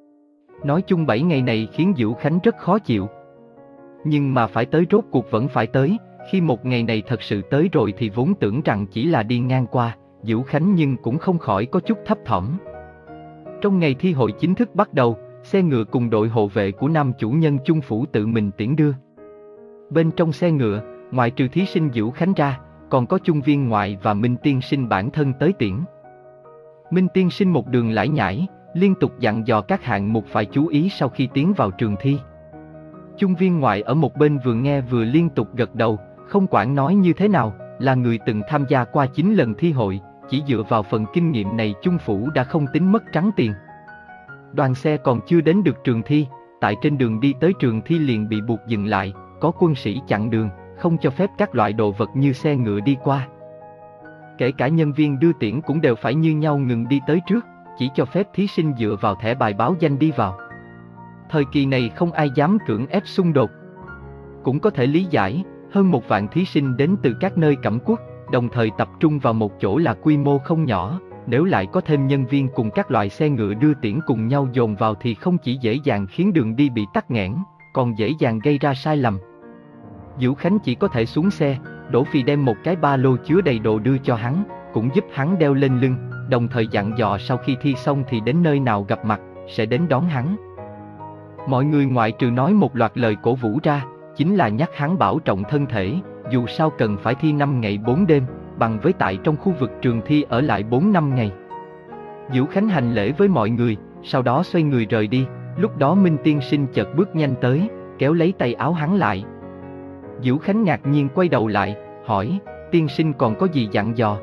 Nói chung bảy ngày này khiến Vũ Khánh rất khó chịu. Nhưng mà phải tới rốt cuộc vẫn phải tới, khi một ngày này thật sự tới rồi thì vốn tưởng rằng chỉ là đi ngang qua, Vũ Khánh nhưng cũng không khỏi có chút thấp thỏm. Trong ngày thi hội chính thức bắt đầu, xe ngựa cùng đội hộ vệ của nam chủ nhân chung phủ tự mình tiễn đưa. Bên trong xe ngựa, ngoại trừ thí sinh Dữu Khánh ra, còn có chung viên ngoại và Minh tiên sinh bản thân tới tiễn. Minh tiên sinh một đường lải nhải, liên tục dặn dò các hạng mục phải chú ý sau khi tiến vào trường thi. Chung viên ngoại ở một bên vừa nghe vừa liên tục gật đầu, không quản nói như thế nào, là người từng tham gia qua chín lần thi hội, chỉ dựa vào phần kinh nghiệm này chung phủ đã không tính mất trắng tiền. Đoàn xe còn chưa đến được trường thi, tại trên đường đi tới trường thi liền bị buộc dừng lại, có quân sĩ chặn đường, không cho phép các loại đồ vật như xe ngựa đi qua. Kể cả nhân viên đưa tiễn cũng đều phải như nhau ngừng đi tới trước, chỉ cho phép thí sinh dựa vào thẻ bài báo danh đi vào. Thời kỳ này không ai dám cưỡng ép xung đột. Cũng có thể lý giải, hơn một vạn thí sinh đến từ các nơi cẩm quốc, đồng thời tập trung vào một chỗ là quy mô không nhỏ, nếu lại có thêm nhân viên cùng các loại xe ngựa đưa tiễn cùng nhau dồn vào thì không chỉ dễ dàng khiến đường đi bị tắc nghẽn, còn dễ dàng gây ra sai lầm. Dữu Khánh chỉ có thể xuống xe, Đỗ Phì đem một cái ba lô chứa đầy đồ đưa cho hắn, cũng giúp hắn đeo lên lưng, đồng thời dặn dò sau khi thi xong thì đến nơi nào gặp mặt, sẽ đến đón hắn. Mọi người ngoại trừ nói một loạt lời cổ vũ ra, chính là nhắc hắn bảo trọng thân thể, dù sao cần phải thi năm ngày bốn đêm, bằng với tại trong khu vực trường thi ở lại bốn năm ngày. Dữu Khánh hành lễ với mọi người, sau đó xoay người rời đi, lúc đó Minh tiên sinh chợt bước nhanh tới, kéo lấy tay áo hắn lại. Dữu Khánh ngạc nhiên quay đầu lại, hỏi, tiên sinh còn có gì dặn dò?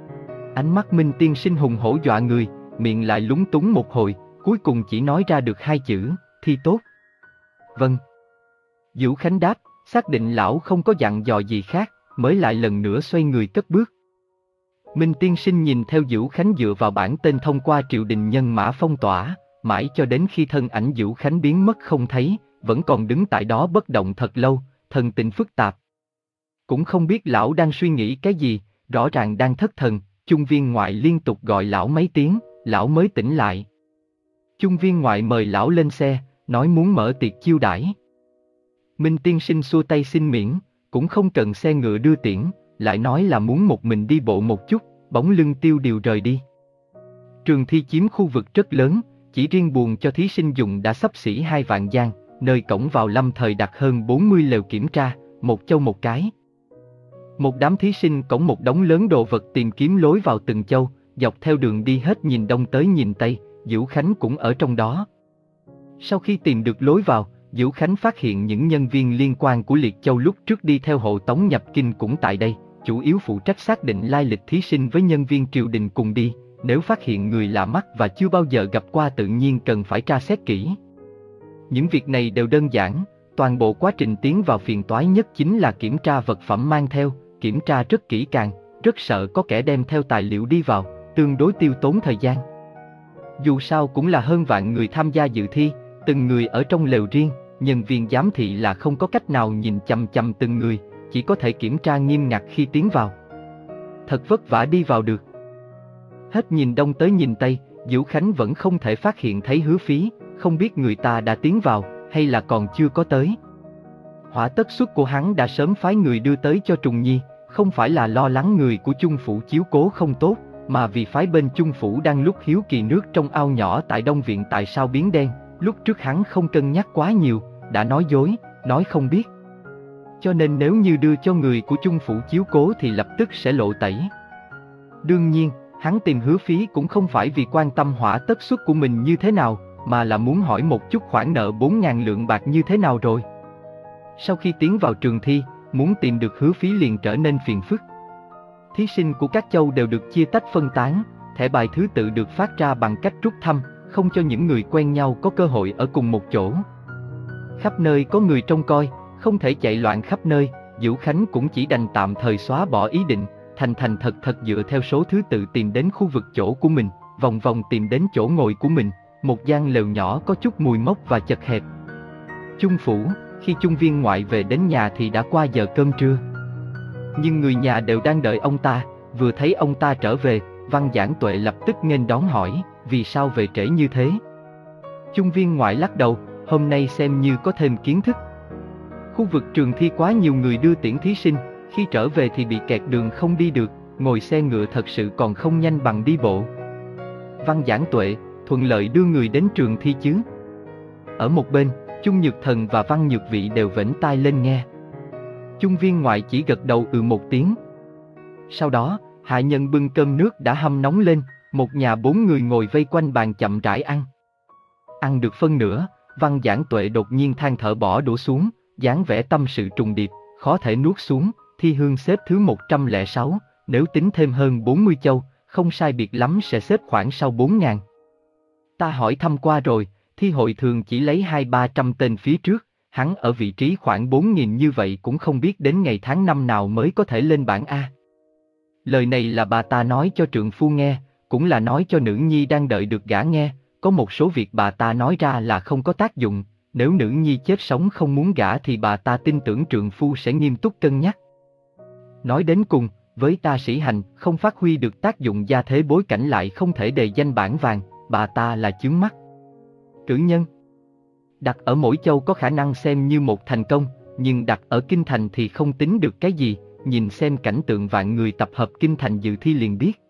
Ánh mắt Minh tiên sinh hùng hổ dọa người, miệng lại lúng túng một hồi, cuối cùng chỉ nói ra được hai chữ, thi tốt. Vâng. Dữu Khánh đáp, xác định lão không có dặn dò gì khác, mới lại lần nữa xoay người cất bước. Minh tiên sinh nhìn theo Dữu Khánh dựa vào bản tên thông qua triều đình nhân mã phong tỏa, mãi cho đến khi thân ảnh Dữu Khánh biến mất không thấy, vẫn còn đứng tại đó bất động thật lâu, thần tình phức tạp. Cũng không biết lão đang suy nghĩ cái gì, rõ ràng đang thất thần, chung viên ngoại liên tục gọi lão mấy tiếng, lão mới tỉnh lại. Chung viên ngoại mời lão lên xe, nói muốn mở tiệc chiêu đãi. Minh tiên sinh xua tay xin miễn, cũng không cần xe ngựa đưa tiễn, lại nói là muốn một mình đi bộ một chút, bóng lưng tiêu điều rời đi. Trường thi chiếm khu vực rất lớn, chỉ riêng buồng cho thí sinh dùng đã xấp xỉ hai vạn gian, nơi cổng vào lâm thời đặt hơn bốn mươi lều kiểm tra, một châu một cái. Một đám thí sinh cõng một đống lớn đồ vật tìm kiếm lối vào từng châu, dọc theo đường đi hết nhìn đông tới nhìn tây, Dữu Khánh cũng ở trong đó. Sau khi tìm được lối vào, Dữu Khánh phát hiện những nhân viên liên quan của Liệt Châu lúc trước đi theo hộ tống nhập kinh cũng tại đây, chủ yếu phụ trách xác định lai lịch thí sinh với nhân viên triều đình cùng đi, nếu phát hiện người lạ mắt và chưa bao giờ gặp qua tự nhiên cần phải tra xét kỹ. Những việc này đều đơn giản, toàn bộ quá trình tiến vào phiền toái nhất chính là kiểm tra vật phẩm mang theo, kiểm tra rất kỹ càng, rất sợ có kẻ đem theo tài liệu đi vào, tương đối tiêu tốn thời gian. Dù sao cũng là hơn vạn người tham gia dự thi, từng người ở trong lều riêng, nhân viên giám thị là không có cách nào nhìn chằm chằm từng người, chỉ có thể kiểm tra nghiêm ngặt khi tiến vào. Thật vất vả đi vào được. Hết nhìn đông tới nhìn tây, Dữu Khánh vẫn không thể phát hiện thấy Hứa Phí, không biết người ta đã tiến vào, hay là còn chưa có tới. Hỏa tất xuất của hắn đã sớm phái người đưa tới cho Trùng Nhi, không phải là lo lắng người của chung phủ chiếu cố không tốt, mà vì phái bên chung phủ đang lúc hiếu kỳ nước trong ao nhỏ tại Đông Viện tại sao biến đen, lúc trước hắn không cân nhắc quá nhiều, đã nói dối, nói không biết. Cho nên nếu như đưa cho người của chung phủ chiếu cố thì lập tức sẽ lộ tẩy. Đương nhiên, hắn tìm Hứa Phí cũng không phải vì quan tâm hỏa tất xuất của mình như thế nào, mà là muốn hỏi một chút khoản nợ bốn ngàn lượng bạc như thế nào rồi. Sau khi tiến vào trường thi, muốn tìm được Hứa Phí liền trở nên phiền phức. Thí sinh của các châu đều được chia tách phân tán, thẻ bài thứ tự được phát ra bằng cách rút thăm, không cho những người quen nhau có cơ hội ở cùng một chỗ. Khắp nơi có người trông coi, không thể chạy loạn khắp nơi, Dữu Khánh cũng chỉ đành tạm thời xóa bỏ ý định, thành thành thật thật dựa theo số thứ tự tìm đến khu vực chỗ của mình, vòng vòng tìm đến chỗ ngồi của mình, một gian lều nhỏ có chút mùi mốc và chật hẹp. Chung phủ, khi chung viên ngoại về đến nhà thì đã qua giờ cơm trưa. Nhưng người nhà đều đang đợi ông ta, vừa thấy ông ta trở về, Văn Giảng Tuệ lập tức nghênh đón hỏi, vì sao về trễ như thế? Chung viên ngoại lắc đầu, hôm nay xem như có thêm kiến thức. Khu vực trường thi quá nhiều người đưa tiễn thí sinh, khi trở về thì bị kẹt đường không đi được, ngồi xe ngựa thật sự còn không nhanh bằng đi bộ. Văn Giảng Tuệ, thuận lợi đưa người đến trường thi chứ? Ở một bên, Chung Nhược Thần và Văn Nhược Vị đều vểnh tai lên nghe. Chung Viên Ngoại chỉ gật đầu ừ một tiếng. Sau đó, hạ nhân bưng cơm nước đã hâm nóng lên, một nhà bốn người ngồi vây quanh bàn chậm rãi ăn. Ăn được phân nửa, Văn Giảng Tuệ đột nhiên than thở bỏ đũa xuống, dáng vẻ tâm sự trùng điệp, khó thể nuốt xuống. Thi Hương xếp thứ một trăm lẻ sáu, nếu tính thêm hơn bốn mươi châu, không sai biệt lắm sẽ xếp khoảng sau bốn ngàn. Ta hỏi thăm qua rồi, thi hội thường chỉ lấy hai ba trăm tên phía trước, hắn ở vị trí khoảng bốn nghìn như vậy cũng không biết đến ngày tháng năm nào mới có thể lên bảng A. Lời này là bà ta nói cho trượng phu nghe, cũng là nói cho nữ nhi đang đợi được gả nghe, có một số việc bà ta nói ra là không có tác dụng, nếu nữ nhi chết sống không muốn gả thì bà ta tin tưởng trượng phu sẽ nghiêm túc cân nhắc. Nói đến cùng, với ta Sĩ Hành không phát huy được tác dụng gia thế bối cảnh lại không thể đề danh bảng vàng, bà ta là chướng mắt. Cử nhân đặt ở mỗi châu có khả năng xem như một thành công, nhưng đặt ở kinh thành thì không tính được cái gì, nhìn xem cảnh tượng vạn người tập hợp kinh thành dự thi liền biết.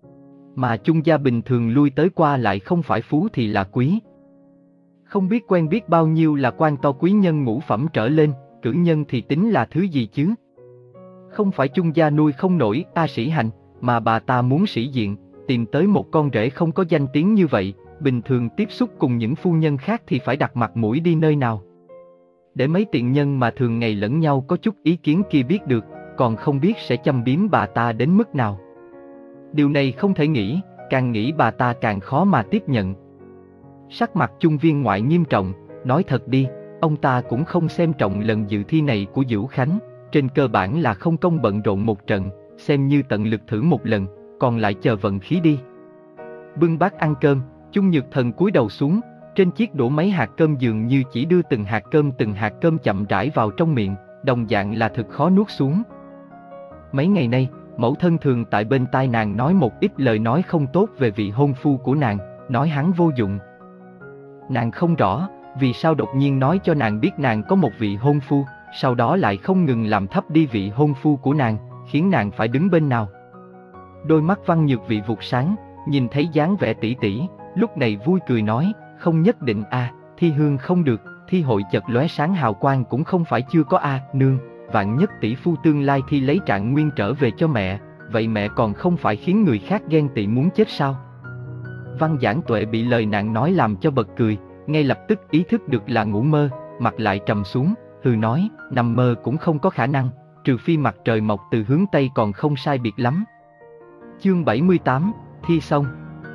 Mà Chung gia bình thường lui tới qua lại không phải phú thì là quý. Không biết quen biết bao nhiêu là quan to quý nhân ngũ phẩm trở lên, cử nhân thì tính là thứ gì chứ? Không phải Chung gia nuôi không nổi ta Sĩ Hành, mà bà ta muốn sĩ diện, tìm tới một con rể không có danh tiếng như vậy, bình thường tiếp xúc cùng những phu nhân khác thì phải đặt mặt mũi đi nơi nào. Để mấy tiện nhân mà thường ngày lẫn nhau có chút ý kiến kia biết được, còn không biết sẽ châm biếm bà ta đến mức nào. Điều này không thể nghĩ, càng nghĩ bà ta càng khó mà tiếp nhận. Sắc mặt Chung Viên Ngoại nghiêm trọng, nói thật đi, ông ta cũng không xem trọng lần dự thi này của Dữu Khánh, trên cơ bản là không công bận rộn một trận, xem như tận lực thử một lần, còn lại chờ vận khí đi. Bưng bát ăn cơm, Chung Nhược Thần cúi đầu xuống, trên chiếc đũa mấy hạt cơm dường như chỉ đưa từng hạt cơm từng hạt cơm chậm rãi vào trong miệng, đồng dạng là thực khó nuốt xuống. Mấy ngày nay, mẫu thân thường tại bên tai nàng nói một ít lời nói không tốt về vị hôn phu của nàng, nói hắn vô dụng. Nàng không rõ, vì sao đột nhiên nói cho nàng biết nàng có một vị hôn phu, sau đó lại không ngừng làm thấp đi vị hôn phu của nàng, khiến nàng phải đứng bên nào. Đôi mắt Văn Nhược Vị vụt sáng, nhìn thấy dáng vẻ tỷ tỷ, lúc này vui cười nói, không nhất định a, à, thi hương không được, thi hội chật lóe sáng hào quang cũng không phải chưa có a, à, nương, vạn nhất tỷ phu tương lai thi lấy trạng nguyên trở về cho mẹ, vậy mẹ còn không phải khiến người khác ghen tị muốn chết sao? Văn Giảng Tuệ bị lời nàng nói làm cho bật cười, ngay lập tức ý thức được là ngủ mơ, mặt lại trầm xuống, hừ nói, nằm mơ cũng không có khả năng, trừ phi mặt trời mọc từ hướng Tây còn không sai biệt lắm. Chương bảy mươi tám, thi xong.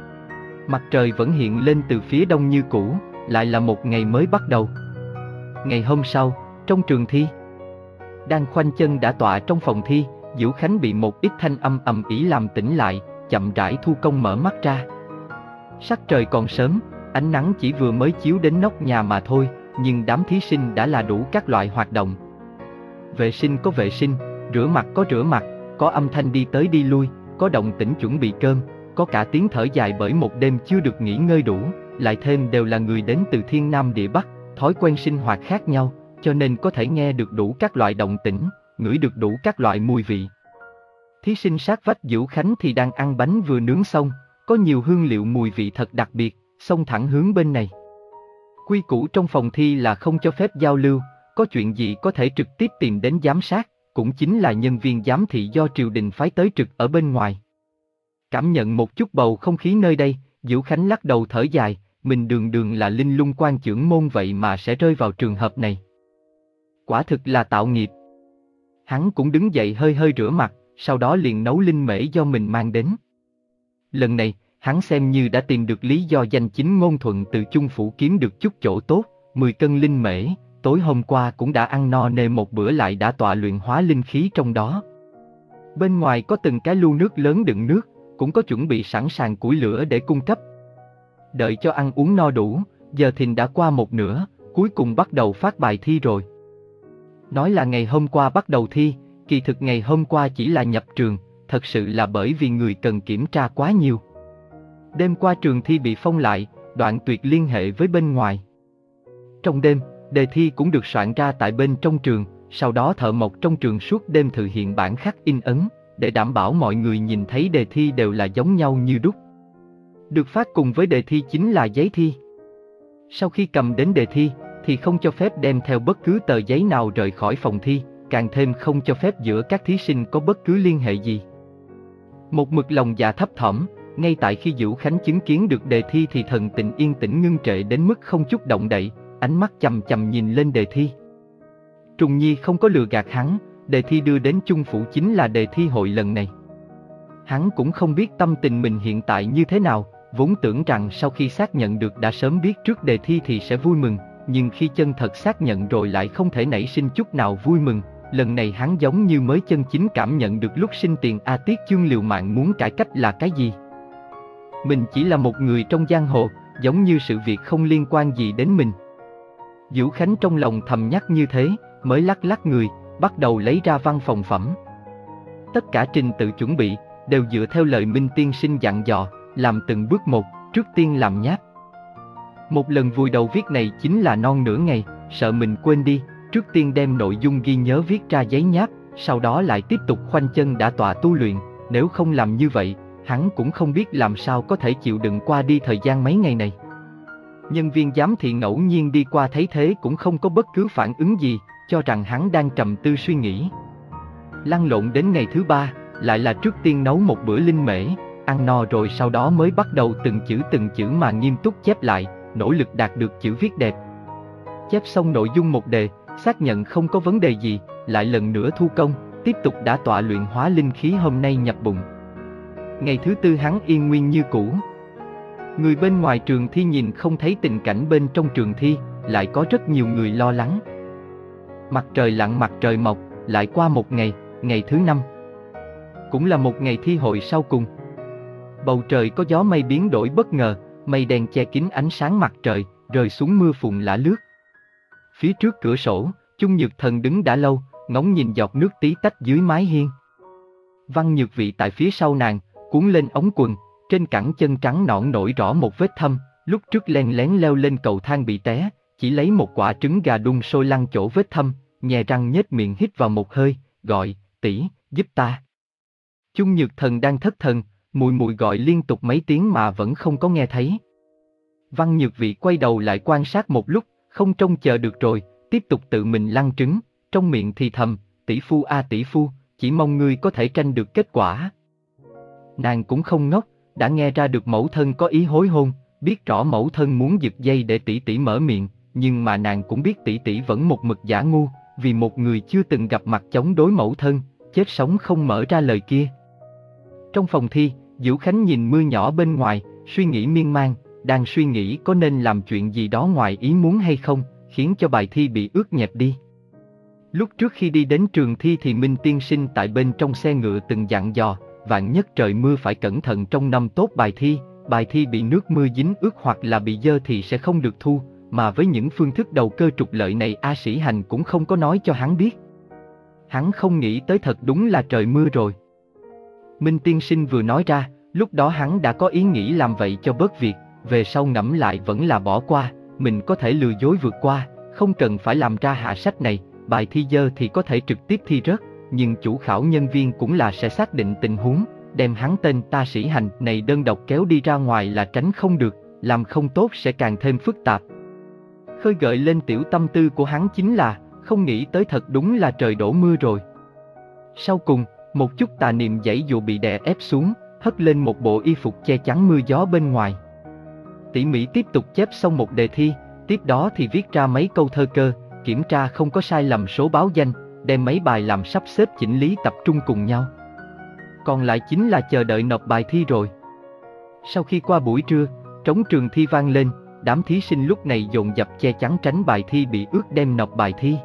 Mặt trời vẫn hiện lên từ phía đông như cũ, lại là một ngày mới bắt đầu. Ngày hôm sau, trong trường thi, đang khoanh chân đã tọa trong phòng thi, Dữu Khánh bị một ít thanh âm ầm ĩ làm tỉnh lại, chậm rãi thu công mở mắt ra. Sắc trời còn sớm, ánh nắng chỉ vừa mới chiếu đến nóc nhà mà thôi, nhưng đám thí sinh đã là đủ các loại hoạt động. Vệ sinh có vệ sinh, rửa mặt có rửa mặt, có âm thanh đi tới đi lui, có động tĩnh chuẩn bị cơm, có cả tiếng thở dài bởi một đêm chưa được nghỉ ngơi đủ, lại thêm đều là người đến từ thiên nam địa bắc, thói quen sinh hoạt khác nhau, cho nên có thể nghe được đủ các loại động tĩnh, ngửi được đủ các loại mùi vị. Thí sinh sát vách Dữu Khánh thì đang ăn bánh vừa nướng xong, có nhiều hương liệu mùi vị thật đặc biệt, xông thẳng hướng bên này. Quy củ trong phòng thi là không cho phép giao lưu, có chuyện gì có thể trực tiếp tìm đến giám sát, cũng chính là nhân viên giám thị do triều đình phái tới trực ở bên ngoài. Cảm nhận một chút bầu không khí nơi đây, Dữu Khánh lắc đầu thở dài, mình đường đường là linh lung quan chưởng môn vậy mà sẽ rơi vào trường hợp này. Quả thực là tạo nghiệp. Hắn cũng đứng dậy hơi hơi rửa mặt, sau đó liền nấu linh mễ do mình mang đến. Lần này, hắn xem như đã tìm được lý do danh chính ngôn thuận từ Chung phủ kiếm được chút chỗ tốt, mười cân linh mễ, tối hôm qua cũng đã ăn no nê một bữa lại đã tọa luyện hóa linh khí trong đó. Bên ngoài có từng cái lu nước lớn đựng nước, cũng có chuẩn bị sẵn sàng củi lửa để cung cấp. Đợi cho ăn uống no đủ, giờ thìn đã qua một nửa, cuối cùng bắt đầu phát bài thi rồi. Nói là ngày hôm qua bắt đầu thi, kỳ thực ngày hôm qua chỉ là nhập trường, thật sự là bởi vì người cần kiểm tra quá nhiều. Đêm qua trường thi bị phong lại, đoạn tuyệt liên hệ với bên ngoài. Trong đêm, đề thi cũng được soạn ra tại bên trong trường, sau đó thợ mộc trong trường suốt đêm thực hiện bản khắc in ấn, để đảm bảo mọi người nhìn thấy đề thi đều là giống nhau như đúc. Được phát cùng với đề thi chính là giấy thi. Sau khi cầm đến đề thi, thì không cho phép đem theo bất cứ tờ giấy nào rời khỏi phòng thi, càng thêm không cho phép giữa các thí sinh có bất cứ liên hệ gì. Một mực lòng dạ thấp thỏm, ngay tại khi Vũ Khánh chứng kiến được đề thi thì thần tình yên tĩnh ngưng trệ đến mức không chút động đậy, ánh mắt chằm chằm nhìn lên đề thi. Trùng Nhi không có lừa gạt hắn, đề thi đưa đến Chung Phủ chính là đề thi hội lần này. Hắn cũng không biết tâm tình mình hiện tại như thế nào, vốn tưởng rằng sau khi xác nhận được đã sớm biết trước đề thi thì sẽ vui mừng, nhưng khi chân thật xác nhận rồi lại không thể nảy sinh chút nào vui mừng. Lần này hắn giống như mới chân chính cảm nhận được lúc sinh tiền A Tiết Chương liều mạng muốn cải cách là cái gì. Mình chỉ là một người trong giang hồ, giống như sự việc không liên quan gì đến mình. Vũ Khánh trong lòng thầm nhắc như thế, mới lắc lắc người, bắt đầu lấy ra văn phòng phẩm. Tất cả trình tự chuẩn bị, đều dựa theo lời Minh tiên sinh dặn dò, làm từng bước một, trước tiên làm nháp. Một lần vùi đầu viết này chính là non nửa ngày, sợ mình quên đi, trước tiên đem nội dung ghi nhớ viết ra giấy nháp, sau đó lại tiếp tục khoanh chân đả tọa tu luyện, nếu không làm như vậy, hắn cũng không biết làm sao có thể chịu đựng qua đi thời gian mấy ngày này. Nhân viên giám thị ngẫu nhiên đi qua thấy thế cũng không có bất cứ phản ứng gì, cho rằng hắn đang trầm tư suy nghĩ. Lăn lộn đến ngày thứ ba, lại là trước tiên nấu một bữa linh mễ, ăn no rồi sau đó mới bắt đầu từng chữ từng chữ mà nghiêm túc chép lại, nỗ lực đạt được chữ viết đẹp. Chép xong nội dung một đề, xác nhận không có vấn đề gì, lại lần nữa thu công, tiếp tục đả tọa luyện hóa linh khí hôm nay nhập bụng. Ngày thứ tư hắn yên nguyên như cũ. Người bên ngoài trường thi nhìn không thấy tình cảnh bên trong trường thi, lại có rất nhiều người lo lắng. Mặt trời lặn mặt trời mọc, lại qua một ngày, ngày thứ năm. Cũng là một ngày thi hội sau cùng. Bầu trời có gió mây biến đổi bất ngờ, mây đen che kín ánh sáng mặt trời, rơi xuống mưa phùn lả lướt. Phía trước cửa sổ, Chung Nhược Thần đứng đã lâu, ngóng nhìn giọt nước tí tách dưới mái hiên. Văn Nhược Vị tại phía sau nàng, cuốn lên ống quần, trên cẳng chân trắng nõn nổi rõ một vết thâm, lúc trước len lén leo lên cầu thang bị té, chỉ lấy một quả trứng gà đun sôi lăn chỗ vết thâm, nhè răng nhếch miệng hít vào một hơi, gọi, tỷ, giúp ta. Chung Nhược Thần đang thất thần, mùi mùi gọi liên tục mấy tiếng mà vẫn không có nghe thấy. Văn Nhược Vị quay đầu lại quan sát một lúc, không trông chờ được rồi, tiếp tục tự mình lăn trứng, trong miệng thì thầm, tỷ phu a tỷ phu, chỉ mong ngươi có thể tranh được kết quả. Nàng cũng không ngốc, đã nghe ra được mẫu thân có ý hối hôn, biết rõ mẫu thân muốn giật dây để tỷ tỷ mở miệng, nhưng mà nàng cũng biết tỷ tỷ vẫn một mực giả ngu, vì một người chưa từng gặp mặt chống đối mẫu thân, chết sống không mở ra lời kia. Trong phòng thi, Vũ Khánh nhìn mưa nhỏ bên ngoài, suy nghĩ miên man, đang suy nghĩ có nên làm chuyện gì đó ngoài ý muốn hay không, khiến cho bài thi bị ướt nhẹp đi. Lúc trước khi đi đến trường thi thì Minh tiên sinh tại bên trong xe ngựa từng dặn dò, vạn nhất trời mưa phải cẩn thận trong năm tốt bài thi, bài thi bị nước mưa dính ướt hoặc là bị dơ thì sẽ không được thu, mà với những phương thức đầu cơ trục lợi này A Sĩ Hành cũng không có nói cho hắn biết. Hắn không nghĩ tới thật đúng là trời mưa rồi. Minh tiên sinh vừa nói ra, lúc đó hắn đã có ý nghĩ làm vậy cho bớt việc, về sau ngẫm lại vẫn là bỏ qua, mình có thể lừa dối vượt qua, không cần phải làm ra hạ sách này, bài thi dơ thì có thể trực tiếp thi rớt, nhưng chủ khảo nhân viên cũng là sẽ xác định tình huống, đem hắn tên Ta Sĩ Hành này đơn độc kéo đi ra ngoài là tránh không được, làm không tốt sẽ càng thêm phức tạp. Khơi gợi lên tiểu tâm tư của hắn chính là, không nghĩ tới thật đúng là trời đổ mưa rồi. Sau cùng, một chút tà niệm dãy dụ bị đè ép xuống, hất lên một bộ y phục che chắn mưa gió bên ngoài. Tỉ mỉ tiếp tục chép xong một đề thi, tiếp đó thì viết ra mấy câu thơ cơ, kiểm tra không có sai lầm số báo danh, đem mấy bài làm sắp xếp chỉnh lý tập trung cùng nhau. Còn lại chính là chờ đợi nộp bài thi rồi. Sau khi qua buổi trưa, trống trường thi vang lên, đám thí sinh lúc này dồn dập che chắn tránh bài thi bị ướt đem nộp bài thi.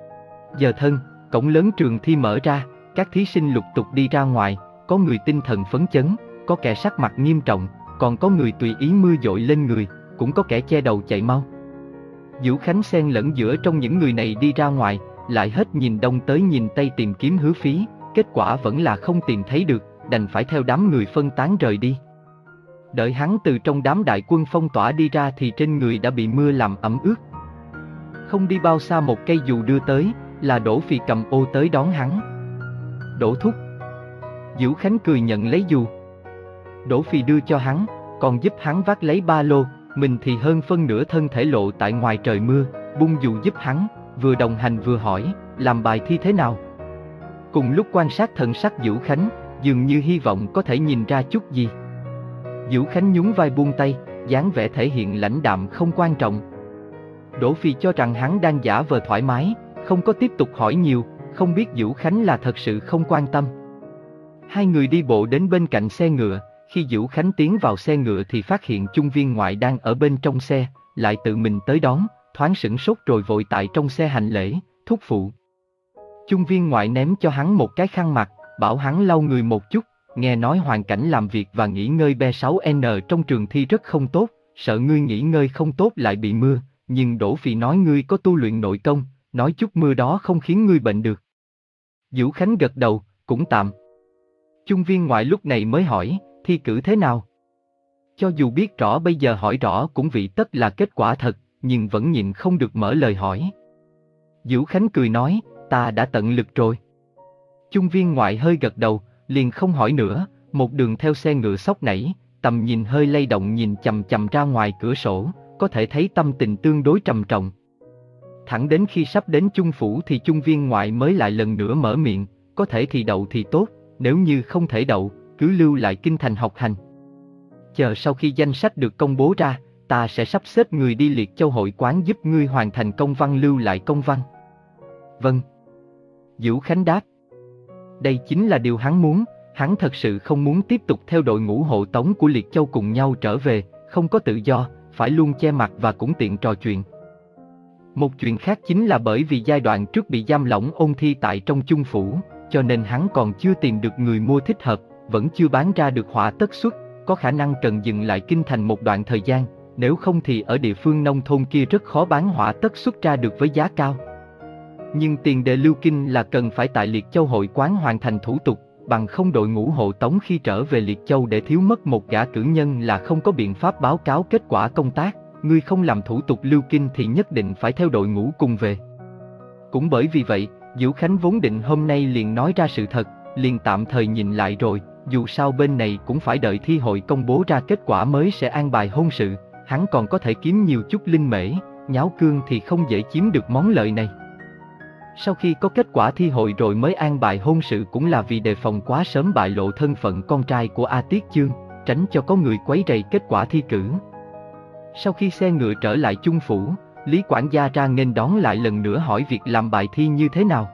Giờ thân, cổng lớn trường thi mở ra, các thí sinh lục tục đi ra ngoài, có người tinh thần phấn chấn, có kẻ sắc mặt nghiêm trọng, còn có người tùy ý mưa dội lên người, cũng có kẻ che đầu chạy mau. Vũ Khánh xen lẫn giữa trong những người này đi ra ngoài, lại hết nhìn đông tới nhìn tây tìm kiếm hứa phí, kết quả vẫn là không tìm thấy được, đành phải theo đám người phân tán rời đi. Đợi hắn từ trong đám đại quân phong tỏa đi ra thì trên người đã bị mưa làm ẩm ướt. Không đi bao xa một cây dù đưa tới, là Đỗ Phì cầm ô tới đón hắn. Đỗ thúc. Vũ Khánh cười nhận lấy dù. Đỗ Phì đưa cho hắn, còn giúp hắn vác lấy ba lô, mình thì hơn phân nửa thân thể lộ tại ngoài trời mưa, bung dù giúp hắn, vừa đồng hành vừa hỏi, làm bài thi thế nào? Cùng lúc quan sát thần sắc Vũ Khánh, dường như hy vọng có thể nhìn ra chút gì. Vũ Khánh nhún vai buông tay, dáng vẻ thể hiện lãnh đạm không quan trọng. Đỗ Phi cho rằng hắn đang giả vờ thoải mái, không có tiếp tục hỏi nhiều, không biết Vũ Khánh là thật sự không quan tâm. Hai người đi bộ đến bên cạnh xe ngựa, khi Vũ Khánh tiến vào xe ngựa thì phát hiện Chung Viên Ngoại đang ở bên trong xe, lại tự mình tới đón, thoáng sửng sốt rồi vội tại trong xe hành lễ, thúc phụ. Chung Viên Ngoại ném cho hắn một cái khăn mặt, bảo hắn lau người một chút, nghe nói hoàn cảnh làm việc và nghỉ ngơi B sáu N trong trường thi rất không tốt, sợ ngươi nghỉ ngơi không tốt lại bị mưa, nhưng Đỗ Phi nói ngươi có tu luyện nội công, nói chút mưa đó không khiến ngươi bệnh được. Vũ Khánh gật đầu, cũng tạm. Chung Viên Ngoại lúc này mới hỏi, thi cử thế nào? Cho dù biết rõ bây giờ hỏi rõ cũng vị tất là kết quả thật, nhưng vẫn nhịn không được mở lời hỏi. Vũ Khánh cười nói, ta đã tận lực rồi. Chung Viên Ngoại hơi gật đầu, liền không hỏi nữa, một đường theo xe ngựa xóc nảy, tầm nhìn hơi lay động nhìn chằm chằm ra ngoài cửa sổ, có thể thấy tâm tình tương đối trầm trọng. Thẳng đến khi sắp đến Chung phủ thì Chung Viên Ngoại mới lại lần nữa mở miệng, có thể thì đậu thì tốt, nếu như không thể đậu, cứ lưu lại kinh thành học hành. Chờ sau khi danh sách được công bố ra, ta sẽ sắp xếp người đi Liệt Châu hội quán giúp ngươi hoàn thành công văn lưu lại công văn. Vâng. Vũ Khánh đáp. Đây chính là điều hắn muốn, hắn thật sự không muốn tiếp tục theo đội ngũ hộ tống của Liệt Châu cùng nhau trở về, không có tự do, phải luôn che mặt và cũng tiện trò chuyện. Một chuyện khác chính là bởi vì giai đoạn trước bị giam lỏng ôn thi tại trong Chung phủ, cho nên hắn còn chưa tìm được người mua thích hợp, vẫn chưa bán ra được họa tất xuất, có khả năng cần dừng lại kinh thành một đoạn thời gian, nếu không thì ở địa phương nông thôn kia rất khó bán họa tất xuất ra được với giá cao. Nhưng tiền đề lưu kinh là cần phải tại Liệt Châu hội quán hoàn thành thủ tục, bằng không đội ngũ hộ tống khi trở về Liệt Châu để thiếu mất một gã cử nhân là không có biện pháp báo cáo kết quả công tác, ngươi không làm thủ tục lưu kinh thì nhất định phải theo đội ngũ cùng về. Cũng bởi vì vậy, Vũ Khánh vốn định hôm nay liền nói ra sự thật, liền tạm thời nhìn lại rồi, dù sao bên này cũng phải đợi thi hội công bố ra kết quả mới sẽ an bài hôn sự, hắn còn có thể kiếm nhiều chút linh mễ, nháo cương thì không dễ chiếm được món lợi này. Sau khi có kết quả thi hội rồi mới an bài hôn sự cũng là vì đề phòng quá sớm bại lộ thân phận con trai của A Tiết Chương, tránh cho có người quấy rầy kết quả thi cử. Sau khi xe ngựa trở lại Chung phủ, Lý quản gia ra nghênh đón lại lần nữa hỏi việc làm bài thi như thế nào.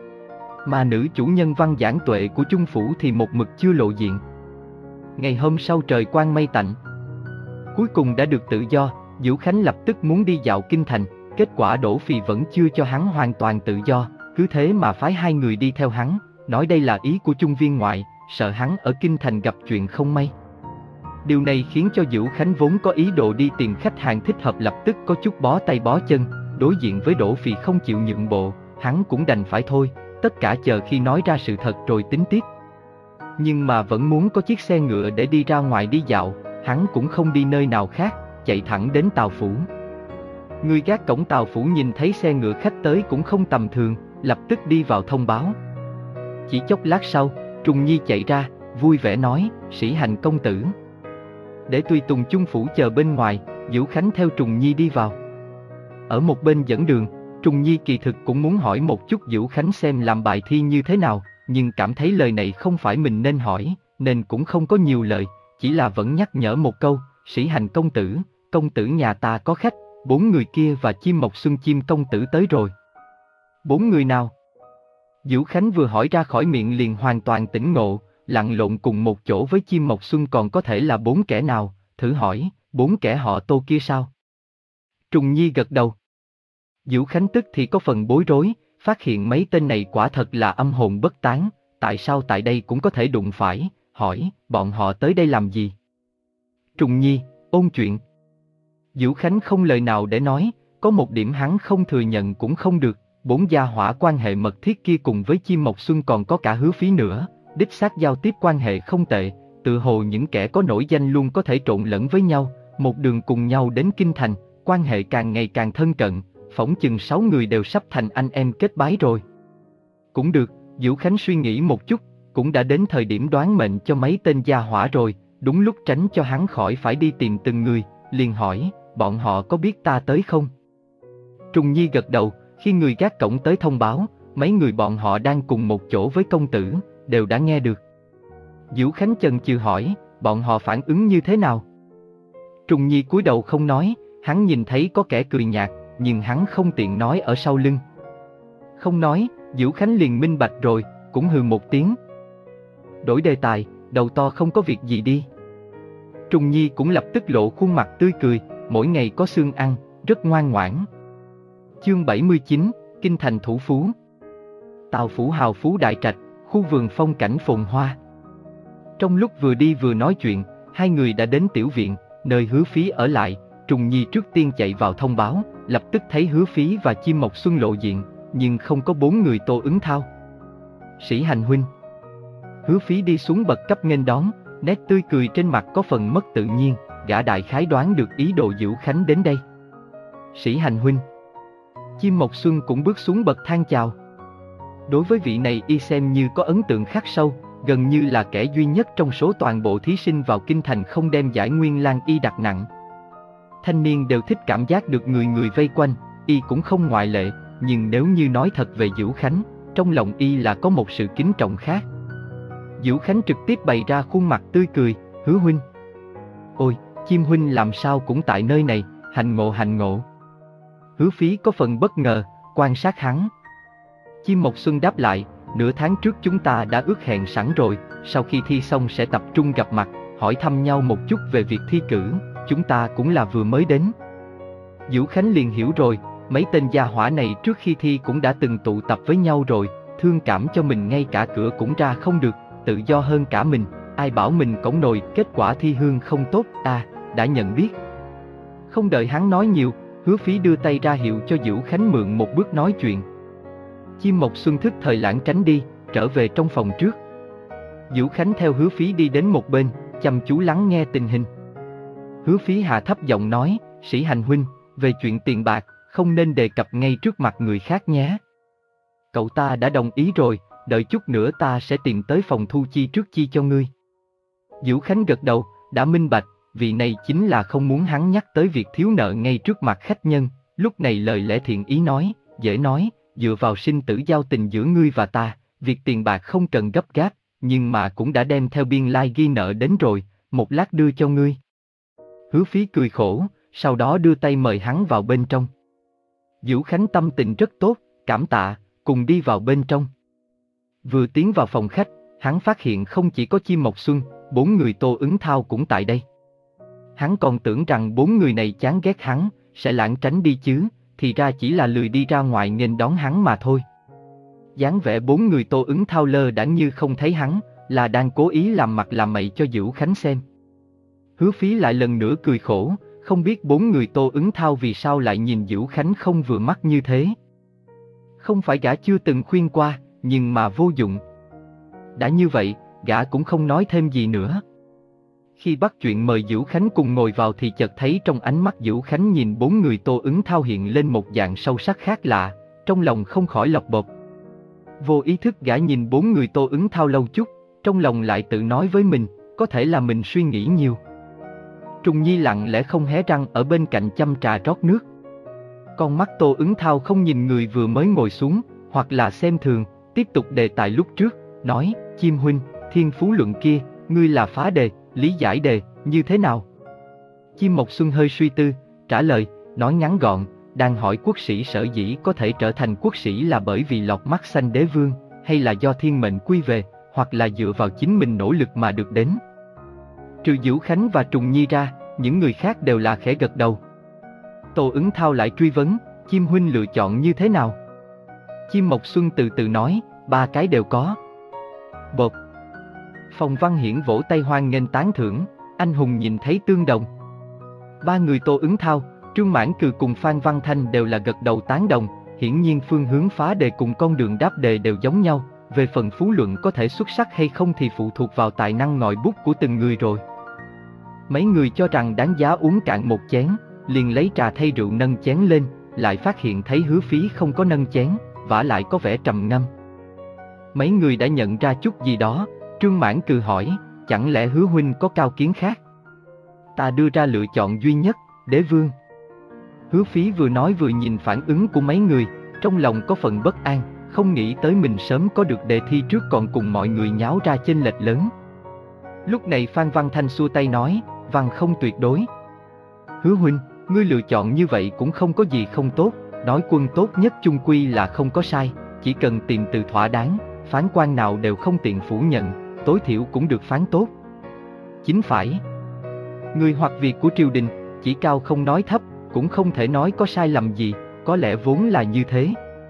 Mà nữ chủ nhân Văn Giảng Tuệ của Chung phủ thì một mực chưa lộ diện. Ngày hôm sau trời quang mây tạnh, cuối cùng đã được tự do, Vũ Khánh lập tức muốn đi dạo kinh thành, kết quả Đỗ Phi vẫn chưa cho hắn hoàn toàn tự do, cứ thế mà phái hai người đi theo hắn, nói đây là ý của Chung Viên Ngoại, sợ hắn ở kinh thành gặp chuyện không may. Điều này khiến cho Vũ Khánh vốn có ý đồ đi tìm khách hàng thích hợp lập tức có chút bó tay bó chân, đối diện với Đỗ Phi không chịu nhượng bộ, hắn cũng đành phải thôi, tất cả chờ khi nói ra sự thật rồi tính tiếp. Nhưng mà vẫn muốn có chiếc xe ngựa để đi ra ngoài đi dạo, hắn cũng không đi nơi nào khác, chạy thẳng đến Tào phủ. Người gác cổng Tào phủ nhìn thấy xe ngựa khách tới cũng không tầm thường, lập tức đi vào thông báo. Chỉ chốc lát sau, Trùng Nhi chạy ra, vui vẻ nói, Sĩ Hành công tử. Để tùy tùng Chung phủ chờ bên ngoài, Vũ Khánh theo Trùng Nhi đi vào. Ở một bên dẫn đường, Trùng Nhi kỳ thực cũng muốn hỏi một chút Vũ Khánh xem làm bài thi như thế nào, nhưng cảm thấy lời này không phải mình nên hỏi, nên cũng không có nhiều lời, chỉ là vẫn nhắc nhở một câu, Sĩ Hành công tử, công tử nhà ta có khách, bốn người kia và Chim Mộc Xuân Chim công tử tới rồi. Bốn người nào? Vũ Khánh vừa hỏi ra khỏi miệng liền hoàn toàn tỉnh ngộ, lặn lộn cùng một chỗ với Chim Mộc Xuân còn có thể là bốn kẻ nào, thử hỏi, bốn kẻ họ Tô kia sao? Trùng Nhi gật đầu. Vũ Khánh tức thì có phần bối rối, phát hiện mấy tên này quả thật là âm hồn bất tán, tại sao tại đây cũng có thể đụng phải, hỏi, bọn họ tới đây làm gì? Trùng Nhi, ôn chuyện. Vũ Khánh không lời nào để nói, có một điểm hắn không thừa nhận cũng không được, bốn gia hỏa quan hệ mật thiết kia cùng với Chim Mộc Xuân còn có cả Hứa Phí nữa, đích xác giao tiếp quan hệ không tệ, tự hồ những kẻ có nổi danh luôn có thể trộn lẫn với nhau, một đường cùng nhau đến kinh thành, quan hệ càng ngày càng thân cận, phỏng chừng sáu người đều sắp thành anh em kết bái rồi. Cũng được, Vũ Khánh suy nghĩ một chút, cũng đã đến thời điểm đoán mệnh cho mấy tên gia hỏa rồi, đúng lúc tránh cho hắn khỏi phải đi tìm từng người, liền hỏi, bọn họ có biết ta tới không? Trùng Nhi gật đầu, khi người gác cổng tới thông báo, mấy người bọn họ đang cùng một chỗ với công tử, đều đã nghe được. Diễu Khánh chần chừ hỏi, bọn họ phản ứng như thế nào? Trùng Nhi cúi đầu không nói, hắn nhìn thấy có kẻ cười nhạt, nhưng hắn không tiện nói ở sau lưng. Không nói, Diễu Khánh liền minh bạch rồi, cũng hừ một tiếng. Đổi đề tài, đầu to không có việc gì đi. Trùng Nhi cũng lập tức lộ khuôn mặt tươi cười, mỗi ngày có xương ăn, rất ngoan ngoãn. Chương bảy mươi chín, Kinh thành thủ phú. Tào phủ hào phú đại trạch, khu vườn phong cảnh phồn hoa. Trong lúc vừa đi vừa nói chuyện, hai người đã đến tiểu viện, nơi Hứa Phí ở lại. Trùng Nhi trước tiên chạy vào thông báo, lập tức thấy Hứa Phí và Chim Mộc Xuân lộ diện, nhưng không có bốn người Tô Ứng Thao. Sĩ Hành huynh. Hứa Phí đi xuống bậc cấp nghênh đón, nét tươi cười trên mặt có phần mất tự nhiên, gã đại khái đoán được ý đồ Diễu Khánh đến đây. Sĩ Hành huynh. Chim Mộc Xuân cũng bước xuống bậc thang chào. Đối với vị này y xem như có ấn tượng khắc sâu, gần như là kẻ duy nhất trong số toàn bộ thí sinh vào kinh thành không đem giải Nguyên Lang y đặt nặng. Thanh niên đều thích cảm giác được người người vây quanh, y cũng không ngoại lệ, nhưng nếu như nói thật về Diễu Khánh, trong lòng y là có một sự kính trọng khác. Diễu Khánh trực tiếp bày ra khuôn mặt tươi cười, Hứa huynh. Ôi, Chim huynh làm sao cũng tại nơi này, hành ngộ hành ngộ. Hứa Phí có phần bất ngờ, quan sát hắn. Chim Mộc Xuân đáp lại, nửa tháng trước chúng ta đã ước hẹn sẵn rồi, sau khi thi xong sẽ tập trung gặp mặt, hỏi thăm nhau một chút về việc thi cử, chúng ta cũng là vừa mới đến. Diễu Khánh liền hiểu rồi, mấy tên gia hỏa này trước khi thi cũng đã từng tụ tập với nhau rồi, thương cảm cho mình ngay cả cửa cũng ra không được, tự do hơn cả mình, ai bảo mình cõng nồi, kết quả thi hương không tốt, à, đã nhận biết. Không đợi hắn nói nhiều, Hứa Phí đưa tay ra hiệu cho Diễu Khánh mượn một bước nói chuyện. Chim Mộc Xuân thức thời lãng tránh đi, trở về trong phòng trước. Diễu Khánh theo Hứa Phí đi đến một bên, chăm chú lắng nghe tình hình. Hứa Phí hạ thấp giọng nói, Sĩ Hành huynh, về chuyện tiền bạc, không nên đề cập ngay trước mặt người khác nhé. Cậu ta đã đồng ý rồi, đợi chút nữa ta sẽ tìm tới phòng thu chi trước chi cho ngươi. Diễu Khánh gật đầu, đã minh bạch, vị này chính là không muốn hắn nhắc tới việc thiếu nợ ngay trước mặt khách nhân, lúc này lời lẽ thiện ý nói, dễ nói, dựa vào sinh tử giao tình giữa ngươi và ta, việc tiền bạc không cần gấp gáp, nhưng mà cũng đã đem theo biên lai ghi nợ đến rồi, một lát đưa cho ngươi. Hứa Phí cười khổ, sau đó đưa tay mời hắn vào bên trong. Diễu Khánh tâm tình rất tốt, cảm tạ, cùng đi vào bên trong. Vừa tiến vào phòng khách, hắn phát hiện không chỉ có Chim Mộc Xuân, bốn người Tô Ứng Thao cũng tại đây. Hắn còn tưởng rằng bốn người này chán ghét hắn, sẽ lảng tránh đi chứ, thì ra chỉ là lười đi ra ngoài nghênh đón hắn mà thôi. Dáng vẻ bốn người Tô Ứng Thao lơ đãng như không thấy hắn, là đang cố ý làm mặt làm mày cho Diễu Khánh xem. Hứa Phí lại lần nữa cười khổ, không biết bốn người Tô Ứng Thao vì sao lại nhìn Diễu Khánh không vừa mắt như thế. Không phải gã chưa từng khuyên qua, nhưng mà vô dụng. Đã như vậy, gã cũng không nói thêm gì nữa. Khi bắt chuyện mời Diễu Khánh cùng ngồi vào thì chợt thấy trong ánh mắt Diễu Khánh nhìn bốn người Tô Ứng Thao hiện lên một dạng sâu sắc khác lạ, trong lòng không khỏi lọc bộp. Vô ý thức gã nhìn bốn người Tô Ứng Thao lâu chút, trong lòng lại tự nói với mình, có thể là mình suy nghĩ nhiều. Trùng Nhi lặng lẽ không hé răng ở bên cạnh chăm trà rót nước. Con mắt Tô Ứng Thao không nhìn người vừa mới ngồi xuống, hoặc là xem thường, tiếp tục đề tài lúc trước, nói, Chim huynh, thiên phú luận kia, ngươi là phá đề, lý giải đề, như thế nào? Chim Mộc Xuân hơi suy tư, trả lời, nói ngắn gọn, đang hỏi quốc sĩ sở dĩ có thể trở thành quốc sĩ là bởi vì lọt mắt xanh đế vương, hay là do thiên mệnh quy về, hoặc là dựa vào chính mình nỗ lực mà được đến. Trừ Diễu Khánh và Trùng Nhi ra, những người khác đều là khẽ gật đầu. Tô Ứng Thao lại truy vấn, Chim huynh lựa chọn như thế nào? Chim Mộc Xuân từ từ nói, ba cái đều có. Bột. Phòng Văn Hiển vỗ tay hoan nghênh tán thưởng, anh hùng nhìn thấy tương đồng. Ba người Tô Ứng Thao, Trương Mãn Cừ cùng Phan Văn Thanh đều là gật đầu tán đồng, hiển nhiên phương hướng phá đề cùng con đường đáp đề đều giống nhau, về phần phú luận có thể xuất sắc hay không thì phụ thuộc vào tài năng ngòi bút của từng người rồi. Mấy người cho rằng đáng giá uống cạn một chén, liền lấy trà thay rượu nâng chén lên, lại phát hiện thấy Hứa Phí không có nâng chén, vả lại có vẻ trầm ngâm. Mấy người đã nhận ra chút gì đó, Trương Mãn Cừ hỏi, chẳng lẽ Hứa huynh có cao kiến khác? Ta đưa ra lựa chọn duy nhất, Đế Vương. Hứa Phí vừa nói vừa nhìn phản ứng của mấy người, trong lòng có phần bất an, không nghĩ tới mình sớm có được đề thi trước còn cùng mọi người nháo ra chênh lệch lớn. Lúc này Phan Văn Thanh xua tay nói, Văn không tuyệt đối. Hứa huynh, ngươi lựa chọn như vậy cũng không có gì không tốt, nói quân tốt nhất chung quy là không có sai, chỉ cần tìm từ thỏa đáng, phán quan nào đều không tiện phủ nhận, tối thiểu cũng được phán tốt. Chính phải. Người hoặc việc của triều đình, chỉ cao không nói thấp, cũng không thể nói có sai lầm gì, có lẽ vốn là như thế.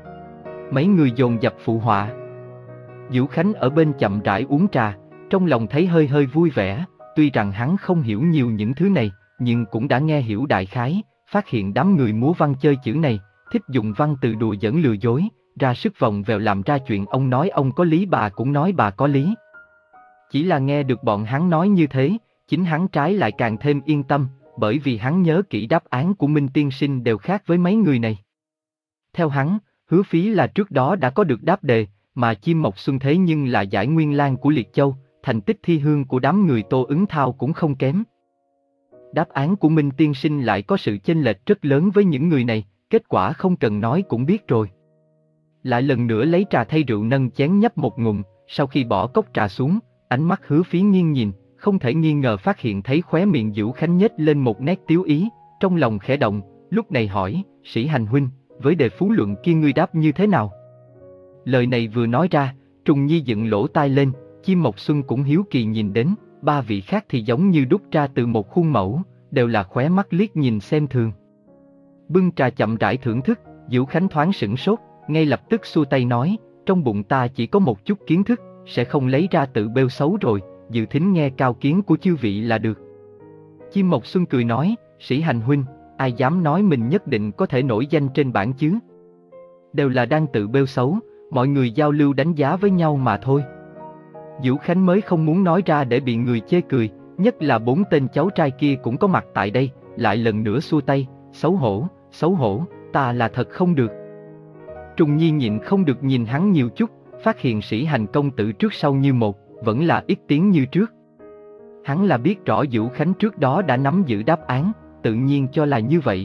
Mấy người dồn dập phụ họa. Vũ Khánh ở bên chậm rãi uống trà, trong lòng thấy hơi hơi vui vẻ, tuy rằng hắn không hiểu nhiều những thứ này, nhưng cũng đã nghe hiểu đại khái, phát hiện đám người múa văn chơi chữ này, thích dùng văn từ đùa giỡn lừa dối, ra sức vòng vèo làm ra chuyện ông nói ông có lý bà cũng nói bà có lý. Chỉ là nghe được bọn hắn nói như thế, chính hắn trái lại càng thêm yên tâm, bởi vì hắn nhớ kỹ đáp án của Minh tiên sinh đều khác với mấy người này. Theo hắn, Hứa Phí là trước đó đã có được đáp đề, mà Chim Mộc Xuân thế nhưng là giải nguyên lang của Liệt Châu, thành tích thi hương của đám người Tô Ứng Thao cũng không kém. Đáp án của Minh tiên sinh lại có sự chênh lệch rất lớn với những người này, kết quả không cần nói cũng biết rồi. Lại lần nữa lấy trà thay rượu nâng chén nhấp một ngụm, sau khi bỏ cốc trà xuống, ánh mắt Hứa Phí nghiêng nhìn, không thể nghi ngờ phát hiện thấy khóe miệng Vũ Khánh nhếch lên một nét tiếu ý, trong lòng khẽ động, lúc này hỏi, Sĩ Hành huynh, với đề phú luận kia ngươi đáp như thế nào? Lời này vừa nói ra, Trùng Nhi dựng lỗ tai lên, Chim Mộc Xuân cũng hiếu kỳ nhìn đến, ba vị khác thì giống như đúc ra từ một khuôn mẫu, đều là khóe mắt liếc nhìn xem thường. Bưng trà chậm rãi thưởng thức, Vũ Khánh thoáng sửng sốt, ngay lập tức xua tay nói, trong bụng ta chỉ có một chút kiến thức, sẽ không lấy ra tự bêu xấu rồi, dự thính nghe cao kiến của chư vị là được. Chim Mộc Xuân cười nói, Sĩ Hành huynh, ai dám nói mình nhất định có thể nổi danh trên bảng chứ? Đều là đang tự bêu xấu, mọi người giao lưu đánh giá với nhau mà thôi. Vũ Khánh mới không muốn nói ra để bị người chê cười, nhất là bốn tên cháu trai kia cũng có mặt tại đây, lại lần nữa xua tay, xấu hổ, xấu hổ, ta là thật không được. Trùng Nhi nhịn không được nhìn hắn nhiều chút, phát hiện Sĩ Hành công tử trước sau như một, vẫn là ít tiếng như trước. Hắn là biết rõ Vũ Khánh trước đó đã nắm giữ đáp án, tự nhiên cho là như vậy.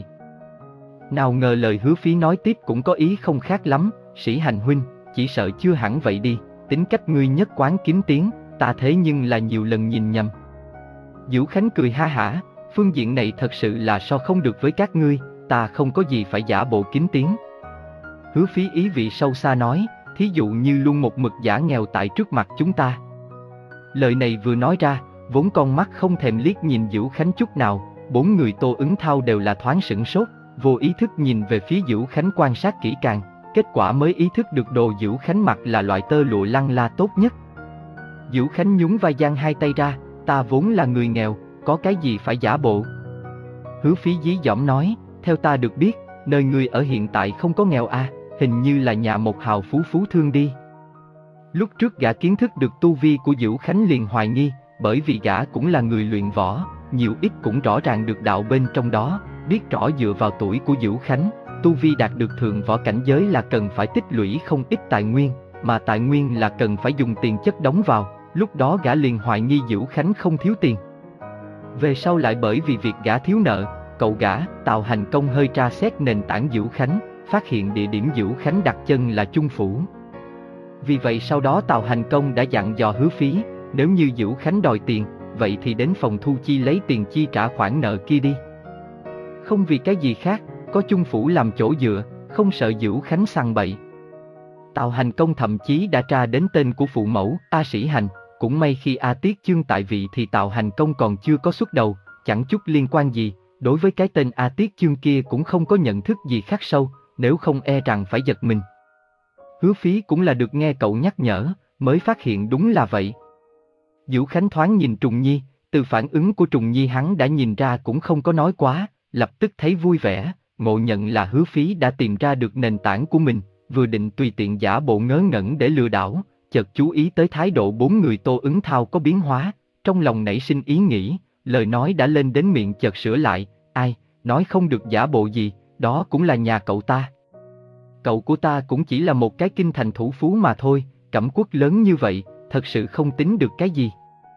Nào ngờ lời Hứa Phí nói tiếp cũng có ý không khác lắm, Sĩ Hành huynh, chỉ sợ chưa hẳn vậy đi, tính cách ngươi nhất quán kín tiếng, ta thế nhưng là nhiều lần nhìn nhầm. Vũ Khánh cười ha hả, phương diện này thật sự là so không được với các ngươi, ta không có gì phải giả bộ kín tiếng. Hứa Phí ý vị sâu xa nói, thí dụ như luôn một mực giả nghèo tại trước mặt chúng ta. Lời này vừa nói ra, vốn con mắt không thèm liếc nhìn Vũ Khánh chút nào, bốn người Tô Ứng Thao đều là thoáng sửng sốt, vô ý thức nhìn về phía Vũ Khánh quan sát kỹ càng, kết quả mới ý thức được đồ Vũ Khánh mặc là loại tơ lụa lăng la tốt nhất. Vũ Khánh nhún vai giang hai tay ra, ta vốn là người nghèo, có cái gì phải giả bộ. Hứa Phí dí dỏm nói, theo ta được biết, nơi người ở hiện tại không có nghèo a, à, hình như là nhà một hào phú phú thương đi. Lúc trước gã kiến thức được tu vi của Vũ Khánh liền hoài nghi, bởi vì gã cũng là người luyện võ, nhiều ít cũng rõ ràng được đạo bên trong đó, biết rõ dựa vào tuổi của Vũ Khánh, tu vi đạt được thượng võ cảnh giới là cần phải tích lũy không ít tài nguyên, mà tài nguyên là cần phải dùng tiền chất đóng vào, lúc đó gã liền hoài nghi Vũ Khánh không thiếu tiền. Về sau lại bởi vì việc gã thiếu nợ, cậu gã, Tào Hành Công hơi tra xét nền tảng Vũ Khánh, phát hiện địa điểm Vũ Khánh đặt chân là Trung Phủ. Vì vậy sau đó Tào Hành Công đã dặn dò Hứa Phí, nếu như Vũ Khánh đòi tiền, vậy thì đến phòng thu chi lấy tiền chi trả khoản nợ kia đi. Không vì cái gì khác, có Trung Phủ làm chỗ dựa, không sợ Vũ Khánh săn bậy. Tào Hành Công thậm chí đã tra đến tên của phụ mẫu, A Sĩ Hành, cũng may khi A Tiết Chương tại vị thì Tào Hành Công còn chưa có xuất đầu, chẳng chút liên quan gì, đối với cái tên A Tiết Chương kia cũng không có nhận thức gì khắc sâu, nếu không e rằng phải giật mình. Hứa Phí cũng là được nghe cậu nhắc nhở, mới phát hiện đúng là vậy. Vũ Khánh thoáng nhìn Trùng Nhi, từ phản ứng của Trùng Nhi hắn đã nhìn ra cũng không có nói quá, lập tức thấy vui vẻ, ngộ nhận là Hứa Phí đã tìm ra được nền tảng của mình, vừa định tùy tiện giả bộ ngớ ngẩn để lừa đảo, chợt chú ý tới thái độ bốn người Tô Ứng Thao có biến hóa, trong lòng nảy sinh ý nghĩ, lời nói đã lên đến miệng chợt sửa lại, ai, nói không được giả bộ gì, đó cũng là nhà cậu ta. Cậu của ta cũng chỉ là một cái kinh thành thủ phú mà thôi, cẩm quốc lớn như vậy, thật sự không tính được cái gì.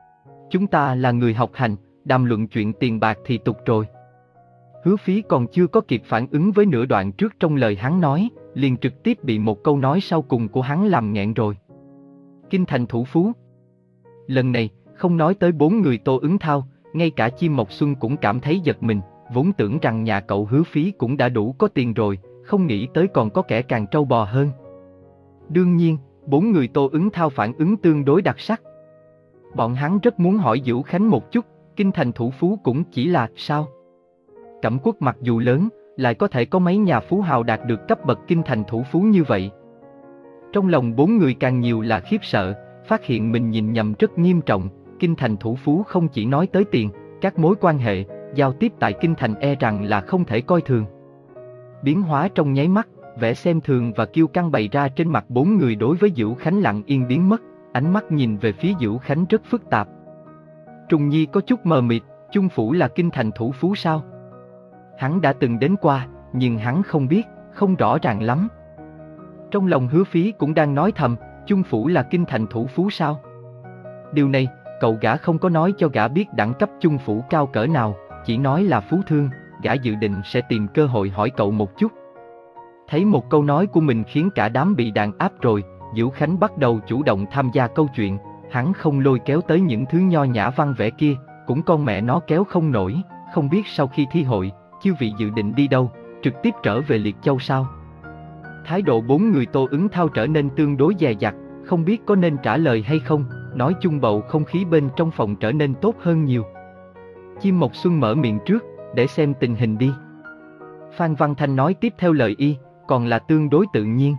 Chúng ta là người học hành, đàm luận chuyện tiền bạc thì tục rồi. Hứa Phí còn chưa có kịp phản ứng với nửa đoạn trước trong lời hắn nói, liền trực tiếp bị một câu nói sau cùng của hắn làm nghẹn rồi. Kinh thành thủ phú. Lần này, không nói tới bốn người Tô Ứng Thao, ngay cả Chim Mộc Xuân cũng cảm thấy giật mình, vốn tưởng rằng nhà cậu Hứa Phí cũng đã đủ có tiền rồi, không nghĩ tới còn có kẻ càng trâu bò hơn. Đương nhiên, bốn người Tô Ứng Thao phản ứng tương đối đặc sắc. Bọn hắn rất muốn hỏi Dữu Khánh một chút, kinh thành thủ phú cũng chỉ là sao? Cẩm Quốc mặc dù lớn, lại có thể có mấy nhà phú hào đạt được cấp bậc kinh thành thủ phú như vậy. Trong lòng bốn người càng nhiều là khiếp sợ, phát hiện mình nhìn nhầm rất nghiêm trọng, kinh thành thủ phú không chỉ nói tới tiền, các mối quan hệ, giao tiếp tại kinh thành e rằng là không thể coi thường. Biến hóa trong nháy mắt, vẻ xem thường và kiêu căng bày ra trên mặt bốn người đối với Dữu Khánh lặng yên biến mất, ánh mắt nhìn về phía Dữu Khánh rất phức tạp. Trùng Nhi có chút mờ mịt, Chung Phủ là kinh thành thủ phú sao? Hắn đã từng đến qua, nhưng hắn không biết, không rõ ràng lắm. Trong lòng Hứa Phí cũng đang nói thầm, Chung Phủ là kinh thành thủ phú sao? Điều này, cậu gã không có nói cho gã biết đẳng cấp Chung Phủ cao cỡ nào, chỉ nói là phú thương, gã dự định sẽ tìm cơ hội hỏi cậu một chút. Thấy một câu nói của mình khiến cả đám bị đàn áp rồi, Dữu Khánh bắt đầu chủ động tham gia câu chuyện, hắn không lôi kéo tới những thứ nho nhã văn vẻ kia, cũng con mẹ nó kéo không nổi, không biết sau khi thi hội, chư vị dự định đi đâu, trực tiếp trở về Liệt Châu sao? Thái độ bốn người Tô Ứng Thao trở nên tương đối dè dặt, không biết có nên trả lời hay không, nói chung bầu không khí bên trong phòng trở nên tốt hơn nhiều. Chim Mộc Xuân mở miệng trước, để xem tình hình đi. Phan Văn Thanh nói tiếp theo lời y, còn là tương đối tự nhiên.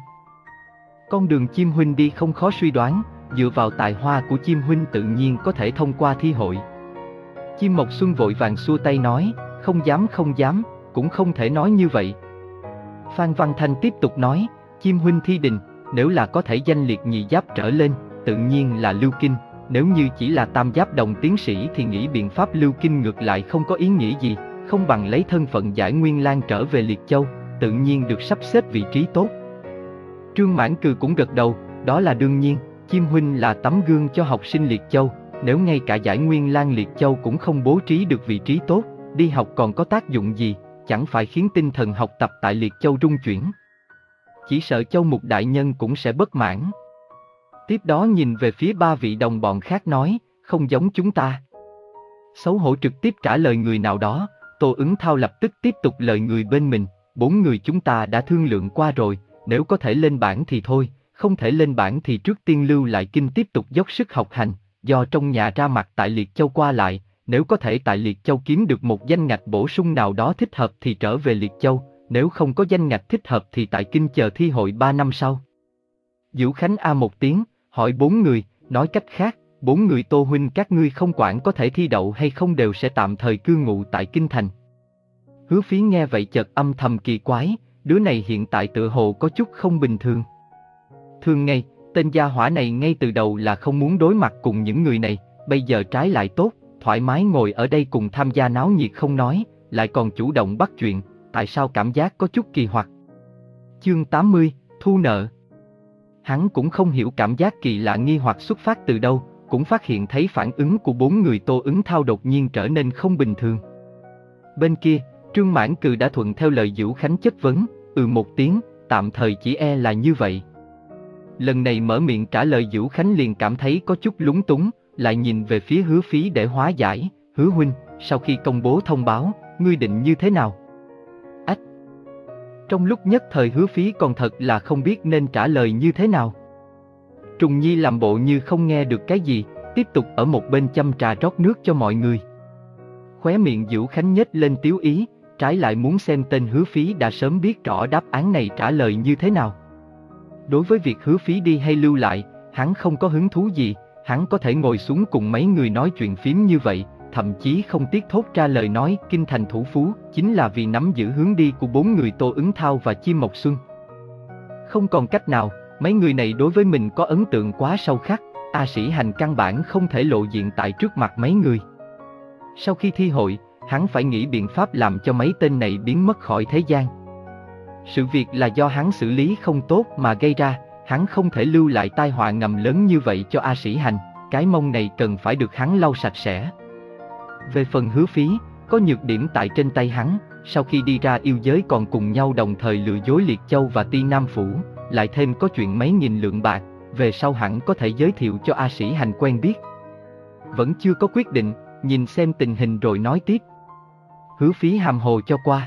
Con đường Chim huynh đi không khó suy đoán, dựa vào tài hoa của Chim huynh tự nhiên có thể thông qua thi hội. Chim Mộc Xuân vội vàng xua tay nói, không dám không dám, cũng không thể nói như vậy. Phan Văn Thanh tiếp tục nói, Chim huynh thi đình, nếu là có thể danh liệt nhị giáp trở lên, tự nhiên là lưu kinh, nếu như chỉ là tam giáp đồng tiến sĩ thì nghĩ biện pháp lưu kinh ngược lại không có ý nghĩa gì, không bằng lấy thân phận Giải Nguyên Lang trở về Liệt Châu, tự nhiên được sắp xếp vị trí tốt. Trương Mãn Cừ cũng gật đầu, đó là đương nhiên, Chim huynh là tấm gương cho học sinh Liệt Châu, nếu ngay cả Giải Nguyên Lang Liệt Châu cũng không bố trí được vị trí tốt, đi học còn có tác dụng gì, chẳng phải khiến tinh thần học tập tại Liệt Châu rung chuyển. Chỉ sợ Châu Mục đại nhân cũng sẽ bất mãn. Tiếp đó nhìn về phía ba vị đồng bọn khác nói, không giống chúng ta. Xấu hổ trực tiếp trả lời người nào đó, Tô Ứng Thao lập tức tiếp tục lời người bên mình, bốn người chúng ta đã thương lượng qua rồi, nếu có thể lên bảng thì thôi, không thể lên bảng thì trước tiên lưu lại kinh tiếp tục dốc sức học hành, do trong nhà ra mặt tại Liệt Châu qua lại, nếu có thể tại Liệt Châu kiếm được một danh ngạch bổ sung nào đó thích hợp thì trở về Liệt Châu, nếu không có danh ngạch thích hợp thì tại kinh chờ thi hội ba năm sau. Dữu Khánh a một tiếng, hỏi bốn người, nói cách khác, bốn người Tô huynh các ngươi không quản có thể thi đậu hay không đều sẽ tạm thời cư ngụ tại kinh thành. Hứa Phí nghe vậy chợt âm thầm kỳ quái, đứa này hiện tại tựa hồ có chút không bình thường. Thường ngày, tên gia hỏa này ngay từ đầu là không muốn đối mặt cùng những người này, bây giờ trái lại tốt, thoải mái ngồi ở đây cùng tham gia náo nhiệt không nói, lại còn chủ động bắt chuyện, tại sao cảm giác có chút kỳ hoặc. Chương tám mươi, thu nợ. Hắn cũng không hiểu cảm giác kỳ lạ nghi hoặc xuất phát từ đâu, cũng phát hiện thấy phản ứng của bốn người Tô Ứng Thao đột nhiên trở nên không bình thường. Bên kia, Trương Mãn Cừ đã thuận theo lời Dữu Khánh chất vấn, ừ một tiếng, tạm thời chỉ e là như vậy. Lần này mở miệng trả lời Dữu Khánh liền cảm thấy có chút lúng túng, lại nhìn về phía Hứa Phí để hóa giải, Hứa huynh, sau khi công bố thông báo, ngươi định như thế nào? Ách! Trong lúc nhất thời Hứa Phí còn thật là không biết nên trả lời như thế nào. Trùng Nhi làm bộ như không nghe được cái gì, tiếp tục ở một bên châm trà rót nước cho mọi người. Khóe miệng Dữu Khánh nhếch lên tiếu ý, trái lại muốn xem tên Hứa Phí đã sớm biết rõ đáp án này trả lời như thế nào. Đối với việc Hứa Phí đi hay lưu lại, hắn không có hứng thú gì, hắn có thể ngồi xuống cùng mấy người nói chuyện phím như vậy, thậm chí không tiếc thốt ra lời nói kinh thành thủ phú, chính là vì nắm giữ hướng đi của bốn người Tô Ứng Thao và Chim Mộc Xuân. Không còn cách nào, mấy người này đối với mình có ấn tượng quá sâu khắc, A Sĩ Hành căn bản không thể lộ diện tại trước mặt mấy người. Sau khi thi hội, hắn phải nghĩ biện pháp làm cho mấy tên này biến mất khỏi thế gian. Sự việc là do hắn xử lý không tốt mà gây ra, hắn không thể lưu lại tai họa ngầm lớn như vậy cho A Sĩ Hành, cái mông này cần phải được hắn lau sạch sẽ. Về phần Hứa Phí, có nhược điểm tại trên tay hắn, sau khi đi ra yêu giới còn cùng nhau đồng thời lừa dối Liệt Châu và Ti Nam Phủ, lại thêm có chuyện mấy nghìn lượng bạc, về sau hẳn có thể giới thiệu cho A Sĩ Hành quen biết. Vẫn chưa có quyết định, nhìn xem tình hình rồi nói tiếp. Hứa Phí hàm hồ cho qua.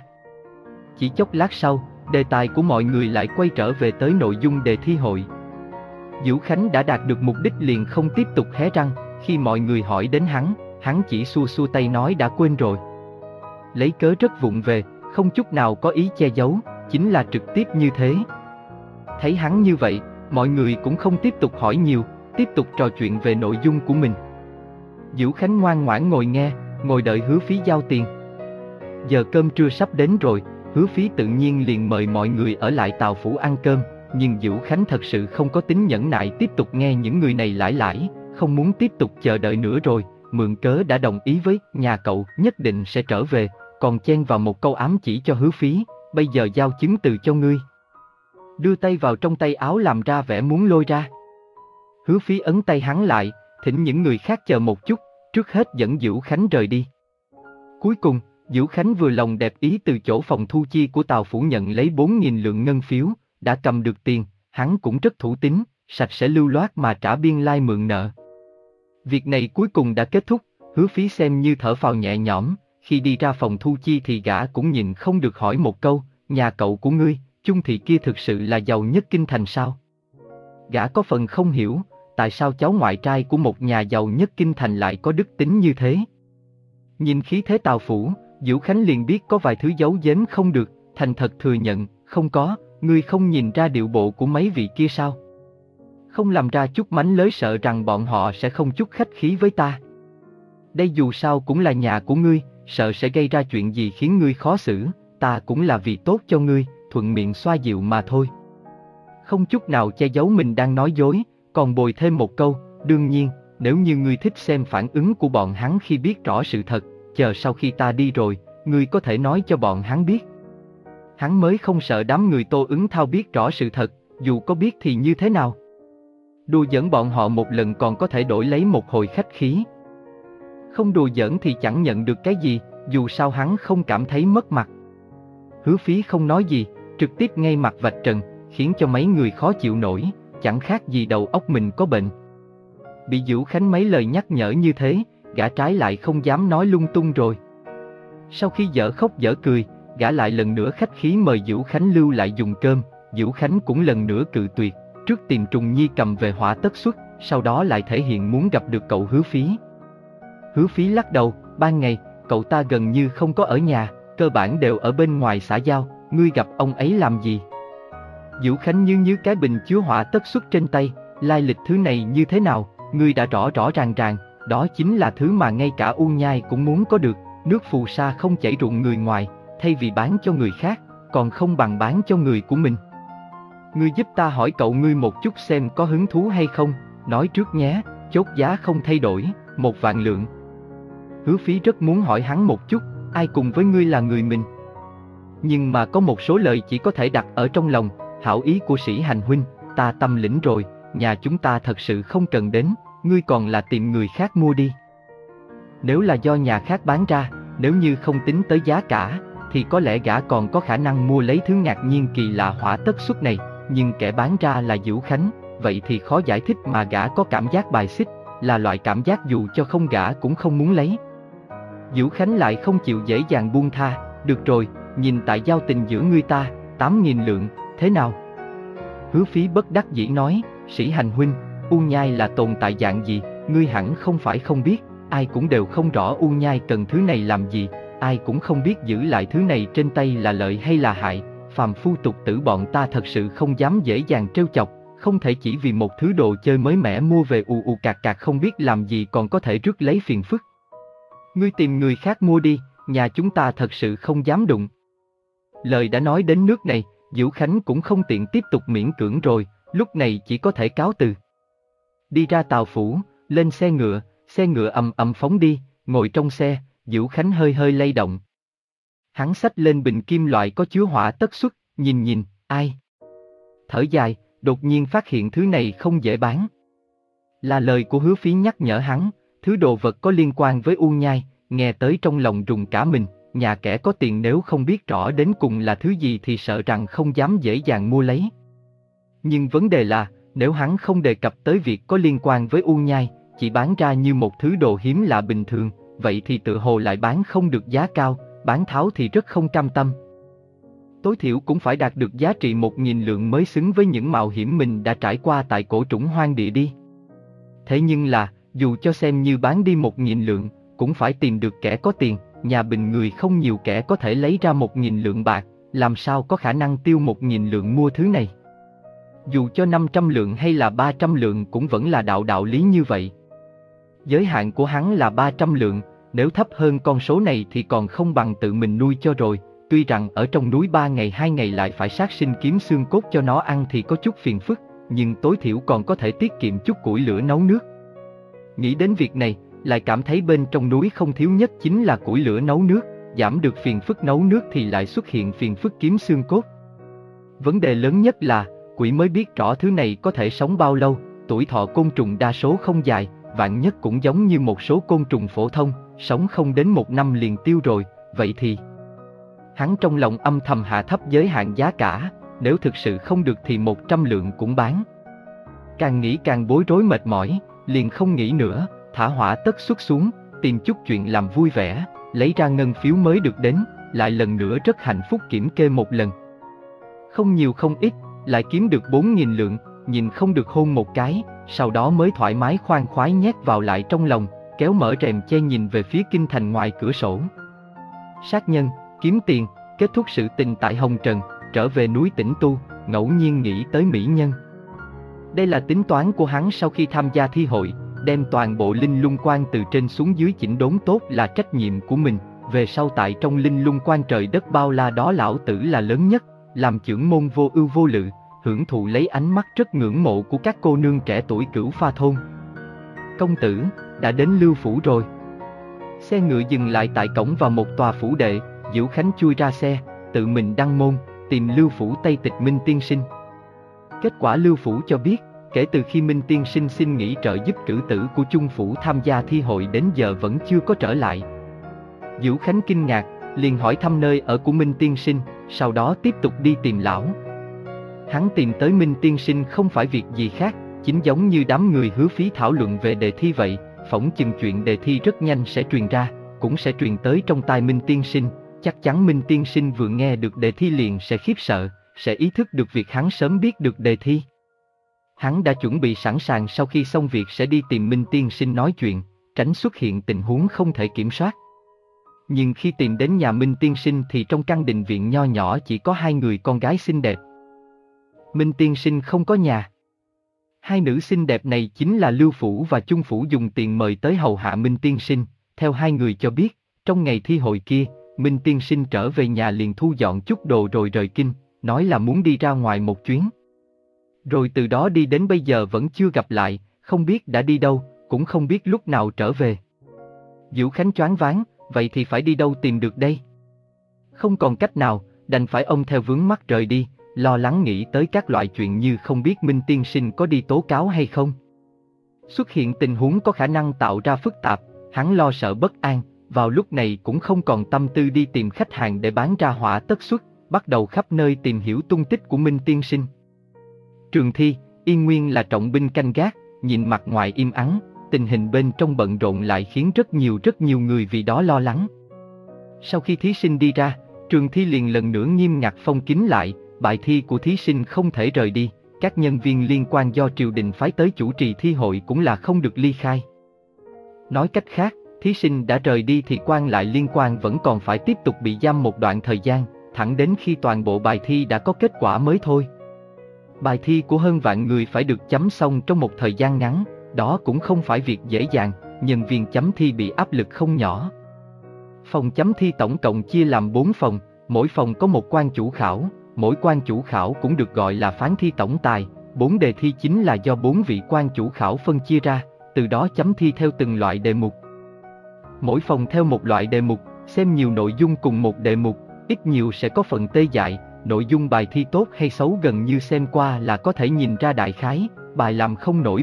Chỉ chốc lát sau, đề tài của mọi người lại quay trở về tới nội dung đề thi hội. Vũ Khánh đã đạt được mục đích liền không tiếp tục hé răng, khi mọi người hỏi đến hắn, hắn chỉ xua xua tay nói đã quên rồi. Lấy cớ rất vụng về, không chút nào có ý che giấu, chính là trực tiếp như thế. Thấy hắn như vậy, mọi người cũng không tiếp tục hỏi nhiều, tiếp tục trò chuyện về nội dung của mình. Vũ Khánh ngoan ngoãn ngồi nghe, ngồi đợi Hứa Phí giao tiền. Giờ cơm trưa sắp đến rồi, Hứa Phí tự nhiên liền mời mọi người ở lại Tào Phủ ăn cơm, nhưng Vũ Khánh thật sự không có tính nhẫn nại tiếp tục nghe những người này lải lải, không muốn tiếp tục chờ đợi nữa rồi, mượn cớ đã đồng ý với nhà cậu nhất định sẽ trở về, còn chen vào một câu ám chỉ cho Hứa Phí, bây giờ giao chứng từ cho ngươi. Đưa tay vào trong tay áo làm ra vẻ muốn lôi ra. Hứa Phí ấn tay hắn lại, thỉnh những người khác chờ một chút, trước hết dẫn Vũ Khánh rời đi. Cuối cùng, Vũ Khánh vừa lòng đẹp ý từ chỗ phòng thu chi của Tào Phủ nhận lấy bốn nghìn lượng ngân phiếu, đã cầm được tiền, hắn cũng rất thủ tín, sạch sẽ lưu loát mà trả biên lai mượn nợ. Việc này cuối cùng đã kết thúc, Hứa Phí xem như thở phào nhẹ nhõm, khi đi ra phòng thu chi thì gã cũng nhìn không được hỏi một câu, nhà cậu của ngươi, Chung Thị kia thực sự là giàu nhất kinh thành sao? Gã có phần không hiểu, tại sao cháu ngoại trai của một nhà giàu nhất kinh thành lại có đức tính như thế? Nhìn khí thế Tào Phủ, Vũ Khánh liền biết có vài thứ giấu giếm không được, thành thật thừa nhận, không có, ngươi không nhìn ra điệu bộ của mấy vị kia sao? Không làm ra chút mánh lới sợ rằng bọn họ sẽ không chút khách khí với ta. Đây dù sao cũng là nhà của ngươi, sợ sẽ gây ra chuyện gì khiến ngươi khó xử, ta cũng là vì tốt cho ngươi, thuận miệng xoa dịu mà thôi. Không chút nào che giấu mình đang nói dối, còn bồi thêm một câu, đương nhiên, nếu như ngươi thích xem phản ứng của bọn hắn khi biết rõ sự thật, chờ sau khi ta đi rồi, ngươi có thể nói cho bọn hắn biết. Hắn mới không sợ đám người Tô Ứng Thao biết rõ sự thật, dù có biết thì như thế nào. Đùa giỡn bọn họ một lần còn có thể đổi lấy một hồi khách khí. Không đùa giỡn thì chẳng nhận được cái gì, dù sao hắn không cảm thấy mất mặt. Hứa Phí không nói gì, trực tiếp ngay mặt vạch trần, khiến cho mấy người khó chịu nổi, chẳng khác gì đầu óc mình có bệnh. Bị Vũ Khánh mấy lời nhắc nhở như thế, gã trái lại không dám nói lung tung rồi. Sau khi dở khóc dở cười, gã lại lần nữa khách khí mời Vũ Khánh lưu lại dùng cơm, Vũ Khánh cũng lần nữa cự tuyệt, trước tìm Trùng Nhi cầm về hỏa tất xuất, sau đó lại thể hiện muốn gặp được cậu Hứa Phí. Hứa Phí lắc đầu, ban ngày, cậu ta gần như không có ở nhà, cơ bản đều ở bên ngoài xã giao, ngươi gặp ông ấy làm gì? Vũ Khánh như như cái bình chứa hỏa tất xuất trên tay, lai lịch thứ này như thế nào, ngươi đã rõ rõ ràng ràng, đó chính là thứ mà ngay cả U Nhai cũng muốn có được, nước phù sa không chảy ruộng người ngoài, thay vì bán cho người khác, còn không bằng bán cho người của mình. Ngươi giúp ta hỏi cậu ngươi một chút xem có hứng thú hay không, nói trước nhé, chốt giá không thay đổi, một vạn lượng. Hứa Phí rất muốn hỏi hắn một chút, ai cùng với ngươi là người mình. Nhưng mà có một số lời chỉ có thể đặt ở trong lòng, hảo ý của Sĩ Hành huynh, ta tâm lĩnh rồi, nhà chúng ta thật sự không cần đến, ngươi còn là tìm người khác mua đi. Nếu là do nhà khác bán ra, nếu như không tính tới giá cả, thì có lẽ gã còn có khả năng mua lấy thứ ngạc nhiên kỳ lạ hỏa tất xuất này, nhưng kẻ bán ra là Vũ Khánh, vậy thì khó giải thích mà gã có cảm giác bài xích, là loại cảm giác dù cho không gã cũng không muốn lấy. Vũ Khánh lại không chịu dễ dàng buông tha, được rồi, nhìn tại giao tình giữa ngươi ta, tám nghìn lượng, thế nào? Hứa Phí bất đắc dĩ nói, Sĩ Hành huynh, U Nhai là tồn tại dạng gì, ngươi hẳn không phải không biết, ai cũng đều không rõ U Nhai cần thứ này làm gì, ai cũng không biết giữ lại thứ này trên tay là lợi hay là hại, phàm phu tục tử bọn ta thật sự không dám dễ dàng trêu chọc, không thể chỉ vì một thứ đồ chơi mới mẻ mua về ù ù cạc cạc không biết làm gì còn có thể rước lấy phiền phức. Ngươi tìm người khác mua đi, nhà chúng ta thật sự không dám đụng. Lời đã nói đến nước này, Vũ Khánh cũng không tiện tiếp tục miễn cưỡng rồi, lúc này chỉ có thể cáo từ. Đi ra Tào Phủ, lên xe ngựa, xe ngựa ầm ầm phóng đi, ngồi trong xe, Vũ Khánh hơi hơi lay động. Hắn xách lên bình kim loại có chứa hỏa tất xuất, nhìn nhìn, ai? Thở dài, đột nhiên phát hiện thứ này không dễ bán. Là lời của Hứa Phí nhắc nhở hắn, thứ đồ vật có liên quan với U Nhai, nghe tới trong lòng rùng cả mình, nhà kẻ có tiền nếu không biết rõ đến cùng là thứ gì thì sợ rằng không dám dễ dàng mua lấy. Nhưng vấn đề là, nếu hắn không đề cập tới việc có liên quan với U Nhai, chỉ bán ra như một thứ đồ hiếm lạ bình thường, vậy thì tự hồ lại bán không được giá cao, bán tháo thì rất không cam tâm. Tối thiểu cũng phải đạt được giá trị một nghìn lượng mới xứng với những mạo hiểm mình đã trải qua tại cổ trũng hoang địa đi. Thế nhưng là, dù cho xem như bán đi một nghìn lượng, cũng phải tìm được kẻ có tiền, nhà bình người không nhiều kẻ có thể lấy ra một nghìn lượng bạc, làm sao có khả năng tiêu một nghìn lượng mua thứ này. Dù cho năm trăm lượng hay là ba trăm lượng cũng vẫn là đạo đạo lý như vậy. Giới hạn của hắn là ba trăm lượng, nếu thấp hơn con số này thì còn không bằng tự mình nuôi cho rồi, tuy rằng ở trong núi ba ngày hai ngày lại phải sát sinh kiếm xương cốt cho nó ăn thì có chút phiền phức, nhưng tối thiểu còn có thể tiết kiệm chút củi lửa nấu nước. Nghĩ đến việc này, lại cảm thấy bên trong núi không thiếu nhất chính là củi lửa nấu nước, giảm được phiền phức nấu nước thì lại xuất hiện phiền phức kiếm xương cốt. Vấn đề lớn nhất là, quỷ mới biết rõ thứ này có thể sống bao lâu, tuổi thọ côn trùng đa số không dài, vạn nhất cũng giống như một số côn trùng phổ thông, sống không đến một năm liền tiêu rồi, vậy thì... Hắn trong lòng âm thầm hạ thấp giới hạn giá cả, nếu thực sự không được thì một trăm lượng cũng bán. Càng nghĩ càng bối rối mệt mỏi, liền không nghĩ nữa, thả hỏa tất xuất xuống, tìm chút chuyện làm vui vẻ, lấy ra ngân phiếu mới được đến, lại lần nữa rất hạnh phúc kiểm kê một lần. Không nhiều không ít, lại kiếm được bốn nghìn lượng, nhìn không được hôn một cái, sau đó mới thoải mái khoan khoái nhét vào lại trong lòng, kéo mở rèm che nhìn về phía kinh thành ngoài cửa sổ. Sát nhân, kiếm tiền, kết thúc sự tình tại Hồng Trần, trở về núi Tĩnh Tu, ngẫu nhiên nghĩ tới mỹ nhân. Đây là tính toán của hắn sau khi tham gia thi hội, đem toàn bộ linh lung quan từ trên xuống dưới chỉnh đốn tốt là trách nhiệm của mình, về sau tại trong linh lung quan trời đất bao la đó lão tử là lớn nhất, làm chưởng môn vô ưu vô lự, hưởng thụ lấy ánh mắt rất ngưỡng mộ của các cô nương trẻ tuổi Cửu Pha thôn. Công tử, đã đến Lưu Phủ rồi. Xe ngựa dừng lại tại cổng vào một tòa phủ đệ, Diễu Khánh chui ra xe, tự mình đăng môn, tìm Lưu Phủ Tây Tịch Minh Tiên Sinh. Kết quả Lưu Phủ cho biết, kể từ khi Minh Tiên Sinh xin nghỉ trợ giúp cử tử của Chung Phủ tham gia thi hội đến giờ vẫn chưa có trở lại. Diễu Khánh kinh ngạc, liền hỏi thăm nơi ở của Minh Tiên Sinh, sau đó tiếp tục đi tìm lão. Hắn tìm tới Minh Tiên Sinh không phải việc gì khác, chính giống như đám người Hứa Phí thảo luận về đề thi vậy, phỏng chừng chuyện đề thi rất nhanh sẽ truyền ra, cũng sẽ truyền tới trong tai Minh Tiên Sinh, chắc chắn Minh Tiên Sinh vừa nghe được đề thi liền sẽ khiếp sợ, sẽ ý thức được việc hắn sớm biết được đề thi. Hắn đã chuẩn bị sẵn sàng sau khi xong việc sẽ đi tìm Minh Tiên Sinh nói chuyện, tránh xuất hiện tình huống không thể kiểm soát. Nhưng khi tìm đến nhà Minh Tiên Sinh thì trong căn đình viện nho nhỏ chỉ có hai người con gái xinh đẹp. Minh Tiên Sinh không có nhà. Hai nữ xinh đẹp này chính là Lưu Phủ và Chung Phủ dùng tiền mời tới hầu hạ Minh Tiên Sinh. Theo hai người cho biết, trong ngày thi hội kia, Minh Tiên Sinh trở về nhà liền thu dọn chút đồ rồi rời kinh, nói là muốn đi ra ngoài một chuyến. Rồi từ đó đi đến bây giờ vẫn chưa gặp lại, không biết đã đi đâu, cũng không biết lúc nào trở về. Diễu Khánh choáng váng, vậy thì phải đi đâu tìm được đây? Không còn cách nào, đành phải ông theo vướng mắc rời đi, lo lắng nghĩ tới các loại chuyện như không biết Minh Tiên Sinh có đi tố cáo hay không. Xuất hiện tình huống có khả năng tạo ra phức tạp, hắn lo sợ bất an, vào lúc này cũng không còn tâm tư đi tìm khách hàng để bán ra hỏa tất xuất, bắt đầu khắp nơi tìm hiểu tung tích của Minh Tiên Sinh. Trường thi, Yên Nguyên là trọng binh canh gác, nhìn mặt ngoài im ắng, tình hình bên trong bận rộn lại khiến rất nhiều rất nhiều người vì đó lo lắng. Sau khi thí sinh đi ra, trường thi liền lần nữa nghiêm ngặt phong kín lại, bài thi của thí sinh không thể rời đi, các nhân viên liên quan do triều đình phái tới chủ trì thi hội cũng là không được ly khai. Nói cách khác, thí sinh đã rời đi thì quan lại liên quan vẫn còn phải tiếp tục bị giam một đoạn thời gian, thẳng đến khi toàn bộ bài thi đã có kết quả mới thôi. Bài thi của hơn vạn người phải được chấm xong trong một thời gian ngắn, đó cũng không phải việc dễ dàng, nhân viên chấm thi bị áp lực không nhỏ. Phòng chấm thi tổng cộng chia làm bốn phòng, mỗi phòng có một quan chủ khảo, mỗi quan chủ khảo cũng được gọi là phán thi tổng tài, bốn đề thi chính là do bốn vị quan chủ khảo phân chia ra, từ đó chấm thi theo từng loại đề mục. Mỗi phòng theo một loại đề mục, xem nhiều nội dung cùng một đề mục, ít nhiều sẽ có phần tê dại, nội dung bài thi tốt hay xấu gần như xem qua là có thể nhìn ra đại khái, bài làm không nổi bật,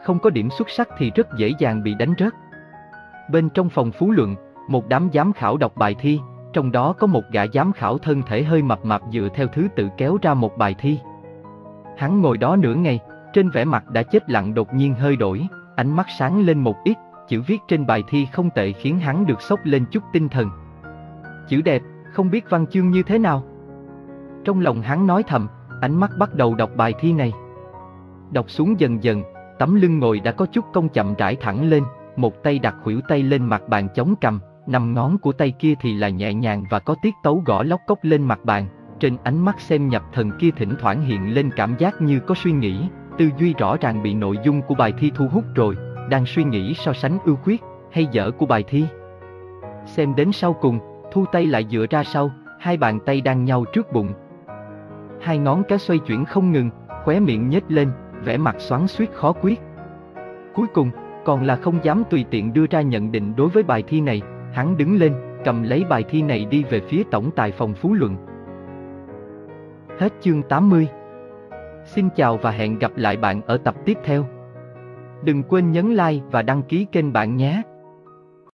không có điểm xuất sắc thì rất dễ dàng bị đánh rớt. Bên trong phòng phú luận, một đám giám khảo đọc bài thi, trong đó có một gã giám khảo thân thể hơi mập mạp dựa theo thứ tự kéo ra một bài thi. Hắn ngồi đó nửa ngày, trên vẻ mặt đã chết lặng đột nhiên hơi đổi, ánh mắt sáng lên một ít, chữ viết trên bài thi không tệ khiến hắn được xốc lên chút tinh thần. Chữ đẹp, không biết văn chương như thế nào. Trong lòng hắn nói thầm, ánh mắt bắt đầu đọc bài thi này. Đọc xuống dần dần, tấm lưng ngồi đã có chút cong chậm rãi thẳng lên, một tay đặt khuỷu tay lên mặt bàn chống cằm, năm ngón của tay kia thì là nhẹ nhàng và có tiết tấu gõ lóc cốc lên mặt bàn. Trên ánh mắt xem nhập thần kia thỉnh thoảng hiện lên cảm giác như có suy nghĩ, tư duy rõ ràng bị nội dung của bài thi thu hút rồi, đang suy nghĩ so sánh ưu khuyết hay dở của bài thi. Xem đến sau cùng, thu tay lại dựa ra sau, hai bàn tay đang nhau trước bụng. Hai ngón cái xoay chuyển không ngừng, khóe miệng nhếch lên, vẻ mặt xoắn xuýt khó quyết. Cuối cùng, còn là không dám tùy tiện đưa ra nhận định đối với bài thi này, hắn đứng lên, cầm lấy bài thi này đi về phía tổng tài phòng phú luận. Hết chương tám mươi. Xin chào và hẹn gặp lại bạn ở tập tiếp theo. Đừng quên nhấn like và đăng ký kênh bạn nhé.